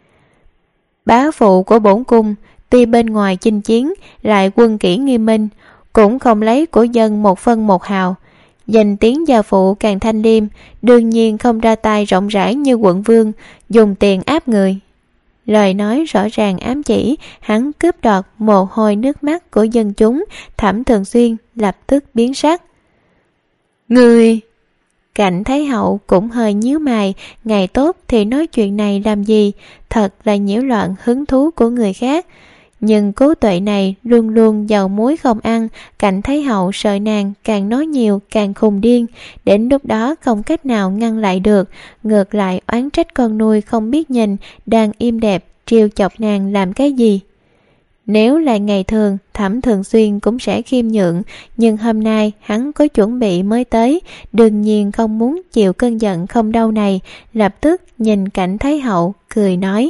Bá phụ của bổn cung tuy bên ngoài chinh chiến lại quân kỷ nghiêm minh, cũng không lấy của dân một phân một hào. Danh tiếng gia phụ càng thanh liêm, đương nhiên không ra tay rộng rãi như quận vương, dùng tiền áp người. Lời nói rõ ràng ám chỉ hắn cướp đoạt mồ hôi nước mắt của dân chúng. Thẩm Thường Xuyên lập tức biến sắc. Người! Cảnh Thái Hậu cũng hơi nhíu mày, ngày tốt thì nói chuyện này làm gì, thật là nhiễu loạn hứng thú của người khác. Nhưng Cố Tuệ này luôn luôn dầu muối không ăn, Cảnh Thái Hậu sợ nàng càng nói nhiều càng khùng điên, đến lúc đó không cách nào ngăn lại được, ngược lại oán trách con nuôi không biết nhìn, đang im đẹp trêu chọc nàng làm cái gì. Nếu là ngày thường, Thẩm Thường Xuyên cũng sẽ khiêm nhượng, nhưng hôm nay hắn có chuẩn bị mới tới, đương nhiên không muốn chịu cơn giận không đâu này, lập tức nhìn Cảnh Thái Hậu, cười nói: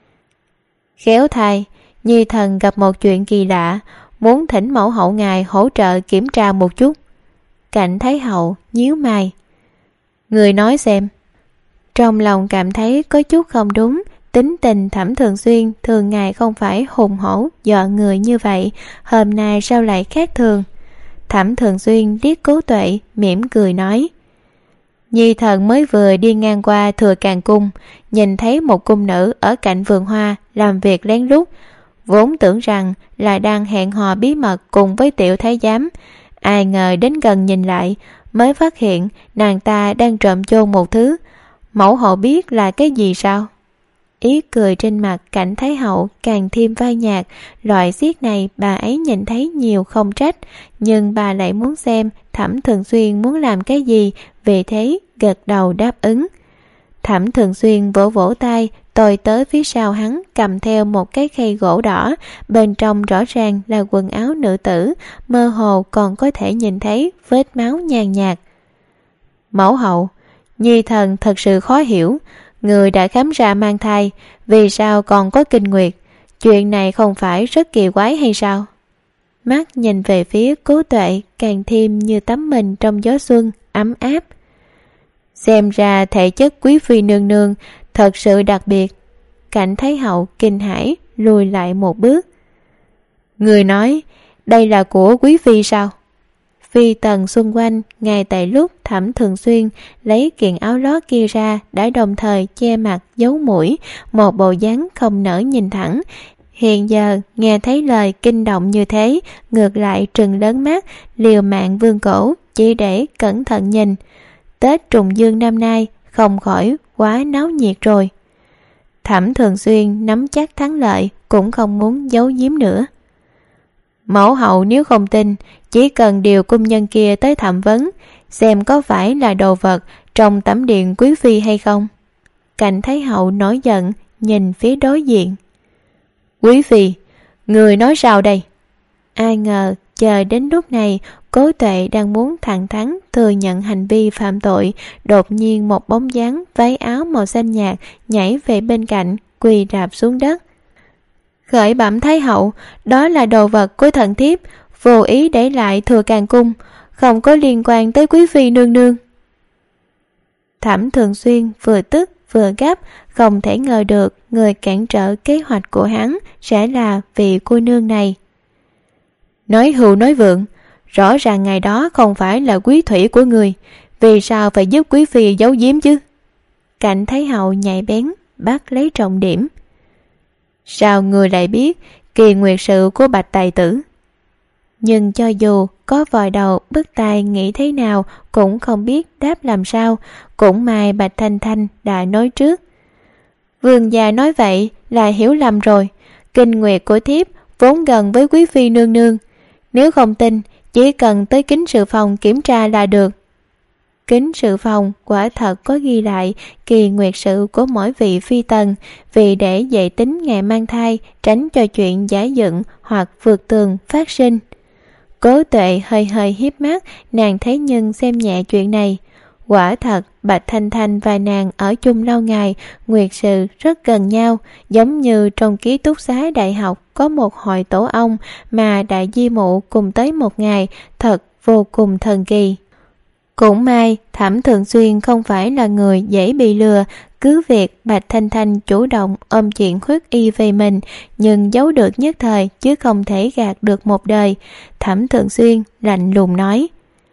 Khéo thay, Nhi thần gặp một chuyện kỳ lạ, muốn thỉnh mẫu hậu ngài hỗ trợ kiểm tra một chút. Cảnh Thái Hậu nhíu mày: Người nói xem. Trong lòng cảm thấy có chút không đúng. Tính tình Thẩm Thường Xuyên thường ngày không phải hùng hổ dọa người như vậy, hôm nay sao lại khác thường? Thẩm Thường Xuyên liếc Cố Tuệ, mỉm cười nói: Nhi thần mới vừa đi ngang qua Thừa Càng Cung, nhìn thấy một cung nữ ở cạnh vườn hoa làm việc lén lút, vốn tưởng rằng là đang hẹn hò bí mật cùng với tiểu thái giám, ai ngờ đến gần nhìn lại mới phát hiện nàng ta đang trộm chôn một thứ. Mẫu hậu biết là cái gì sao? Ý cười trên mặt Cảnh Thái Hậu càng thêm phai nhạt. Loại xiết này bà ấy nhìn thấy nhiều không trách, nhưng bà lại muốn xem Thẩm Thường Xuyên muốn làm cái gì, vì thế gật đầu đáp ứng. Thẩm Thường Xuyên vỗ vỗ tay, tôi tới phía sau hắn cầm theo một cái khay gỗ đỏ, bên trong rõ ràng là quần áo nữ tử, mơ hồ còn có thể nhìn thấy vết máu nhàn nhạt. Mẫu hậu, Nhi thần thật sự khó hiểu, người đã khám ra mang thai, vì sao còn có kinh nguyệt? Chuyện này không phải rất kỳ quái hay sao? Mắt nhìn về phía Cố Tuệ càng thêm như tắm mình trong gió xuân, ấm áp. Xem ra thể chất quý phi nương nương thật sự đặc biệt. Cảnh Thái Hậu kinh hãi lùi lại một bước. Người nói đây là của quý phi sao? Phi tần xung quanh ngay tại lúc Thẩm Thường Xuyên lấy kiện áo lót kia ra đã đồng thời che mặt giấu mũi, một bộ dáng không nỡ nhìn thẳng. Hiện giờ nghe thấy lời kinh động như thế, ngược lại trừng lớn mắt, liều mạng vươn cổ chỉ để cẩn thận nhìn. Tết trùng dương năm nay không khỏi quá náo nhiệt rồi. Thẩm Thường Xuyên nắm chắc thắng lợi, cũng không muốn giấu giếm nữa. Mẫu hậu nếu không tin, chỉ cần điều cung nhân kia tới thẩm vấn, xem có phải là đồ vật trong tẩm điện quý phi hay không. Cảnh Thái Hậu nổi giận, nhìn phía đối diện. Quý phi, người nói sao đây? Ai ngờ chờ đến lúc này, Cố Tuệ đang muốn thẳng thắn thừa nhận hành vi phạm tội, đột nhiên một bóng dáng váy áo màu xanh nhạt nhảy về bên cạnh, quỳ rạp xuống đất. Khởi bẩm Thái Hậu, đó là đồ vật của thần thiếp, vô ý để lại Thừa Càng Cung, không có liên quan tới quý phi nương nương. Thẩm Thường Xuyên vừa tức vừa gấp, không thể ngờ được người cản trở kế hoạch của hắn sẽ là vị cô nương này. Nói hưu nói vượng, rõ ràng ngày đó không phải là quý thủy của người, vì sao phải giúp quý phi giấu giếm chứ? Cảnh Thái Hậu nhạy bén bắt lấy trọng điểm. Sao người lại biết kỳ nguyệt sự của Bạch Tài Tử? Nhưng cho dù có vòi đầu bứt tai nghĩ thế nào cũng không biết đáp làm sao, cũng may Bạch Thanh Thanh đã nói trước. Vương gia nói vậy là hiểu lầm rồi, kinh nguyệt của thiếp vốn gần với quý phi nương nương, nếu không tin chỉ cần tới kính sự phòng kiểm tra là được. Kính sự phòng quả thật có ghi lại kỳ nguyệt sự của mỗi vị phi tần, vì để dạy tính ngày mang thai, tránh cho chuyện giả dựng hoặc vượt tường phát sinh. Cố Tuệ hơi hơi hiếp mắt, nàng thấy nhưng xem nhẹ chuyện này. Quả thật Bạch Thanh Thanh và nàng ở chung lâu ngày, nguyệt sự rất gần nhau, giống như trong ký túc xá đại học có một hội tổ ong mà đại di mụ cùng tới một ngày, thật vô cùng thần kỳ. Cũng may Thẩm Thường Xuyên không phải là người dễ bị lừa, cứ việc Bạch Thanh Thanh chủ động ôm chuyện khuất y về mình, nhưng giấu được nhất thời chứ không thể gạt được một đời. Thẩm Thường Xuyên lạnh lùng nói: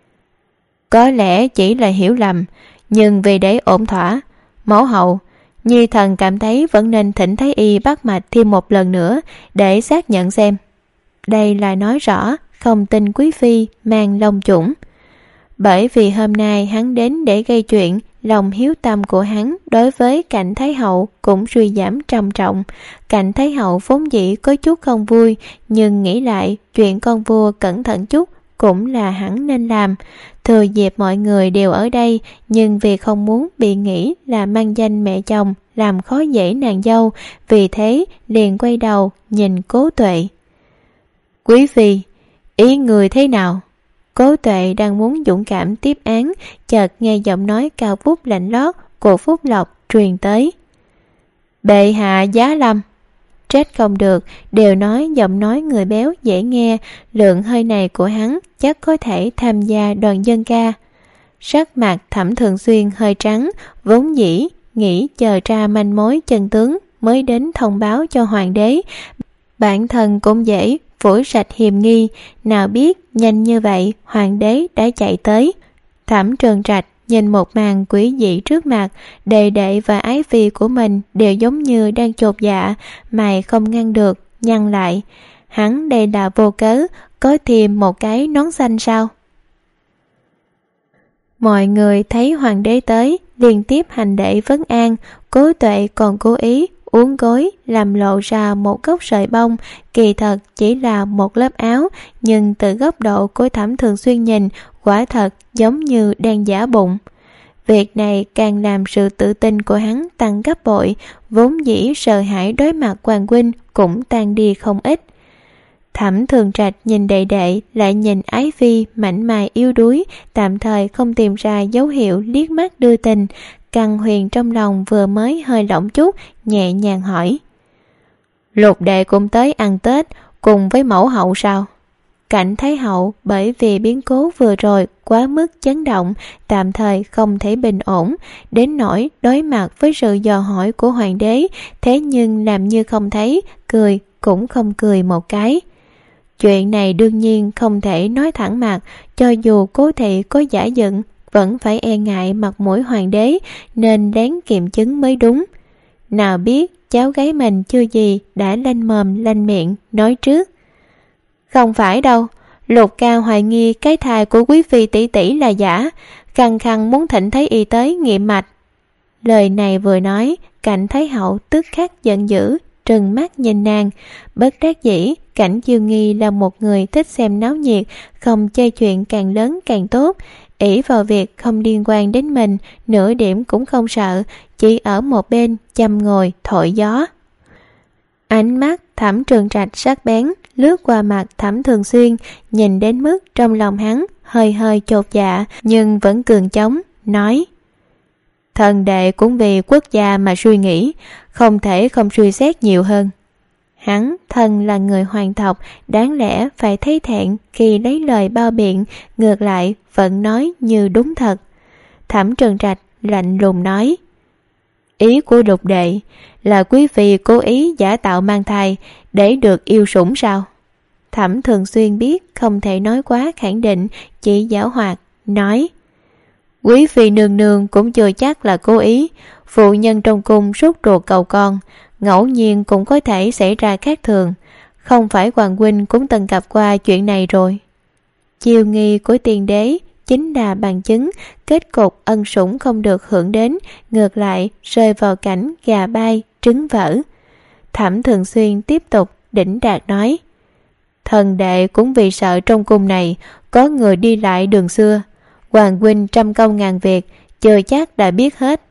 Có lẽ chỉ là hiểu lầm, nhưng vì để ổn thỏa, mẫu hậu, Nhi thần cảm thấy vẫn nên thỉnh Thái y bắt mạch thêm một lần nữa để xác nhận xem. Đây là nói rõ không tin quý phi mang long chủng. Bởi vì hôm nay hắn đến để gây chuyện, lòng hiếu tâm của hắn đối với Cảnh Thái Hậu cũng suy giảm trầm trọng. Cảnh Thái Hậu vốn dĩ có chút không vui, nhưng nghĩ lại chuyện con vua cẩn thận chút cũng là hắn nên làm. Thừa dịp mọi người đều ở đây, nhưng vì không muốn bị nghĩ là mang danh mẹ chồng làm khó dễ nàng dâu, vì thế liền quay đầu nhìn Cố Tuệ. Quý phi, ý người thế nào? Cố Tuệ đang muốn dũng cảm tiếp án, chợt nghe giọng nói cao vút lạnh lót của Phúc Lộc truyền tới. Bệ hạ giá lâm. Trách không được, đều nói giọng nói người béo dễ nghe, lượng hơi này của hắn chắc có thể tham gia đoàn dân ca. Sắc mặt Thẩm Thường Xuyên hơi trắng, vốn dĩ nghĩ chờ ra manh mối chân tướng mới đến thông báo cho hoàng đế. Bản thân cũng dễ phủi sạch hiềm nghi, nào biết nhanh như vậy hoàng đế đã chạy tới. Thẩm Trường Trạch nhìn một màn quỷ dị trước mặt, đệ đệ và ái phi của mình đều giống như đang chột dạ, mày không ngăn được, nhăn lại. Hắn đây là vô cớ, có thêm một cái nón xanh sao? Mọi người thấy hoàng đế tới, liên tiếp hành lễ vấn an. Cố Tuệ còn cố ý uốn gối làm lộ ra một góc sợi bông, kỳ thật chỉ là một lớp áo, nhưng từ góc độ của Thẩm Thường Xuyên nhìn, quả thật giống như đang giả bụng. Việc này càng làm sự tự tin của hắn tăng gấp bội, vốn dĩ sợ hãi đối mặt hoàng huynh cũng tan đi không ít. Thẩm Thường Trạch nhìn đệ đệ, lại nhìn ái phi mảnh mai yếu đuối, tạm thời không tìm ra dấu hiệu liếc mắt đưa tình. Căn Huyền trong lòng vừa mới hơi lỏng chút, nhẹ nhàng hỏi. Lục đệ cũng tới ăn Tết cùng với mẫu hậu sao? Cảnh Thái hậu bởi vì biến cố vừa rồi quá mức chấn động, tạm thời không thể bình ổn, đến nỗi đối mặt với sự dò hỏi của hoàng đế, thế nhưng làm như không thấy, cười cũng không cười một cái. Chuyện này đương nhiên không thể nói thẳng mặt, cho dù Cố thị có giả dựng, vẫn phải e ngại mặt mũi hoàng đế, nên lén kiểm chứng mới đúng. Nào biết cháu gái mình chưa gì đã lanh mồm lanh miệng nói trước. Không phải đâu, Lục ca hoài nghi cái thai của quý phi tỷ tỷ là giả, khăng khăng muốn thỉnh thấy y tới nghiệm mạch. Lời này vừa nói, Cảnh Thái hậu tức khắc giận dữ, trừng mắt nhìn nàng. Bất đắc dĩ, Cảnh Chiêu Nghi là một người thích xem náo nhiệt, không chơi chuyện càng lớn càng tốt, ỷ vào việc không liên quan đến mình, nửa điểm cũng không sợ, chỉ ở một bên chăm ngồi thổi gió. Ánh mắt Thẩm Trường Trạch sắc bén lướt qua mặt Thẩm Thường Xuyên, nhìn đến mức trong lòng hắn hơi hơi chột dạ, nhưng vẫn cường chống, nói: Thần đệ cũng vì quốc gia mà suy nghĩ, không thể không suy xét nhiều hơn. Hắn thân là người hoàng tộc, đáng lẽ phải thấy thẹn khi lấy lời bao biện, ngược lại vẫn nói như đúng thật. Thẩm Trường Trạch lạnh lùng nói: Ý của Lục đệ là quý phi cố ý giả tạo mang thai để được yêu sủng sao? Thẩm Thường Xuyên biết không thể nói quá khẳng định, chỉ giảo hoạt nói: Quý phi nương nương cũng chưa chắc là cố ý, phụ nhân trong cung sốt ruột cầu con, ngẫu nhiên cũng có thể xảy ra khác thường. Không phải hoàng huynh cũng từng gặp qua chuyện này rồi. Chiêu nghi của tiền đế chính là bằng chứng, kết cục ân sủng không được hưởng đến, ngược lại rơi vào cảnh gà bay trứng vỡ. Thẩm Thường Xuyên tiếp tục đỉnh đạt nói: Thần đệ cũng vì sợ trong cung này có người đi lại đường xưa, hoàng huynh trăm công ngàn việc, chưa chắc đã biết hết.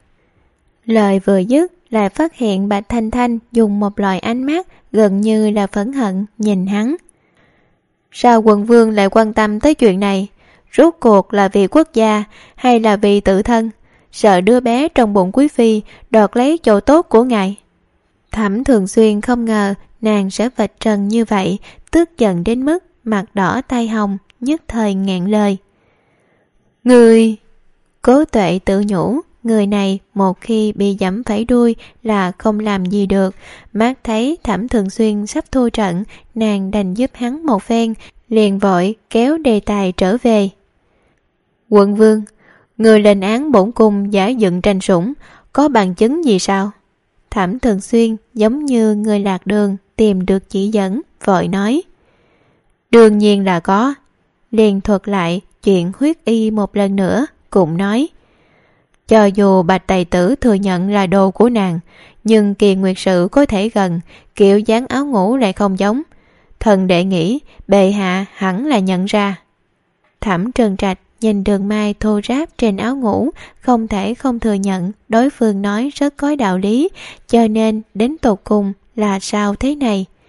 Lời vừa dứt, lại phát hiện Bạch Thanh Thanh dùng một loại ánh mắt gần như là phẫn hận nhìn hắn. Sao quận vương lại quan tâm tới chuyện này? Rốt cuộc là vì quốc gia hay là vì tự thân? Sợ đứa bé trong bụng quý phi đoạt lấy chỗ tốt của ngài. Thẩm Thường Xuyên không ngờ nàng sẽ vạch trần như vậy, tức giận đến mức mặt đỏ tai hồng, nhất thời ngẹn lời. Người... Cố Tuệ tự nhủ, người này một khi bị giẫm phải đuôi là không làm gì được. Mắt thấy Thẩm Thường Xuyên sắp thua trận, nàng đành giúp hắn một phen, liền vội kéo đề tài trở về. Quận vương, người lên án bổn cung giả dựng tranh sủng, có bằng chứng gì sao? Thẩm Thường Xuyên giống như người lạc đường tìm được chỉ dẫn, vội nói. Đương nhiên là có. Liền thuật lại chuyện huyết y một lần nữa, cũng nói. Cho dù Bạch Tài Tử thừa nhận là đồ của nàng, nhưng Kỳ Nguyệt Sự có thể gần, kiểu dáng áo ngủ lại không giống. Thần đệ nghĩ bệ hạ hẳn là nhận ra. Thẩm Trần Trạch nhìn đường mai thô ráp trên áo ngủ, không thể không thừa nhận đối phương nói rất có đạo lý, cho nên đến tột cùng là sao thế này.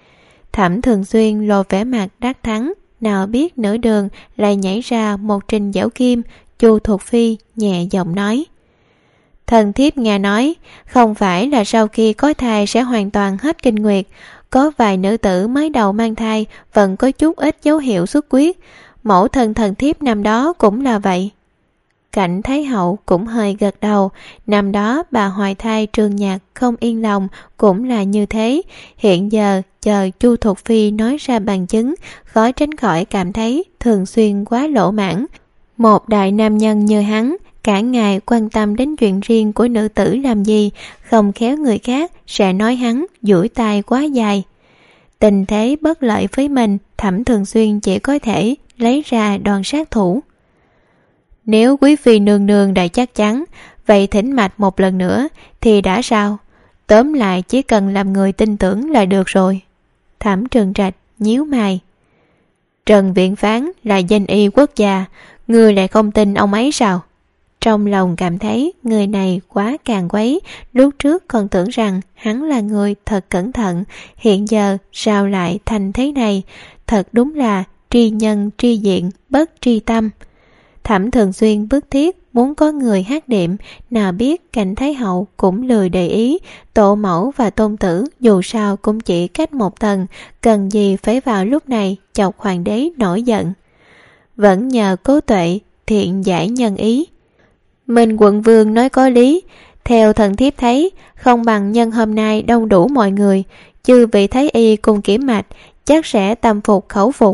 Thẩm Thường Xuyên lộ vẻ mặt đắc thắng, nào biết nửa đường lại nhảy ra một Trình Dẻo Kim. Chu Thục Phi nhẹ giọng nói: Thần thiếp nghe nói, không phải là sau khi có thai sẽ hoàn toàn hết kinh nguyệt. Có vài nữ tử mới đầu mang thai vẫn có chút ít dấu hiệu xuất huyết. Mẫu thân thần thiếp năm đó cũng là vậy. Cảnh Thái hậu cũng hơi gật đầu. Năm đó bà hoài thai Trường Nhạc không yên lòng cũng là như thế. Hiện giờ chờ Chu Thục Phi nói ra bằng chứng, khó tránh khỏi cảm thấy Thường Xuyên quá lỗ mãn. Một đại nam nhân như hắn, cả ngày quan tâm đến chuyện riêng của nữ tử làm gì, không khéo người khác sẽ nói hắn duỗi tay quá dài. Tình thế bất lợi với mình, Thẩm Thường Xuyên chỉ có thể lấy ra đòn sát thủ. Nếu quý phi nương nương đã chắc chắn, vậy thỉnh mạch một lần nữa thì đã sao? Tóm lại chỉ cần làm người tin tưởng là được rồi. Thẩm Trường Trạch nhíu mày. Trần Viện Phán là danh y quốc gia, ngươi lại không tin ông ấy sao? Trong lòng cảm thấy người này quá càng quấy. Lúc trước còn tưởng rằng hắn là người thật cẩn thận, hiện giờ sao lại thành thế này? Thật đúng là tri nhân tri diện, bất tri tâm. Thẩm Thường Xuyên bức thiết muốn có người hát đệm, nào biết Cảnh Thái hậu cũng lười để ý. Tổ mẫu và tôn tử dù sao cũng chỉ cách một tầng, cần gì phải vào lúc này chọc hoàng đế nổi giận. Vẫn nhờ Cố Tuệ thiện giải nhân ý. Minh quận vương nói có lý, theo thần thiếp thấy, không bằng nhân hôm nay đông đủ mọi người, chư vị thái y cùng kiểm mạch chắc sẽ tâm phục khẩu phục.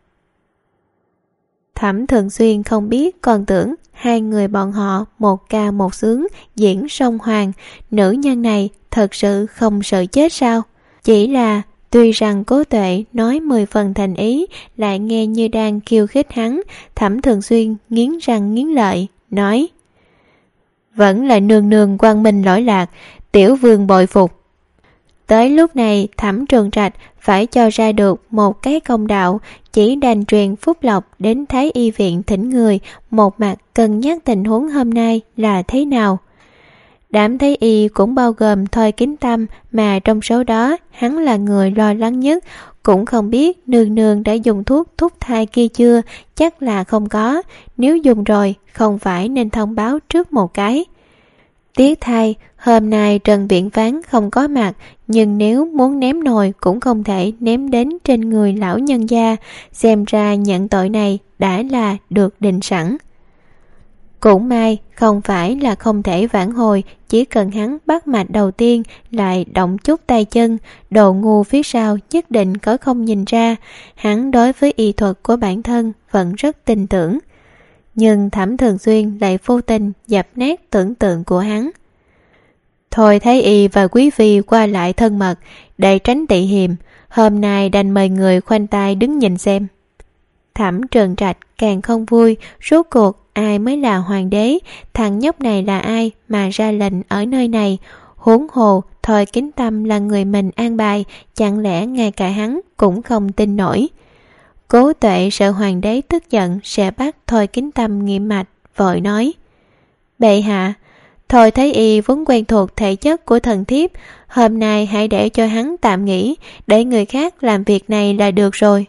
Thẩm Thường Xuyên không biết, còn tưởng hai người bọn họ một ca một sướng diễn song hoàng. Nữ nhân này thật sự không sợ chết sao? Chỉ là tuy rằng Cố Tuệ nói mười phần thành ý, lại nghe như đang khiêu khích hắn. Thẩm Thường Xuyên nghiến răng nghiến lợi nói: Vẫn là nương nương quang minh lỗi lạc, tiểu vương bội phục. Tới lúc này Thẩm Trường Trạch phải cho ra được một cái công đạo, chỉ đành truyền Phúc Lộc đến Thái y viện thỉnh người, một mặt cân nhắc tình huống hôm nay là thế nào. Đám Thái y cũng bao gồm Thôi Kính Tâm, mà trong số đó hắn là người lo lắng nhất. Cũng không biết nương nương đã dùng thuốc thúc thai kia chưa, chắc là không có. Nếu dùng rồi không phải nên thông báo trước một cái. Tiếc thay, hôm nay Trần Viện Phán không có mặt, nhưng nếu muốn ném nồi cũng không thể ném đến trên người lão nhân gia. Xem ra nhận tội này đã là được định sẵn. Cũng may không phải là không thể vãn hồi, chỉ cần hắn bắt mạch đầu tiên lại động chút tay chân, đồ ngu phía sau nhất định có không nhìn ra. Hắn đối với y thuật của bản thân vẫn rất tin tưởng. Nhưng Thẩm Thường Xuyên lại vô tình dập nát tưởng tượng của hắn. Thôi Thái y và quý phi qua lại thân mật, để tránh tị hiềm, hôm nay đành mời người khoanh tay đứng nhìn xem. Thẩm Trường Trạch càng không vui, rốt cuộc ai mới là hoàng đế, thằng nhóc này là ai mà ra lệnh ở nơi này? Huống hồ Thôi Kính Tâm là người mình an bài, chẳng lẽ ngay cả hắn cũng không tin nổi. Cố Tuệ sợ hoàng đế tức giận sẽ bắt Thôi Kính Tâm nghiệm mạch, vội nói: Bệ hạ, Thôi Thái y vốn quen thuộc thể chất của thần thiếp, hôm nay hãy để cho hắn tạm nghỉ, để người khác làm việc này là được rồi.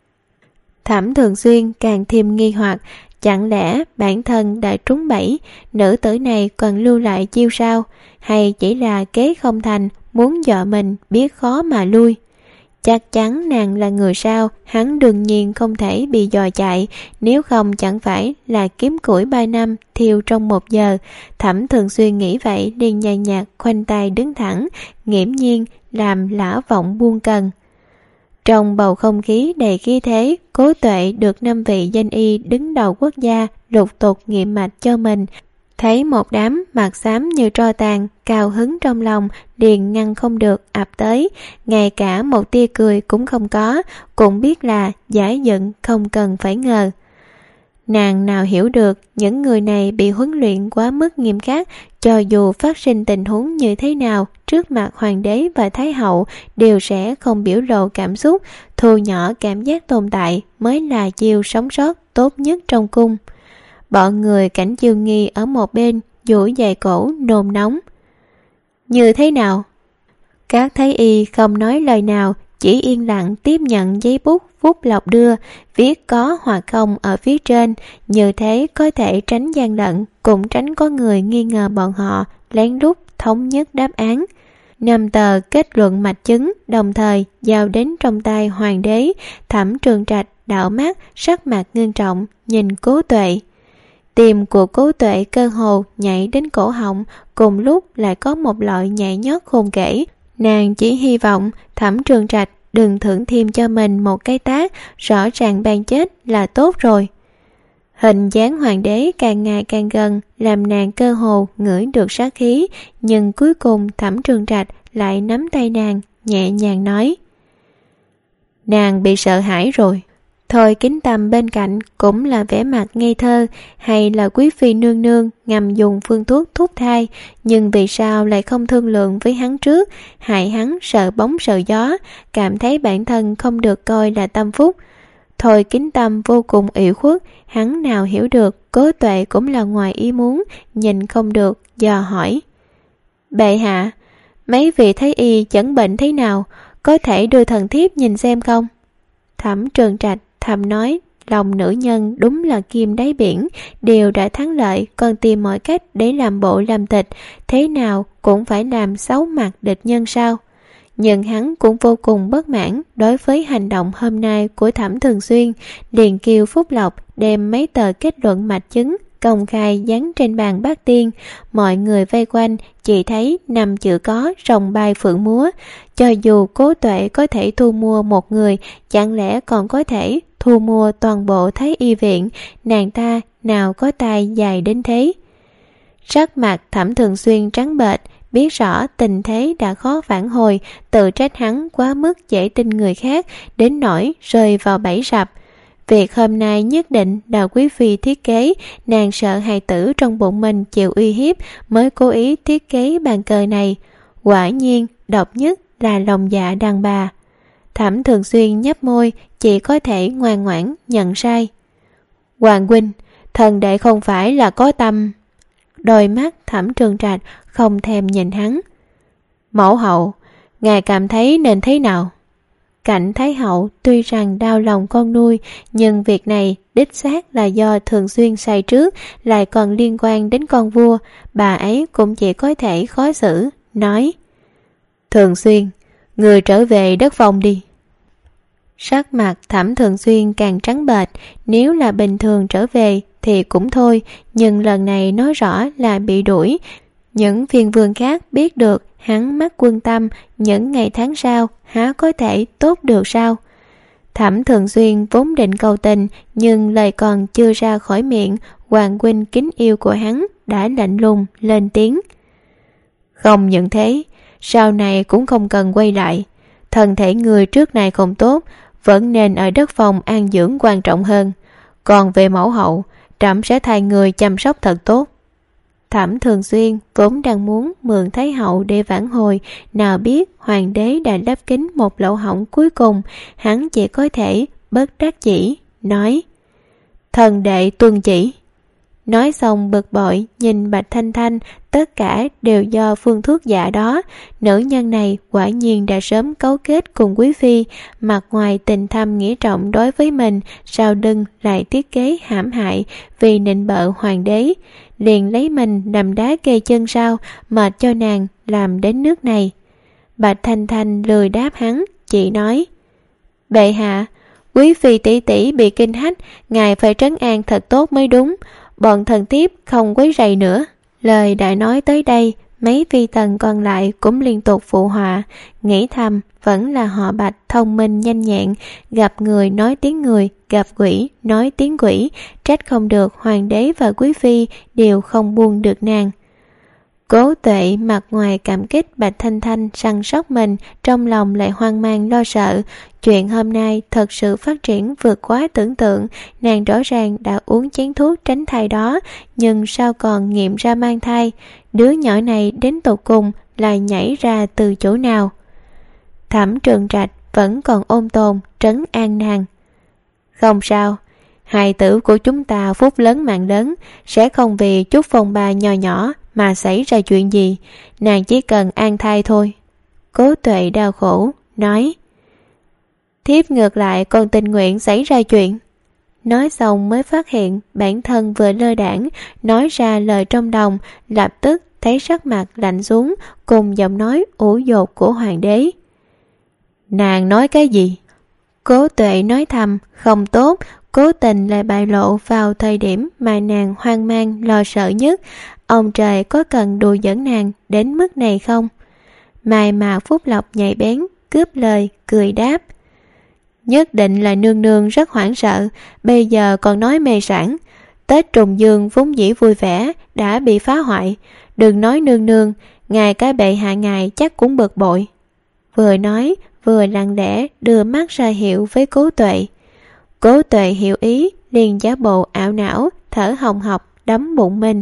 Thẩm Thường Xuyên càng thêm nghi hoặc, chẳng lẽ bản thân đã trúng bẫy, nữ tử này còn lưu lại chiêu sao, hay chỉ là kế không thành, muốn dọa mình biết khó mà lui. Chắc chắn nàng là người sao, hắn đương nhiên không thể bị dò chạy, nếu không chẳng phải là kiếm củi ba năm thiêu trong một giờ. Thẩm Thường Xuyên nghĩ vậy liền nhàn nhạt khoanh tay đứng thẳng, nghiễm nhiên làm lã vọng buông cần. Trong bầu không khí đầy khí thế, Cố Tuệ được năm vị danh y đứng đầu quốc gia lục tục nghiệm mạch cho mình. Thấy một đám mặt xám như tro tàn, cao hứng trong lòng liền ngăn không được ập tới, ngay cả một tia cười cũng không có, cũng biết là giả giận không cần phải ngờ. Nàng nào hiểu được những người này bị huấn luyện quá mức nghiêm khắc, cho dù phát sinh tình huống như thế nào trước mặt hoàng đế và thái hậu đều sẽ không biểu lộ cảm xúc, thu nhỏ cảm giác tồn tại mới là chiêu sống sót tốt nhất trong cung. Bọn người Cảnh Chiêu Nghi ở một bên duỗi dài cổ nôn nóng: Như thế nào? Các thái y không nói lời nào, chỉ yên lặng tiếp nhận giấy bút Phúc Lộc đưa, viết có hoặc không ở phía trên, như thế có thể tránh gian lận, cũng tránh có người nghi ngờ bọn họ lén lút thống nhất đáp án. Năm tờ kết luận mạch chứng đồng thời giao đến trong tay hoàng đế. Thẩm Trường Trạch đảo mắt, sắc mặt nghiêm trọng nhìn Cố Tuệ. Tim của Cố Tuệ cơ hồ nhảy đến cổ họng, cùng lúc lại có một loại nhảy nhót khôn kể. Nàng chỉ hy vọng Thẩm Trường Trạch đừng thưởng thêm cho mình một cái tát, rõ ràng ban chết là tốt rồi. Hình dáng hoàng đế càng ngày càng gần, làm nàng cơ hồ ngửi được sát khí, nhưng cuối cùng Thẩm Trường Trạch lại nắm tay nàng, nhẹ nhàng nói: Nàng bị sợ hãi rồi. Thôi Kính Tâm bên cạnh cũng là vẻ mặt ngây thơ, hay là quý phi nương nương ngầm dùng phương thuốc thúc thai, nhưng vì sao lại không thương lượng với hắn trước, hại hắn sợ bóng sợ gió, cảm thấy bản thân không được coi là tâm phúc. Thôi Kính Tâm vô cùng ủy khuất, hắn nào hiểu được Cố Tuệ cũng là ngoài ý muốn, nhìn không được, dò hỏi: Bệ hạ, mấy vị thái y chẩn bệnh thế nào, có thể đưa thần thiếp nhìn xem không? Thẩm Trường Trạch thầm nói, lòng nữ nhân đúng là kim đáy biển, đều đã thắng lợi, còn tìm mọi cách để làm bộ làm tịch, thế nào cũng phải làm xấu mặt địch nhân sao? Nhưng hắn cũng vô cùng bất mãn đối với hành động hôm nay của Thẩm Thường Xuyên, liền kêu Phúc Lộc đem mấy tờ kết luận mạch chứng công khai dán trên bàn bát tiên. Mọi người vây quanh chỉ thấy năm chữ có rồng bay phượng múa. Cho dù Cố Tuệ có thể thu mua một người, chẳng lẽ còn có thể thu mua toàn bộ Thái Y viện? Nàng ta nào có tay dài đến thế. Sắc mặt Thẩm Thường Xuyên trắng bệch, biết rõ tình thế đã khó phản hồi, tự trách hắn quá mức dễ tin người khác, đến nỗi rơi vào bẫy rập. Việc hôm nay nhất định là quý phi thiết kế, nàng sợ hài tử trong bụng mình chịu uy hiếp mới cố ý thiết kế bàn cờ này. Quả nhiên, độc nhất là lòng dạ đàn bà. Thẩm Thường Xuyên nhấp môi, chỉ có thể ngoan ngoãn nhận sai. Hoàng huynh, thần đệ không phải là có tâm. Đôi mắt Thẩm Trường Trạch không thèm nhìn hắn. Mẫu hậu, ngài cảm thấy nên thế nào? Cảnh Thái hậu tuy rằng đau lòng con nuôi, nhưng việc này đích xác là do Thường Xuyên sai trước, lại còn liên quan đến con vua, bà ấy cũng chỉ có thể khó xử, nói: Thường Xuyên, người trở về đất phong đi. Sắc mặt Thẩm Thường Xuyên càng trắng bệch, nếu là bình thường trở về thì cũng thôi, nhưng lần này nói rõ là bị đuổi. Những phiên vương khác biết được hắn mắc quân tâm, những ngày tháng sau há có thể tốt được sao? Thẩm Thường Xuyên vốn định cầu tình, nhưng lời còn chưa ra khỏi miệng, hoàng huynh kính yêu của hắn đã lạnh lùng lên tiếng: Không những thế, sau này cũng không cần quay lại. Thân thể người trước này không tốt, vẫn nên ở đất phòng an dưỡng quan trọng hơn. Còn về mẫu hậu, trẫm sẽ thay người chăm sóc thật tốt. Thẩm Thường Xuyên vốn đang muốn mượn Thái hậu để vãn hồi, nào biết hoàng đế đã lấp kín một lỗ hổng cuối cùng, hắn chỉ có thể bất đắc dĩ nói: Thần đệ tuân chỉ. Nói xong bực bội nhìn Bạch Thanh Thanh, tất cả đều do phương thuốc giả đó. Nữ nhân này quả nhiên đã sớm cấu kết cùng quý phi, mặt ngoài tình thâm nghĩa trọng đối với mình, sau lưng lại thiết kế hãm hại vì nịnh bợ hoàng đế. Liền lấy mình làm đá kê chân sao, mệt cho nàng làm đến nước này. Bạch Thanh Thanh lười đáp hắn, chỉ nói: Bệ hạ, quý phi tỷ tỷ bị kinh hách, ngài phải trấn an thật tốt mới đúng. Bọn thần tiếp không quấy rầy nữa. Lời đã nói tới đây, mấy phi tần còn lại cũng liên tục phụ họa, nghĩ thầm vẫn là họ Bạch thông minh nhanh nhẹn, gặp người nói tiếng người, gặp quỷ nói tiếng quỷ, trách không được hoàng đế và quý phi đều không buông được nàng. Cố Tuệ mặt ngoài cảm kích Bạch Thanh Thanh săn sóc mình, trong lòng lại hoang mang lo sợ. Chuyện hôm nay thật sự phát triển vượt quá tưởng tượng. Nàng rõ ràng đã uống chén thuốc tránh thai đó, nhưng sao còn nghiệm ra mang thai? Đứa nhỏ này đến tột cùng là nhảy ra từ chỗ nào? Thẩm Trường Trạch vẫn còn ôn tồn trấn an nàng: Không sao, hài tử của chúng ta phúc lớn mạng lớn, sẽ không vì chút phong ba nhỏ nhỏ mà xảy ra chuyện gì, nàng chỉ cần an thai thôi. Cố Tuệ đau khổ nói: thiếp ngược lại còn tình nguyện xảy ra chuyện. Nói xong mới phát hiện bản thân vừa lơ đãng nói ra lời trong lòng, lập tức thấy sắc mặt lạnh xuống cùng giọng nói ủ dột của hoàng đế. Nàng nói cái gì? Cố Tuệ nói thầm không tốt, cố tình lại bại lộ vào thời điểm mà nàng hoang mang lo sợ nhất. Ông trời có cần đùa giỡn nàng đến mức này không? Mai mà Phúc Lộc nhạy bén cướp lời cười đáp. Nhất định là nương nương rất hoảng sợ, bây giờ còn nói mê sảng. Tết trùng dương vốn dĩ vui vẻ đã bị phá hoại, đừng nói nương nương, ngài cái bệ hạ ngài chắc cũng bực bội. Vừa nói vừa lặng lẽ đưa mắt ra hiệu với Cố Tuệ. Cố Tuệ hiểu ý, liền giả bộ ảo não, thở hồng hộc đấm bụng mình.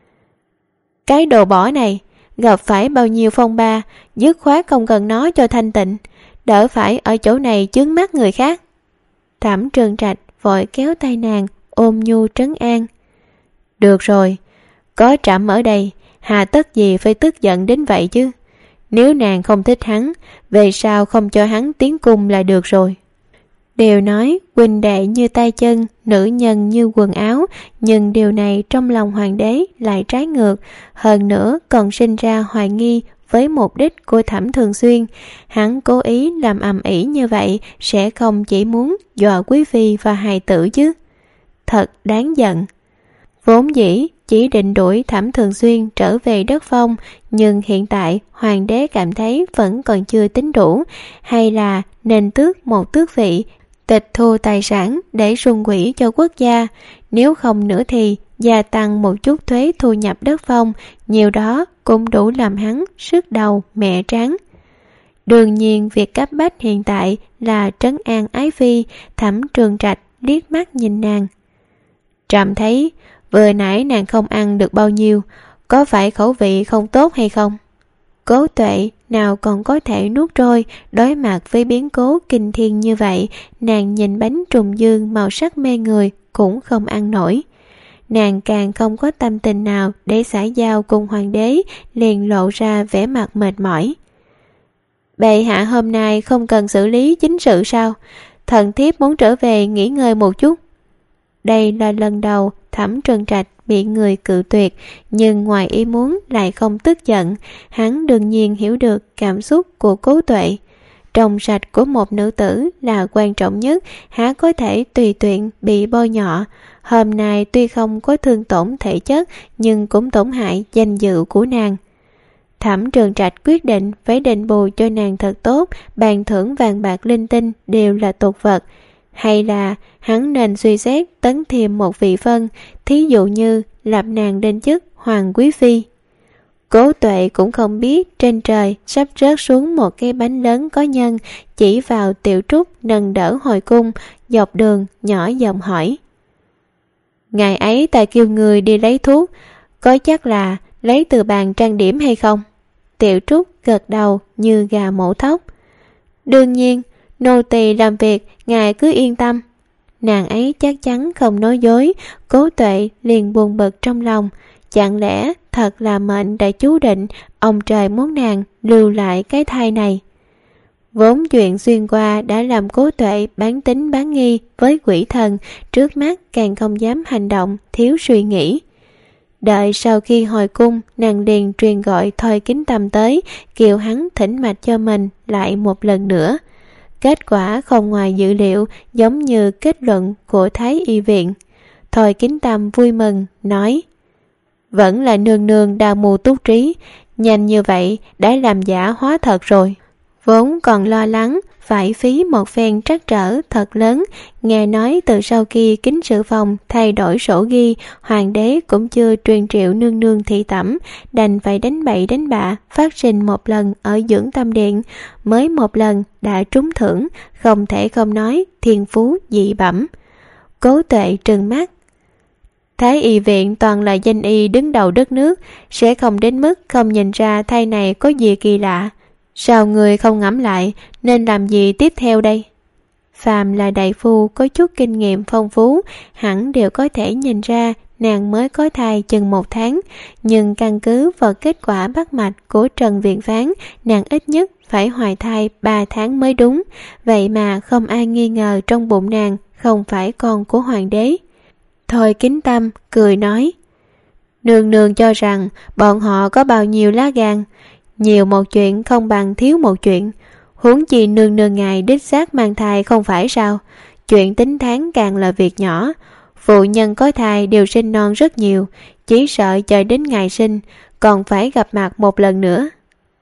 Cái đồ bỏ này, gặp phải bao nhiêu phong ba, dứt khoát không cần nói cho thanh tịnh, đỡ phải ở chỗ này chướng mắt người khác. Thẩm Trường Trạch vội kéo tay nàng, ôm nhu trấn an. Được rồi, có trẫm ở đây, hà tất gì phải tức giận đến vậy chứ. Nếu nàng không thích hắn, về sau không cho hắn tiến cung là được rồi. Đều nói huynh đệ như tay chân, nữ nhân như quần áo, nhưng điều này trong lòng hoàng đế lại trái ngược, hơn nữa còn sinh ra hoài nghi với mục đích của Thẩm Thường Xuyên. Hắn cố ý làm ầm ĩ như vậy sẽ không chỉ muốn dọa quý phi và hài tử chứ. Thật đáng giận. Vốn dĩ chỉ định đuổi Thẩm Thường Xuyên trở về đất phong, nhưng hiện tại hoàng đế cảm thấy vẫn còn chưa tính đủ, hay là nên tước một tước vị, tịch thu tài sản để sung quỹ cho quốc gia. Nếu không nữa thì gia tăng một chút thuế thu nhập đất phong, nhiều đó cũng đủ làm hắn sức đầu mẹ tráng. Đương nhiên việc cấp bách hiện tại là trấn an ái phi. Thẩm Trường Trạch liếc mắt nhìn nàng. Trẫm thấy vừa nãy nàng không ăn được bao nhiêu, có phải khẩu vị không tốt hay không? Cố Tuệ nào còn có thể nuốt trôi, đối mặt với biến cố kinh thiên như vậy, nàng nhìn bánh trùng dương màu sắc mê người cũng không ăn nổi. Nàng càng không có tâm tình nào để xã giao cùng hoàng đế, liền lộ ra vẻ mặt mệt mỏi. Bệ hạ hôm nay không cần xử lý chính sự sao? Thần thiếp muốn trở về nghỉ ngơi một chút. Đây là lần đầu Thẩm Trường Trạch bị người cự tuyệt, nhưng ngoài ý muốn lại không tức giận. Hắn đương nhiên hiểu được cảm xúc của Cố Tuệ. Trong sạch của một nữ tử là quan trọng nhất, há có thể tùy tiện bị bôi nhọ. Hôm nay tuy không có thương tổn thể chất, nhưng cũng tổn hại danh dự của nàng. Thẩm Trường Trạch quyết định phải đền bù cho nàng thật tốt, bàn thưởng vàng bạc linh tinh đều là tục vật. Hay là hắn nên suy xét tấn thêm một vị phân, thí dụ như lập nàng lên chức hoàng quý phi. Cố Tuệ cũng không biết trên trời sắp rớt xuống một cái bánh lớn có nhân, chỉ vào Tiểu Trúc nâng đỡ hồi cung, dọc đường nhỏ giọng hỏi. Ngày ấy ta kêu người đi lấy thuốc, có chắc là lấy từ bàn trang điểm hay không? Tiểu Trúc gật đầu như gà mổ thóc. Đương nhiên, nô tỳ làm việc, ngài cứ yên tâm. Nàng ấy chắc chắn không nói dối. Cố Tuệ liền buồn bực trong lòng. Chẳng lẽ thật là mệnh đã chú định, ông trời muốn nàng lưu lại cái thai này? Vốn chuyện xuyên qua đã làm Cố Tuệ bán tính bán nghi với quỷ thần, trước mắt càng không dám hành động thiếu suy nghĩ. Đợi sau khi hồi cung, nàng liền truyền gọi Thôi Kính Tâm tới, kêu hắn thỉnh mạch cho mình lại một lần nữa. Kết quả không ngoài dự liệu, giống như kết luận của Thái Y viện. Thôi Kính Tâm vui mừng, nói: Vẫn là nương nương đa mưu túc trí, nhanh như vậy đã làm giả hóa thật rồi. Vốn còn lo lắng phải phí một phen trắc trở thật lớn. Nghe nói từ sau khi Kính Sự Phòng thay đổi sổ ghi, hoàng đế cũng chưa truyền triệu nương nương thị tẩm, đành phải đánh bậy đánh bạ, phát sinh một lần ở Dưỡng Tâm Điện, mới một lần đã trúng thưởng, không thể không nói thiên phú dị bẩm. Cố Tuệ trừng mắt. Thái Y viện toàn là danh y đứng đầu đất nước, sẽ không đến mức không nhìn ra thai này có gì kỳ lạ. Sao người không ngẫm lại nên làm gì tiếp theo đây? Phàm là đại phu có chút kinh nghiệm phong phú, hẳn đều có thể nhìn ra nàng mới có thai chừng một tháng, nhưng căn cứ vào kết quả bắt mạch của Trần Viện phán, nàng ít nhất phải hoài thai ba tháng mới đúng. Vậy mà không ai nghi ngờ trong bụng nàng không phải con của hoàng đế. Thôi Kính Tâm cười nói, nương nương cho rằng bọn họ có bao nhiêu lá gan, nhiều một chuyện không bằng thiếu một chuyện. Huống chi nương nương ngài đích xác mang thai không phải sao? Chuyện tính tháng càng là việc nhỏ. Phụ nhân có thai đều sinh non rất nhiều, chỉ sợ chờ đến ngày sinh còn phải gặp mặt một lần nữa.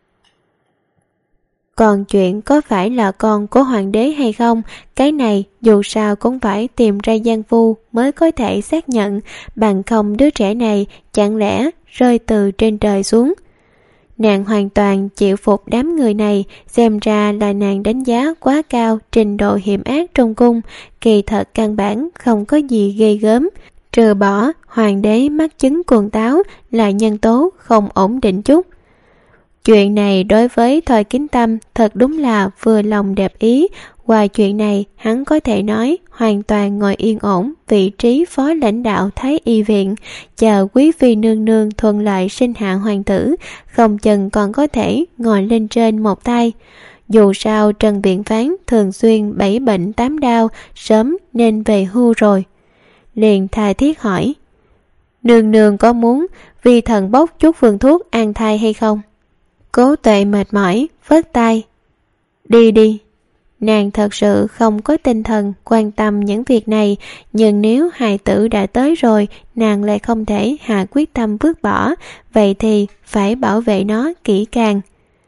Còn chuyện có phải là con của hoàng đế hay không, cái này dù sao cũng phải tìm ra gian phu mới có thể xác nhận, bằng không đứa trẻ này chẳng lẽ rơi từ trên trời xuống. Nàng hoàn toàn chịu phục đám người này, xem ra là nàng đánh giá quá cao trình độ hiểm ác trong cung, kỳ thật căn bản không có gì ghê gớm, trừ bỏ hoàng đế mắc chứng cuồng táo là nhân tố không ổn định chút. Chuyện này đối với Thôi Kính Tâm thật đúng là vừa lòng đẹp ý. Qua chuyện này hắn có thể nói hoàn toàn ngồi yên ổn vị trí phó lãnh đạo Thái Y viện, chờ quý phi nương nương thuận lợi sinh hạ hoàng tử, không chừng còn có thể ngồi lên trên một tay. Dù sao Trần Viện phán thường xuyên bảy bệnh tám đau, sớm nên về hưu rồi. Liền tha thiết hỏi, nương nương có muốn vì thần bốc chút phương thuốc an thai hay không? Cố Tuệ mệt mỏi phớt tay, đi đi. Nàng thật sự không có tinh thần quan tâm những việc này, nhưng nếu hài tử đã tới rồi, nàng lại không thể hạ quyết tâm vứt bỏ, vậy thì phải bảo vệ nó kỹ càng.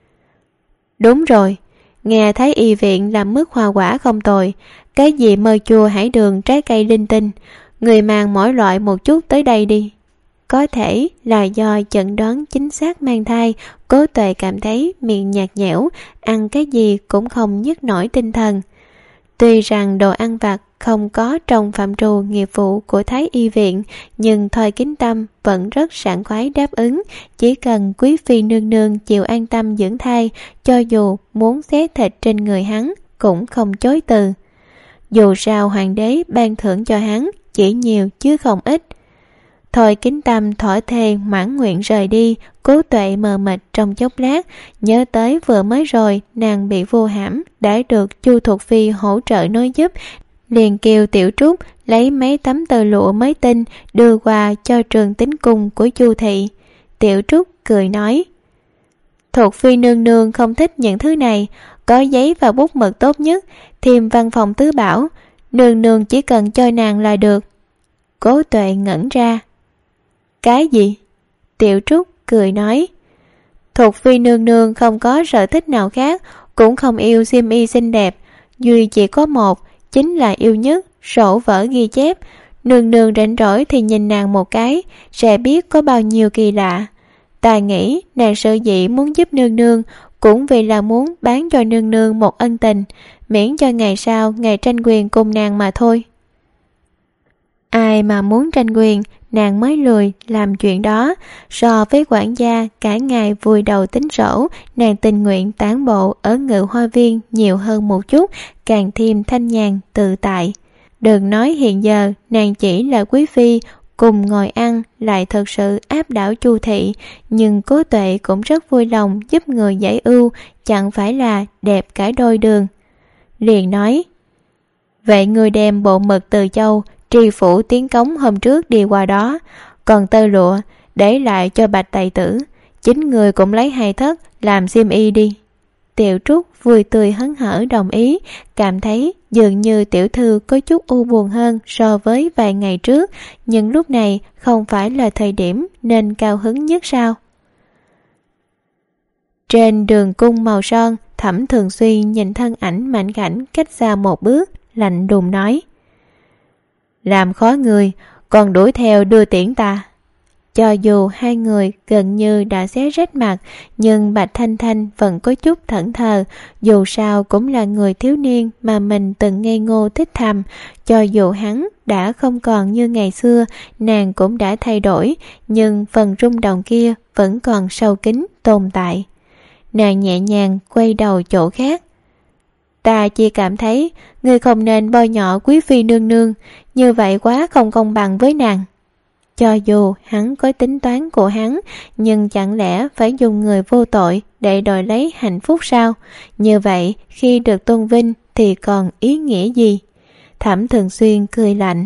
Đúng rồi, nghe thấy y viện làm mứt hoa quả không tồi, cái gì mơ chua hải đường trái cây linh tinh, người mang mỗi loại một chút tới đây đi. Có thể là do chẩn đoán chính xác mang thai, Cố Tuệ cảm thấy miệng nhạt nhẽo, ăn cái gì cũng không nhấc nổi tinh thần. Tuy rằng đồ ăn vặt không có trong phạm trù nghiệp vụ của Thái Y viện, nhưng Thôi Kính Tâm vẫn rất sảng khoái đáp ứng, chỉ cần quý phi nương nương chịu an tâm dưỡng thai, cho dù muốn xé thịt trên người hắn cũng không chối từ. Dù sao hoàng đế ban thưởng cho hắn chỉ nhiều chứ không ít. Thôi Kính Tâm thỏa thề mãn nguyện rời đi. Cố Tuệ mờ mịt trong chốc lát, nhớ tới vừa mới rồi nàng bị vô hãm đã được Chu Thục Phi hỗ trợ nói giúp, liền kêu Tiểu Trúc lấy mấy tấm tơ lụa mới tinh đưa qua cho trường tính cung của Chu thị. Tiểu Trúc cười nói, Thục Phi nương nương không thích những thứ này, có giấy và bút mực tốt nhất, thêm văn phòng tứ bảo, nương nương chỉ cần cho nàng là được. Cố Tuệ ngẩn ra, cái gì? Tiểu Trúc cười nói, Thục Phi nương nương không có sở thích nào khác, cũng không yêu xiêm y xinh đẹp, duy chỉ có một, chính là yêu nhất sổ vở ghi chép. Nương nương rảnh rỗi thì nhìn nàng một cái, sẽ biết có bao nhiêu kỳ lạ. Ta nghĩ nàng sở dĩ muốn giúp nương nương, cũng vì là muốn bán cho nương nương một ân tình, miễn cho ngày sau ngày tranh quyền cùng nàng mà thôi. Ai mà muốn tranh quyền, nàng mới lười làm chuyện đó. So với quản gia cả ngày vùi đầu tính sổ, nàng tình nguyện tản bộ ở Ngự Hoa Viên nhiều hơn một chút, càng thêm thanh nhàn tự tại. Đừng nói hiện giờ nàng chỉ là quý phi, cùng ngồi ăn lại thật sự áp đảo Chu thị, nhưng Cố Tuệ cũng rất vui lòng giúp người giải ưu, chẳng phải là đẹp cả đôi đường. Liền nói, vậy người đem bộ mực từ châu tri phủ tiến cống hôm trước đi qua đó, còn tơ lụa để lại cho Bạch Tài tử, chính người cũng lấy hai thất làm xiêm y đi. Tiểu Trúc vui tươi hớn hở đồng ý, cảm thấy dường như tiểu thư có chút u buồn hơn so với vài ngày trước, nhưng lúc này không phải là thời điểm nên cao hứng nhất sao. Trên đường cung màu son, Thẩm Thường Xuyên nhìn thân ảnh mảnh khảnh cách xa một bước, lạnh đùng nói, làm khó người, còn đuổi theo đưa tiễn ta. Cho dù hai người gần như đã xé rách mặt, nhưng Bạch Thanh Thanh vẫn có chút thẫn thờ, dù sao cũng là người thiếu niên mà mình từng ngây ngô thích thầm. Cho dù hắn đã không còn như ngày xưa, nàng cũng đã thay đổi, nhưng phần rung động kia vẫn còn sâu kín tồn tại. Nàng nhẹ nhàng quay đầu chỗ khác. Ta chỉ cảm thấy ngươi không nên bôi nhọ quý phi nương nương, như vậy quá không công bằng với nàng. Cho dù hắn có tính toán của hắn, nhưng chẳng lẽ phải dùng người vô tội để đòi lấy hạnh phúc sao? Như vậy, khi được tôn vinh thì còn ý nghĩa gì? Thẩm Thường Xuyên cười lạnh.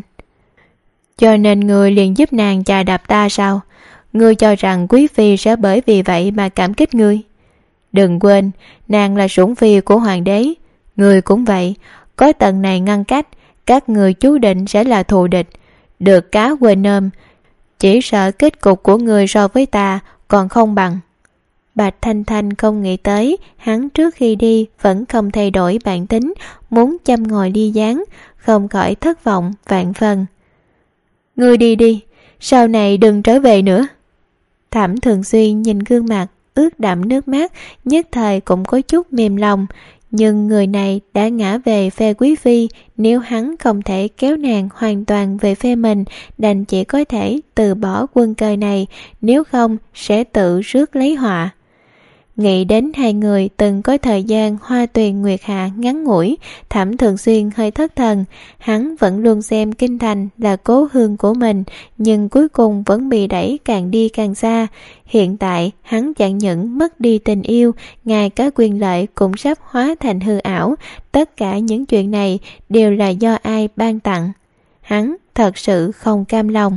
Cho nên người liền giúp nàng chà đạp ta sao? Ngươi cho rằng quý phi sẽ bởi vì vậy mà cảm kích ngươi? Đừng quên, nàng là sủng phi của hoàng đế. Ngươi cũng vậy, có tầng này ngăn cách, các người chú định sẽ là thù địch. Được cá quên ôm, chỉ sợ kết cục của người so với ta còn không bằng. Bạch Thanh Thanh không nghĩ tới hắn trước khi đi vẫn không thay đổi bản tính, muốn châm ngòi ly gián, không khỏi thất vọng vạn phần. Ngươi đi đi, sau này đừng trở về nữa. Thẩm Thường Xuyên nhìn gương mặt ướt đẫm nước mắt, nhất thời cũng có chút mềm lòng. Nhưng người này đã ngã về phe quý phi, nếu hắn không thể kéo nàng hoàn toàn về phe mình, đành chỉ có thể từ bỏ quân cờ này, nếu không sẽ tự rước lấy họa. Nghĩ đến hai người từng có thời gian hoa tuyền nguyệt hạ ngắn ngủi, Thẩm Thường Xuyên hơi thất thần. Hắn vẫn luôn xem kinh thành là cố hương của mình, nhưng cuối cùng vẫn bị đẩy càng đi càng xa. Hiện tại hắn chẳng những mất đi tình yêu, ngay cả quyền lợi cũng sắp hóa thành hư ảo. Tất cả những chuyện này đều là do ai ban tặng? Hắn thật sự không cam lòng.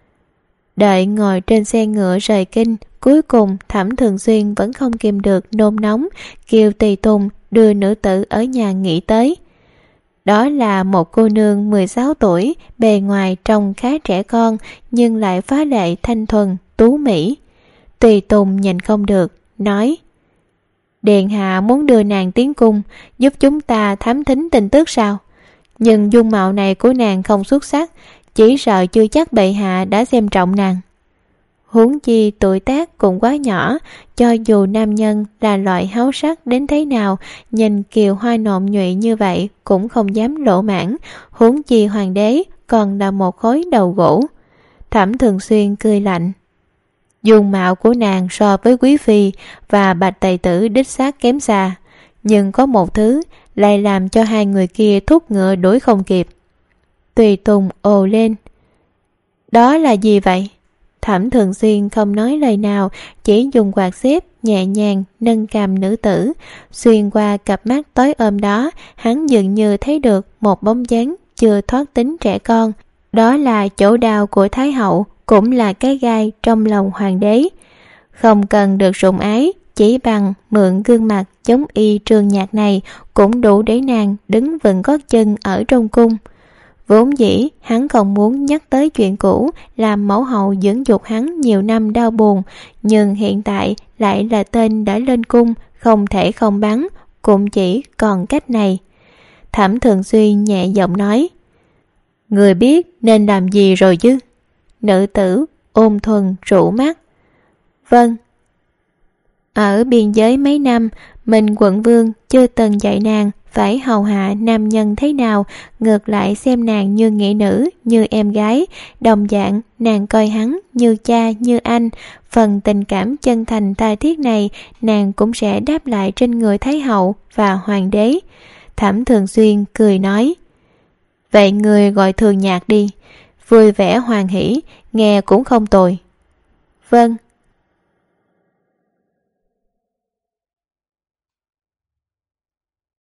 Đợi ngồi trên xe ngựa rời kinh, cuối cùng Thẩm Thường Xuyên vẫn không kìm được nôn nóng, kêu Tùy Tùng đưa nữ tử ở nhà nghỉ tới. Đó là một cô nương mười sáu tuổi, bề ngoài trông khá trẻ con, nhưng lại phá lệ thanh thuần, tú mỹ. Tùy Tùng nhìn không được, nói: Điện hạ muốn đưa nàng tiến cung, giúp chúng ta thám thính tin tức sao? Nhưng dung mạo này của nàng không xuất sắc, chỉ sợ chưa chắc bệ hạ đã xem trọng nàng. Huống chi tuổi tác cũng quá nhỏ, cho dù nam nhân là loại háo sắc đến thế nào, nhìn kiều hoa nộn nhụy như vậy cũng không dám lỗ mãn, huống chi hoàng đế còn là một khối đầu gỗ. Thẩm Thường Xuyên cười lạnh. Dung mạo của nàng so với quý phi và bạch tề tử đích xác kém xa, nhưng có một thứ lại làm cho hai người kia thúc ngựa đuổi không kịp. Tùy Tùng ồ lên. Đó là gì vậy? Thẩm Thường Xuyên không nói lời nào, chỉ dùng quạt xếp nhẹ nhàng nâng cằm nữ tử. Xuyên qua cặp mắt tối ôm đó, hắn dường như thấy được một bóng dáng chưa thoát tính trẻ con. Đó là chỗ đau của Thái hậu, cũng là cái gai trong lòng hoàng đế. Không cần được sủng ái, chỉ bằng mượn gương mặt giống y Trường Nhạc này cũng đủ để nàng đứng vững gót chân ở trong cung. Vốn dĩ hắn không muốn nhắc tới chuyện cũ làm mẫu hậu dưỡng dục hắn nhiều năm đau buồn, nhưng hiện tại lại là tên đã lên cung, không thể không bắn, cũng chỉ còn cách này. Thẩm Thường Xuyên nhẹ giọng nói: Người biết nên làm gì rồi chứ? Nữ tử ôn thuần rũ mắt. Vâng. Ở biên giới mấy năm, Minh quận vương chưa từng dạy nàng phải hầu hạ nam nhân thế nào, ngược lại xem nàng như nghĩa nữ, như em gái. Đồng dạng nàng coi hắn như cha, như anh. Phần tình cảm chân thành tha thiết này nàng cũng sẽ đáp lại trên người Thái hậu và hoàng đế. Thẩm Thường Xuyên cười nói: Vậy người gọi Thường Nhạc đi, vui vẻ hoan hỷ, nghe cũng không tồi. Vâng.